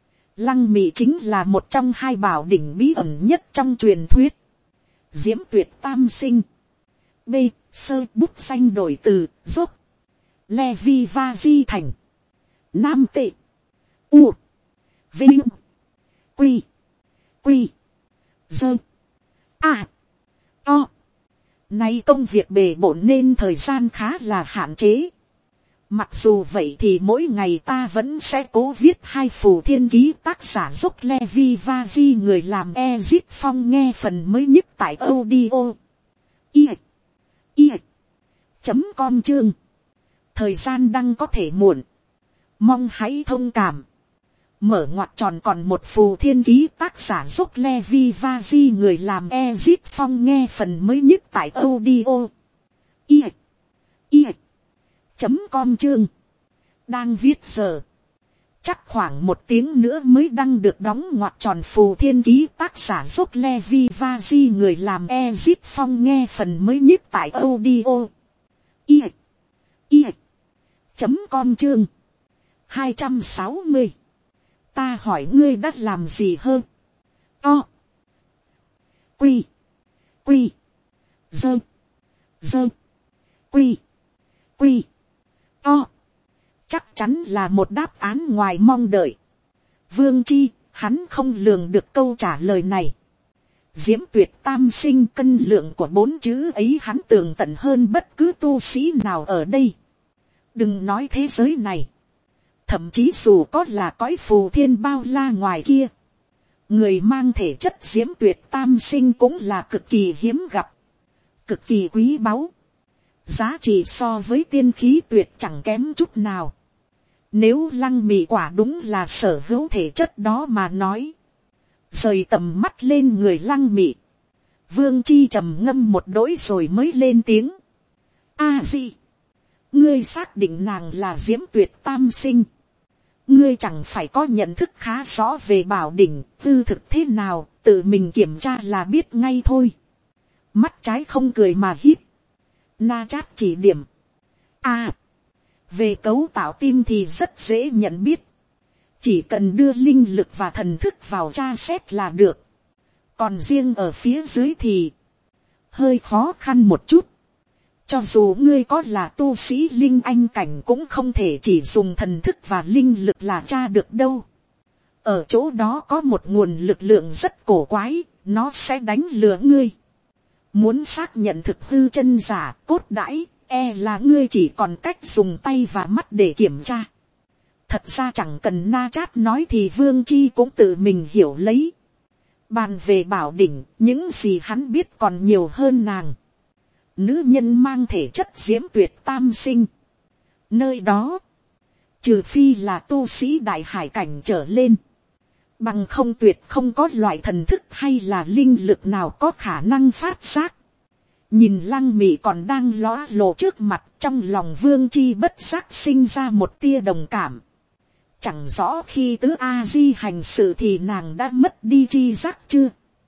Lăng Mị chính là một trong hai bảo đỉnh bí ẩn nhất trong truyền thuyết. Diễm Tuyệt Tam Sinh. B. Sơ bút xanh đổi từ, dốc. Levi Va Di Thành. Nam Tệ. U. Vinh. Quy. Quy. Dơ. À. To. Nay công việc bề bộn nên thời gian khá là hạn chế. Mặc dù vậy thì mỗi ngày ta vẫn sẽ cố viết hai phù thiên ký tác giả giúp Levi Va Di người làm Ezip Phong nghe phần mới nhất tại audio. I. I. Chấm com chương. Thời gian đăng có thể muộn. Mong hãy thông cảm. Mở ngoặc tròn còn một phù thiên ký tác giả giúp Levi Va Di người làm Ezip Phong nghe phần mới nhất tại audio. I. I. Chấm com chương. Đang viết giờ. Chắc khoảng một tiếng nữa mới đăng được đóng ngoặc tròn phù thiên ký tác giả giúp Levi Va Di người làm Ezip Phong nghe phần mới nhất tại audio. I. I. Chấm com chương. hai trăm sáu mươi. Ta hỏi ngươi đã làm gì hơn? To. Quy. Quy. Dơ. Dơ. Quy. Quy. To. Chắc chắn là một đáp án ngoài mong đợi. Vương Chi, hắn không lường được câu trả lời này. Diễm Tuyệt Tam Sinh, cân lượng của bốn chữ ấy hắn tường tận hơn bất cứ tu sĩ nào ở đây. Đừng nói thế giới này. Thậm chí dù có là cõi phù thiên bao la ngoài kia, người mang thể chất Diễm Tuyệt Tam Sinh cũng là cực kỳ hiếm gặp, cực kỳ quý báu. Giá trị so với tiên khí tuyệt chẳng kém chút nào. Nếu Lăng Mị quả đúng là sở hữu thể chất đó mà nói, rời tầm mắt lên người Lăng Mị, Vương Chi trầm ngâm một đỗi rồi mới lên tiếng. A Di, ngươi xác định nàng là Diễm Tuyệt Tam Sinh? Ngươi chẳng phải có nhận thức khá rõ về bảo đỉnh, tư thực thế nào, tự mình kiểm tra là biết ngay thôi. Mắt trái không cười mà hít. Na Chát chỉ điểm. À, về cấu tạo tim thì rất dễ nhận biết. Chỉ cần đưa linh lực và thần thức vào tra xét là được. Còn riêng ở phía dưới thì hơi khó khăn một chút. Cho dù ngươi có là tu sĩ linh anh cảnh cũng không thể chỉ dùng thần thức và linh lực là tra được đâu. Ở chỗ đó có một nguồn lực lượng rất cổ quái, nó sẽ đánh lừa ngươi. Muốn xác nhận thực hư chân giả cốt đãi, e là ngươi chỉ còn cách dùng tay và mắt để kiểm tra. Thật ra chẳng cần Na Chát nói thì Vương Chi cũng tự mình hiểu lấy. Bàn về bảo đỉnh, những gì hắn biết còn nhiều hơn nàng. Nữ nhân mang thể chất diễm tuyệt tam sinh. Nơi đó, trừ phi là tu sĩ đại hải cảnh trở lên, bằng không tuyệt không có loại thần thức hay là linh lực nào có khả năng phát giác. Nhìn Lăng Mị còn đang ló lộ trước mặt, trong lòng Vương Chi bất giác sinh ra một tia đồng cảm. Chẳng rõ khi tứ A Di hành sự thì nàng đã mất đi tri giác chưa.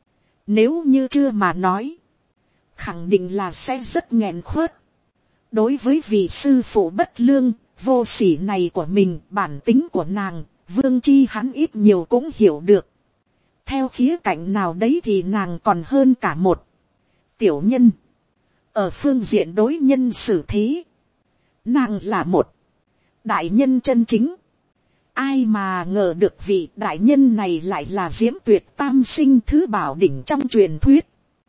Nếu như chưa mà nói, khẳng định là sẽ rất nghẹn khuất. Đối với vị sư phụ bất lương, vô sỉ này của mình, bản tính của nàng, Vương Chi hắn ít nhiều cũng hiểu được. Theo khía cạnh nào đấy thì nàng còn hơn cả một tiểu nhân. Ở phương diện đối nhân xử thế, nàng là một đại nhân chân chính. Ai mà ngờ được vị đại nhân này lại là diễm tuyệt tam sinh thứ bảo đỉnh trong truyền thuyết.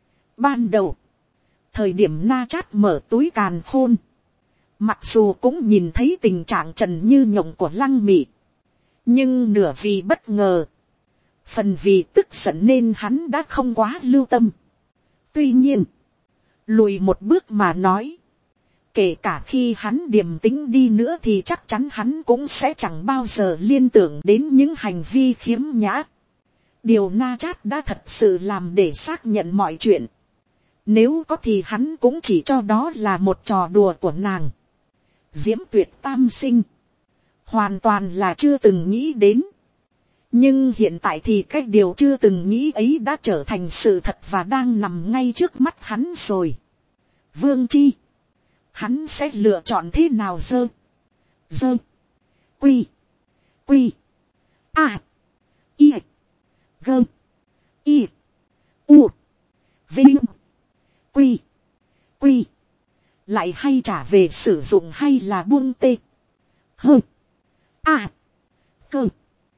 Ban đầu, thời điểm Na Chát mở túi càn khôn, mặc dù cũng nhìn thấy tình trạng trần như nhộng của Lăng Mị, nhưng nửa vì bất ngờ, phần vì tức giận nên hắn đã không quá lưu tâm. Tuy nhiên, lùi một bước mà nói, kể cả khi hắn điềm tĩnh đi nữa thì chắc chắn hắn cũng sẽ chẳng bao giờ liên tưởng đến những hành vi khiếm nhã. Điều Na Chát đã thật sự làm để xác nhận mọi chuyện. Nếu có thì hắn cũng chỉ cho đó là một trò đùa của nàng. Diễm tuyệt tam sinh, hoàn toàn là chưa từng nghĩ đến. Nhưng hiện tại thì cái điều chưa từng nghĩ ấy đã trở thành sự thật và đang nằm ngay trước mắt hắn rồi. Vương Chi, hắn sẽ lựa chọn thế nào dơ? Dơ. Quy. Quy. A. I. Gơ. I. U. Vinh. Quy. Quy. Lại hay trả về sử dụng hay là buông tê? Hơ. A. Cơ.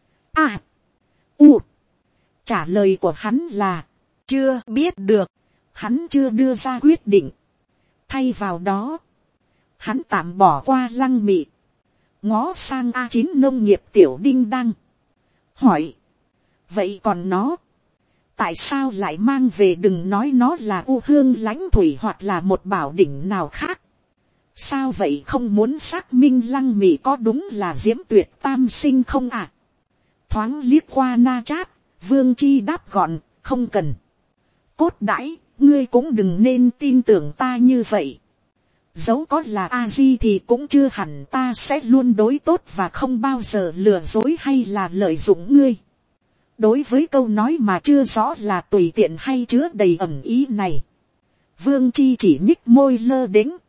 A. U. Trả lời của hắn là chưa biết được. Hắn chưa đưa ra quyết định. Thay vào đó, hắn tạm bỏ qua Lăng Mị, ngó sang A chín nông nghiệp tiểu đinh đăng, hỏi, vậy còn nó, tại sao lại mang về? Đừng nói nó là u hương lãnh thủy hoặc là một bảo đỉnh nào khác. Sao vậy, không muốn xác minh Lăng Mị có đúng là diễm tuyệt tam sinh không à? Thoáng liếc qua Na Chát, Vương Chi đáp gọn, không cần. Cốt đãi, ngươi cũng đừng nên tin tưởng ta như vậy. Dẫu có là A Di thì cũng chưa hẳn ta sẽ luôn đối tốt và không bao giờ lừa dối hay là lợi dụng ngươi. Đối với câu nói mà chưa rõ là tùy tiện hay chứa đầy ẩn ý này, Vương Chi chỉ nhích môi lơ đễnh.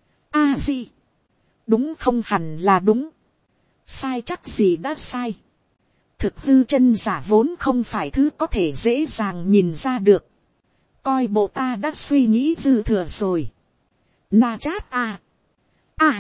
A Di, đúng không hẳn là đúng, sai chắc gì đã sai. Thực hư chân giả vốn không phải thứ có thể dễ dàng nhìn ra được. Coi bộ ta đã suy nghĩ dư thừa rồi. Na Chát à. À.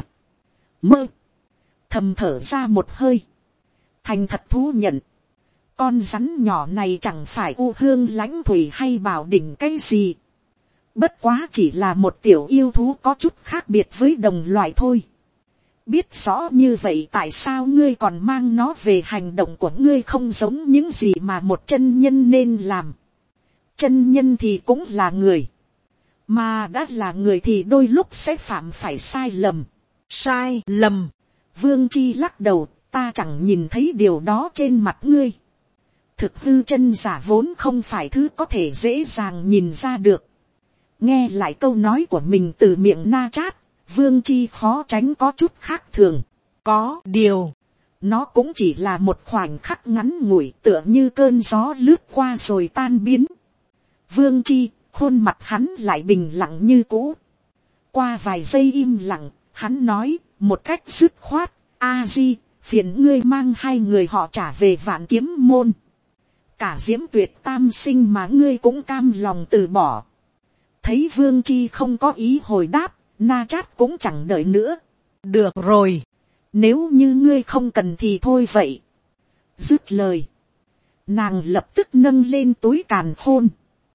Mơ. Thầm thở ra một hơi. Thành thật thú nhận. Con rắn nhỏ này chẳng phải u hương lãnh thủy hay bảo đỉnh cái gì. Bất quá chỉ là một tiểu yêu thú có chút khác biệt với đồng loại thôi. Biết rõ như vậy tại sao ngươi còn mang nó về? Hành động của ngươi không giống những gì mà một chân nhân nên làm. Chân nhân thì cũng là người. Mà đã là người thì đôi lúc sẽ phạm phải sai lầm. Sai lầm. Vương Chi lắc đầu, ta chẳng nhìn thấy điều đó trên mặt ngươi. Thực hư chân giả vốn không phải thứ có thể dễ dàng nhìn ra được. Nghe lại câu nói của mình từ miệng Na Chát, Vương Chi khó tránh có chút khác thường. Có điều, nó cũng chỉ là một khoảnh khắc ngắn ngủi, tựa như cơn gió lướt qua rồi tan biến. Vương Chi, khuôn mặt hắn lại bình lặng như cũ. Qua vài giây im lặng, hắn nói một cách dứt khoát, a di, phiền ngươi mang hai người họ trả về Vạn Kiếm môn. Cả Diễm Tuyệt tam sinh mà ngươi cũng cam lòng từ bỏ. Thấy Vương Chi không có ý hồi đáp, Na Chát cũng chẳng đợi nữa. Được rồi, nếu như ngươi không cần thì thôi vậy. Dứt lời, nàng lập tức nâng lên túi càn khôn.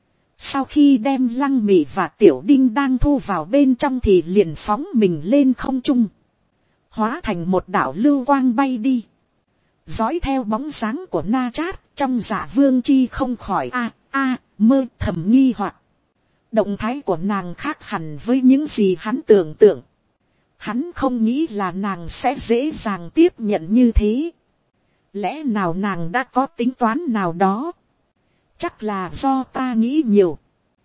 Sau khi đem Lăng Mị và Tiểu Đinh đang thu vào bên trong thì liền phóng mình lên không trung, hóa thành một đạo lưu quang bay đi. Dõi theo bóng dáng của Na Chát, trong Dạ Vương Chi không khỏi a a mơ thầm nghi hoặc. Động thái của nàng khác hẳn với những gì hắn tưởng tượng. Hắn không nghĩ là nàng sẽ dễ dàng tiếp nhận như thế. Lẽ nào nàng đã có tính toán nào đó? Chắc là do ta nghĩ nhiều.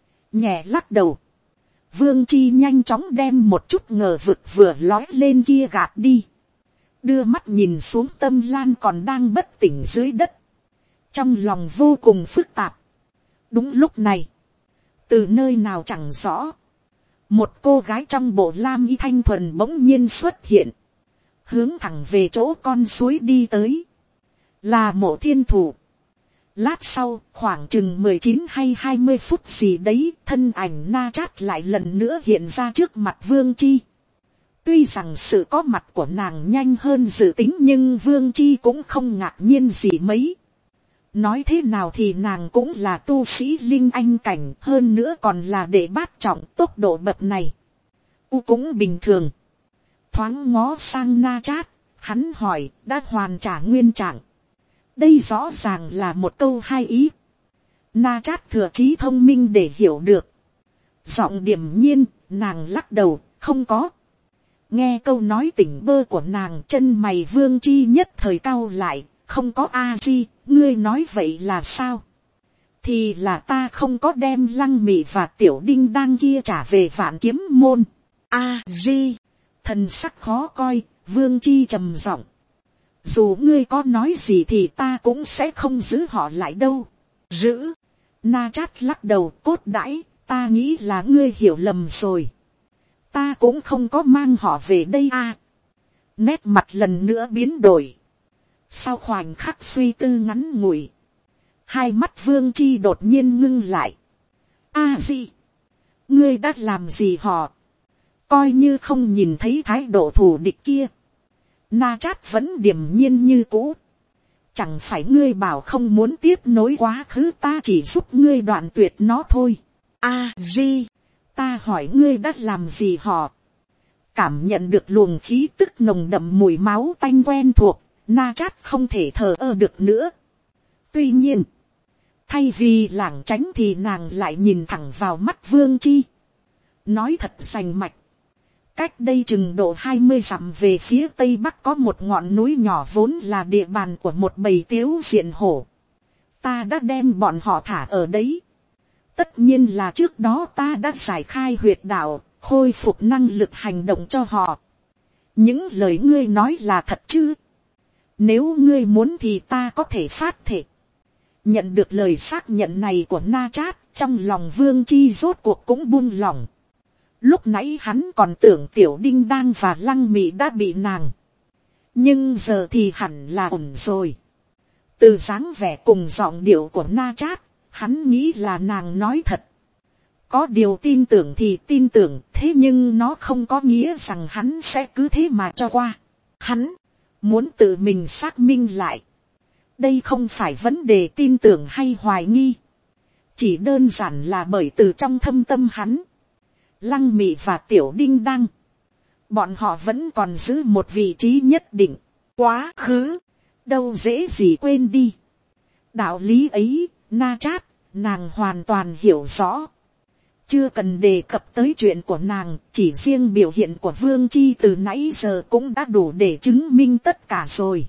Nhẹ lắc đầu, Vương Chi nhanh chóng đem một chút ngờ vực vừa lói lên kia gạt đi. Đưa mắt nhìn xuống Tâm Lan còn đang bất tỉnh dưới đất. Trong lòng vô cùng phức tạp. Đúng lúc này, từ nơi nào chẳng rõ, một cô gái trong bộ lam y thanh thuần bỗng nhiên xuất hiện, hướng thẳng về chỗ con suối đi tới. Là Mộ Thiên Thủ. Lát sau, khoảng chừng mười chín hay hai mươi phút gì đấy, thân ảnh Na Chát lại lần nữa hiện ra trước mặt Vương Chi. Tuy rằng sự có mặt của nàng nhanh hơn dự tính, nhưng Vương Chi cũng không ngạc nhiên gì mấy. Nói thế nào thì nàng cũng là tu sĩ linh anh cảnh, hơn nữa còn là đệ bát trọng, tốc độ bậc này u cũng bình thường. Thoáng ngó sang Na Chát, hắn hỏi, đã hoàn trả nguyên trạng? Đây rõ ràng là một câu hai ý. Na Chát thừa trí thông minh để hiểu được. Giọng điềm nhiên, nàng lắc đầu, không có. Nghe câu nói tỉnh bơ của nàng, chân mày Vương Chi nhất thời cau lại. Không có a di, ngươi nói vậy là sao? Thì là ta không có đem Lăng Mị và Tiểu Đinh đang kia trả về Vạn Kiếm môn. A di, thần sắc khó coi, Vương Chi trầm giọng. Dù ngươi có nói gì thì ta cũng sẽ không giữ họ lại đâu. Giữ? Na Chát lắc đầu, cốt đãi, ta nghĩ là ngươi hiểu lầm rồi. Ta cũng không có mang họ về đây a. Nét mặt lần nữa biến đổi. Sau khoảnh khắc suy tư ngắn ngủi, hai mắt Vương Chi đột nhiên ngưng lại. A di, ngươi đã làm gì họ? Coi như không nhìn thấy thái độ thù địch kia. Na Chát vẫn điềm nhiên như cũ. Chẳng phải ngươi bảo không muốn tiếp nối quá khứ, ta chỉ giúp ngươi đoạn tuyệt nó thôi. A di, ta hỏi ngươi đã làm gì họ? Cảm nhận được luồng khí tức nồng đậm mùi máu tanh quen thuộc, Na Chát không thể thờ ơ được nữa. Tuy nhiên, thay vì lảng tránh thì nàng lại nhìn thẳng vào mắt Vương Chi. Nói thật rành mạch. Cách đây chừng độ hai mươi dặm về phía tây bắc có một ngọn núi nhỏ vốn là địa bàn của một bầy tiếu diện hổ. Ta đã đem bọn họ thả ở đấy. Tất nhiên là trước đó ta đã giải khai huyệt đạo, khôi phục năng lực hành động cho họ. Những lời ngươi nói là thật chứ? Nếu ngươi muốn thì ta có thể phát thệ. Nhận được lời xác nhận này của Na Chát, trong lòng Vương Chi rốt cuộc cũng buông lỏng. Lúc nãy hắn còn tưởng Tiểu Đinh Đang và Lăng Mị đã bị nàng. Nhưng giờ thì hẳn là ổn rồi. Từ dáng vẻ cùng giọng điệu của Na Chát, hắn nghĩ là nàng nói thật. Có điều tin tưởng thì tin tưởng, thế nhưng nó không có nghĩa rằng hắn sẽ cứ thế mà cho qua. Hắn muốn tự mình xác minh lại. Đây không phải vấn đề tin tưởng hay hoài nghi. Chỉ đơn giản là bởi từ trong thâm tâm hắn, Lăng Mị và Tiểu Đinh Đăng, bọn họ vẫn còn giữ một vị trí nhất định. Quá khứ, đâu dễ gì quên đi. Đạo lý ấy, Na Chát, nàng hoàn toàn hiểu rõ. Chưa cần đề cập tới chuyện của nàng, chỉ riêng biểu hiện của Vương Chi từ nãy giờ cũng đã đủ để chứng minh tất cả rồi.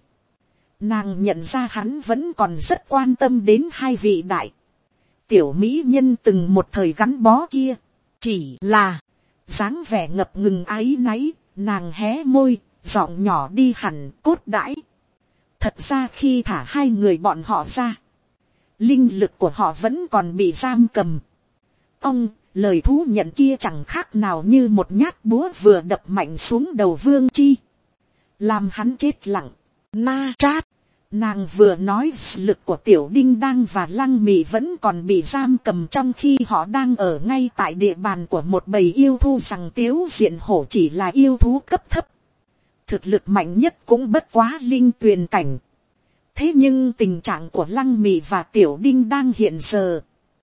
Nàng nhận ra hắn vẫn còn rất quan tâm đến hai vị đại tiểu mỹ nhân từng một thời gắn bó kia. Chỉ là dáng vẻ ngập ngừng áy náy, nàng hé môi, giọng nhỏ đi hẳn, cốt đãi. Thật ra khi thả hai người bọn họ ra, linh lực của họ vẫn còn bị giam cầm. Ông, Lời thú nhận kia chẳng khác nào như một nhát búa vừa đập mạnh xuống đầu Vương Chi. Làm hắn chết lặng. Na Trát. Nàng vừa nói lực của Tiểu Đinh Đang và Lăng Mị vẫn còn bị giam cầm trong khi họ đang ở ngay tại địa bàn của một bầy yêu thú, rằng Tiếu Diện Hổ chỉ là yêu thú cấp thấp. Thực lực mạnh nhất cũng bất quá linh tuyền cảnh. Thế nhưng tình trạng của Lăng Mị và Tiểu Đinh Đang hiện giờ